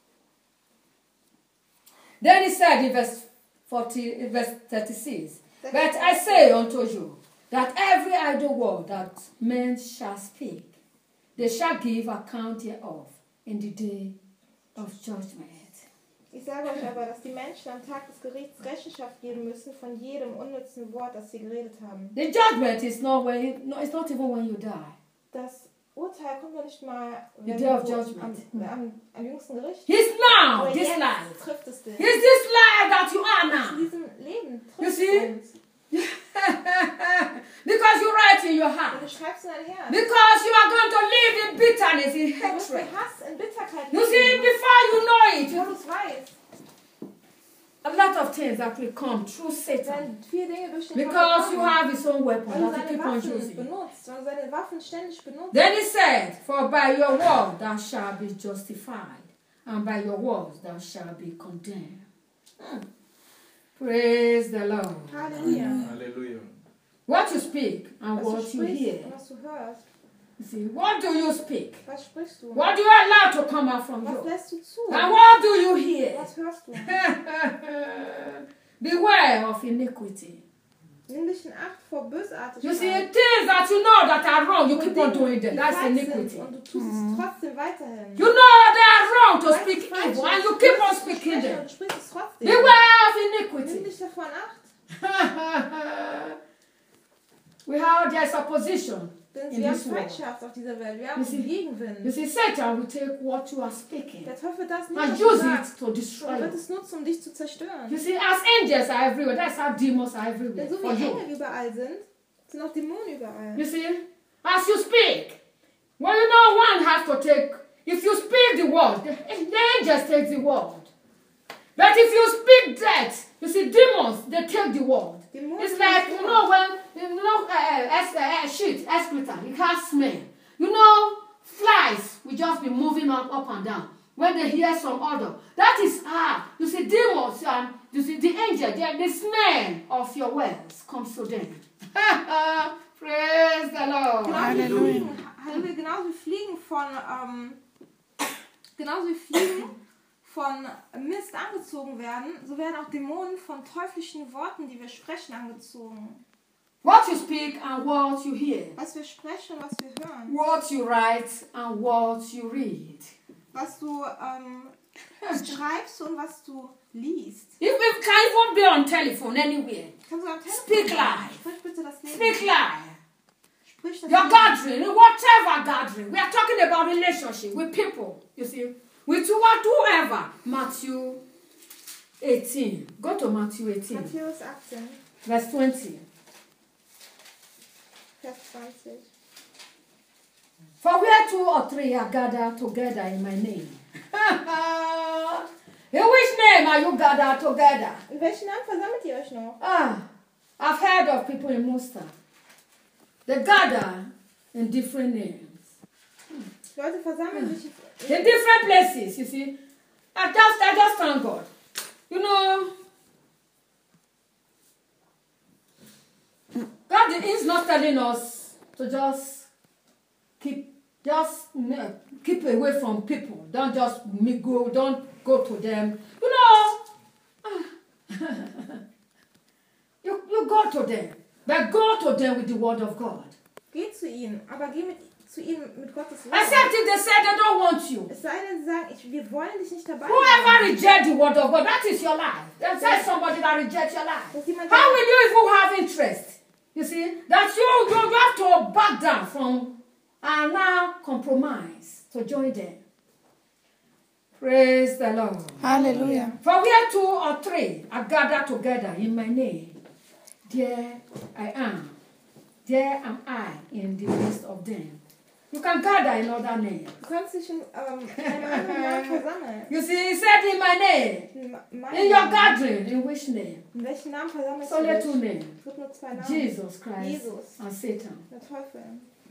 Then he said in verse 36, but I say unto you, that every idle word that men shall speak, they shall give account hereof in the day of judgment. Ich sage euch aber, dass die Menschen am Tag des Gerichts Rechenschaft geben müssen von jedem unnützen Wort, das sie geredet haben. The judgment is not it's not even when you die. Das Urteil kommt noch nicht mal The day of judgment. am jüngsten Gericht. He's now, Aber this jetzt life. trifft es dich. He's this life that you are In now. diesem Leben You trifft see? es uns. Because you write in your Und heart. du schreibst in dein Herz. Because you are going to live in bitterness, in Du wirst hatred. in Hass, in Bitterkeit You see, leben. before you know Wo it, du es weißt, a lot of things that will come through Satan. werden viele Dinge durch den Because you kommen. have his own weapon Weil du that he seine keep on Waffen using. benutzt, weil du seine Waffen ständig benutzt. Then he said, for by your word thou shalt be justified, and by your words thou shalt be condemned. Praise the Lord. Halleluja. Hallelujah. What you speak and Was du what you sprichst hear. und was du hörst, You see, what do you speak? was sprichst du? What do you allow to come out from Was you? lässt du zu? And what do you hear? Was hörst du? Beware of iniquity. Nimm dich in Acht vor Bösartigkeit. You see, things that you know that are wrong, you Und keep on Dinge, doing them. die That's falsch iniquity. sind, und du tust es trotzdem weiterhin. You know they are wrong to Weißt, speak es falsch evil, ist, and you du keep on tust es speaking sprechen, them. und du sprichst es trotzdem. Beware of Nimm iniquity. dich davor in Acht. There's opposition Denn in wir haben this world. Feindschaft auf dieser Welt. Wir haben You see- You Gegenwind. see, Satan will take what you are speaking Der Teufel das nicht, and was du use sagst. it to Und destroy wird you. es nutzen, um dich zu zerstören. You see, as angels are everywhere, that's how demons are everywhere Denn so for wie you. Engel überall sind auch Dämonen überall. You see, as you speak, well, you know, one has to take, if you speak the word, the angels take the word. But if you speak that, you see, demons, they take the word. Dämonen It's sind like, das you Wort. know, when, shit, excreta, it has smell. You know, flies will just be moving up and down when they hear some order. That is how, you see, demons and you see the angel, the smell of your words comes to them. Praise the Lord. Halleluja. Genauso wie Fliegen von Mist angezogen werden, so werden auch Dämonen von teuflischen Worten, die wir sprechen, angezogen. What you speak and what you hear. Was wir sprechen und was wir hören. What you write and what you read. Was du schreibst und was du liest. You can't even be on telephone anywhere. Kannst du am Telefon Speak live. Sprich bitte das Leben. Speak live. Sprich das Your Leben. gathering, whatever gathering. We are talking about relationship with people. You see, with whoever. Matthew 18. Go to Matthew 18. Matthäus 18, Verse 20. Vers 20. For where 2 or 3 are gathered together in my name. In which name are you gathered together? In welchen Namen versammelt ihr euch noch? I've heard of people in Munster. They gather in different names. Leute versammeln sich In different places, you see. I just thank God. You know, God is not telling us to just keep away from people. Don't go to them. You know, you go to them. But go to them with the word of God. Geh zu ihnen, aber geh zu ihnen mit Gottes Wort. Except if they say they don't want you. Es sei denn, sie sagen, wir wollen dich nicht dabei Whoever haben. rejects the word of God, that is your life. There's somebody that rejects your life. Dass jemand How will you even have interest? You see, that you have to back down from and now compromise to join them. Praise the Lord. Hallelujah. For where 2 or 3 are gathered together in my name, there I am. There am I in the midst of them. You can gather in other names. Du kannst dich in einem anderen Namen versammeln. You see, he said in my name. In your gathering, in which name? In welchen Namen versammelst It's du only dich? 2 names. Es gibt nur 2 Namen. Jesus Christ Jesus. and Satan. Der Teufel.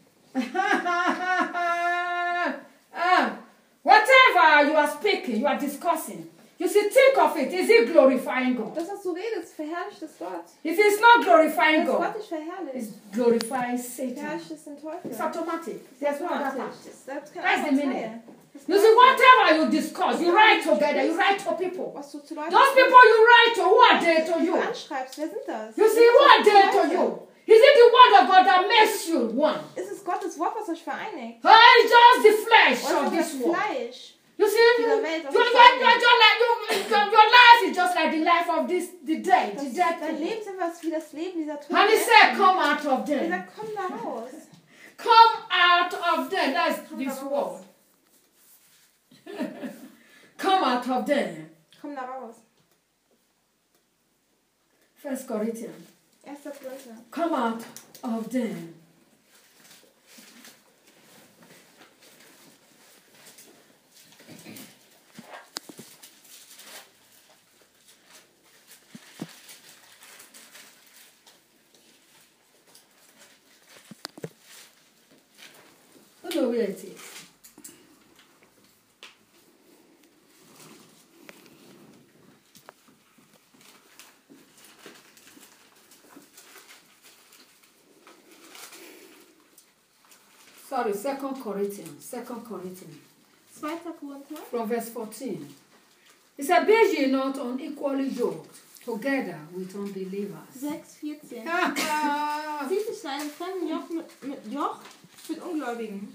Whatever you are speaking, you are discussing. You see, think of it. Is it glorifying God? Das, was du redest, verherrlicht es Gott. If it's not glorifying Wenn es Gott God, nicht verherrlicht, it's glorifying Satan. verherrlicht es den Teufel. It's automatic. There's no other part. Das ist kein That's the anderer meaning. Teil. Das You see, whatever you discuss, you write together, you write to people. was du zu Leuten Those people you write to, who are they to you? anschreibst, wer sind das? You see, who are they to you? Is it the word of God that makes you one? Ist es Gottes Wort, was euch vereinigt? Or it's just the flesh Oder of ist this das world? Fleisch? You see, Dieser Welt, was your euch vereinigt? life is just like the life of the dead. The dead Dein people. Leben ist etwas wie das Leben dieser Toten. And he said, come out of Er them. sagt, komm da raus. Come out of them. That's this word. Come out of them. Komm da raus. 1 Corinthians. 1. Korinther. Come out of them. I don't know where it is. Sorry, 2 Corinthians. 2 Corinthians. 2. Korinther. From verse 14. It said, be ye not unequally yoked together with unbelievers. 6,14. Zieht sich seinen fremden Joch mit Ungläubigen.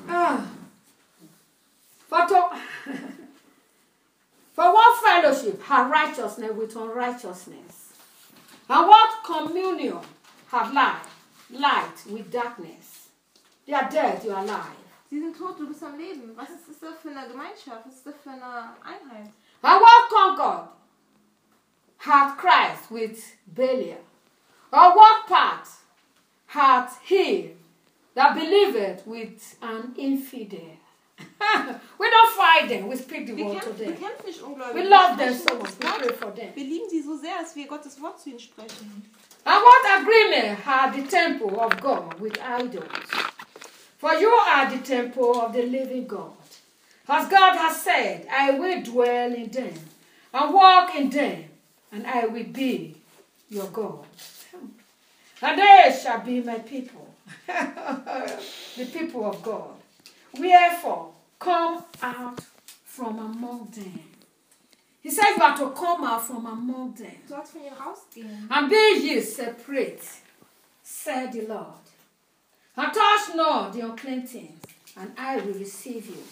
For what fellowship have righteousness with unrighteousness? And what communion have light with darkness? They are dead, you are alive. Sie sind tot, du bist am Leben. Was ist das für eine Gemeinschaft? Was ist das für eine Einheit? And what concord hath Christ with Belial? Or what part hath he that believeth with an infidel? We don't fight them, we speak the word to Wir them. kämpfen nicht ungläubig. We love them Wir so sprechen much, we Gottes pray Wort. for them. Wir lieben sie so sehr, dass wir Gottes Wort zu ihnen sprechen. And what agreement had the temple of God with idols? For you are the temple of the living God. As God has said, I will dwell in them and walk in them, and I will be your God. And they shall be my people, the people of God. Wherefore, come out from among them. He says you are to come out from among them. Du sollst von ihnen rausgehen. And be ye separate, said the Lord. And touch not the unclean things, and I will receive you.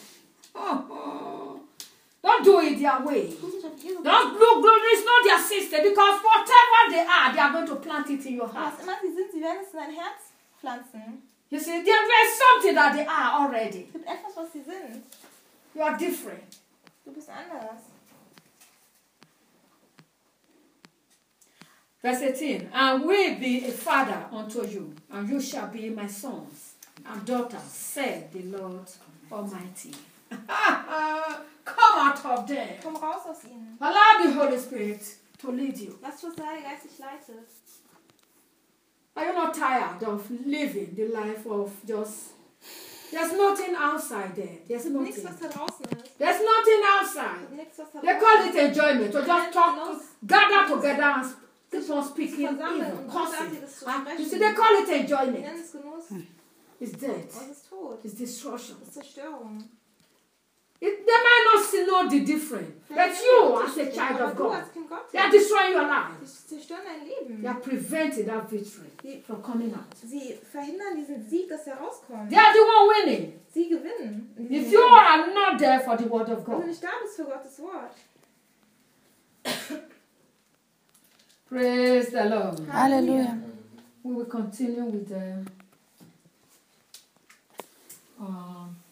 Don't do it their way. Tu musst nicht auf ihre Don't look, it's not their system, because whatever they are going to plant it in your heart. Was immer sie sind, sie werden es in dein Herz pflanzen. You see, there is something that they are already. Es gibt etwas, was sie sind. You are different. Du bist anders. Verse 18, and will be a father unto you, and you shall be my sons and daughters, said the Lord Almighty. Come out of there. Komm raus aus ihnen. Allow the Holy Spirit to lead you. Lass was der Heilige Geist dich leitet. Are you not tired of living the life of just... There's nothing outside there. There's Nichts, nothing. was da draußen ist. There's nothing outside. Nichts, was da They call draußen it enjoyment. To just talk, gather together and keep on speaking versammeln evil, und cursing. Großartiges zu And you sprechen. see, they call it Wir enjoyment. nennen es Genuss. It's death. Aber es ist Tod. It's destruction. Es ist Zerstörung. They might not see know the difference. But you, as a child Aber of du God, als Kind they are Gottes, destroying your life. sie zerstören dein Leben. They are preventing that victory from coming out. Sie verhindern diesen Sieg, dass er rauskommt. They are the one winning. Sie gewinnen. in diesem If you Leben. are not there for the word of Wenn du God. nicht da bist für Gottes Wort. Praise the Lord. Halleluja. We will continue with the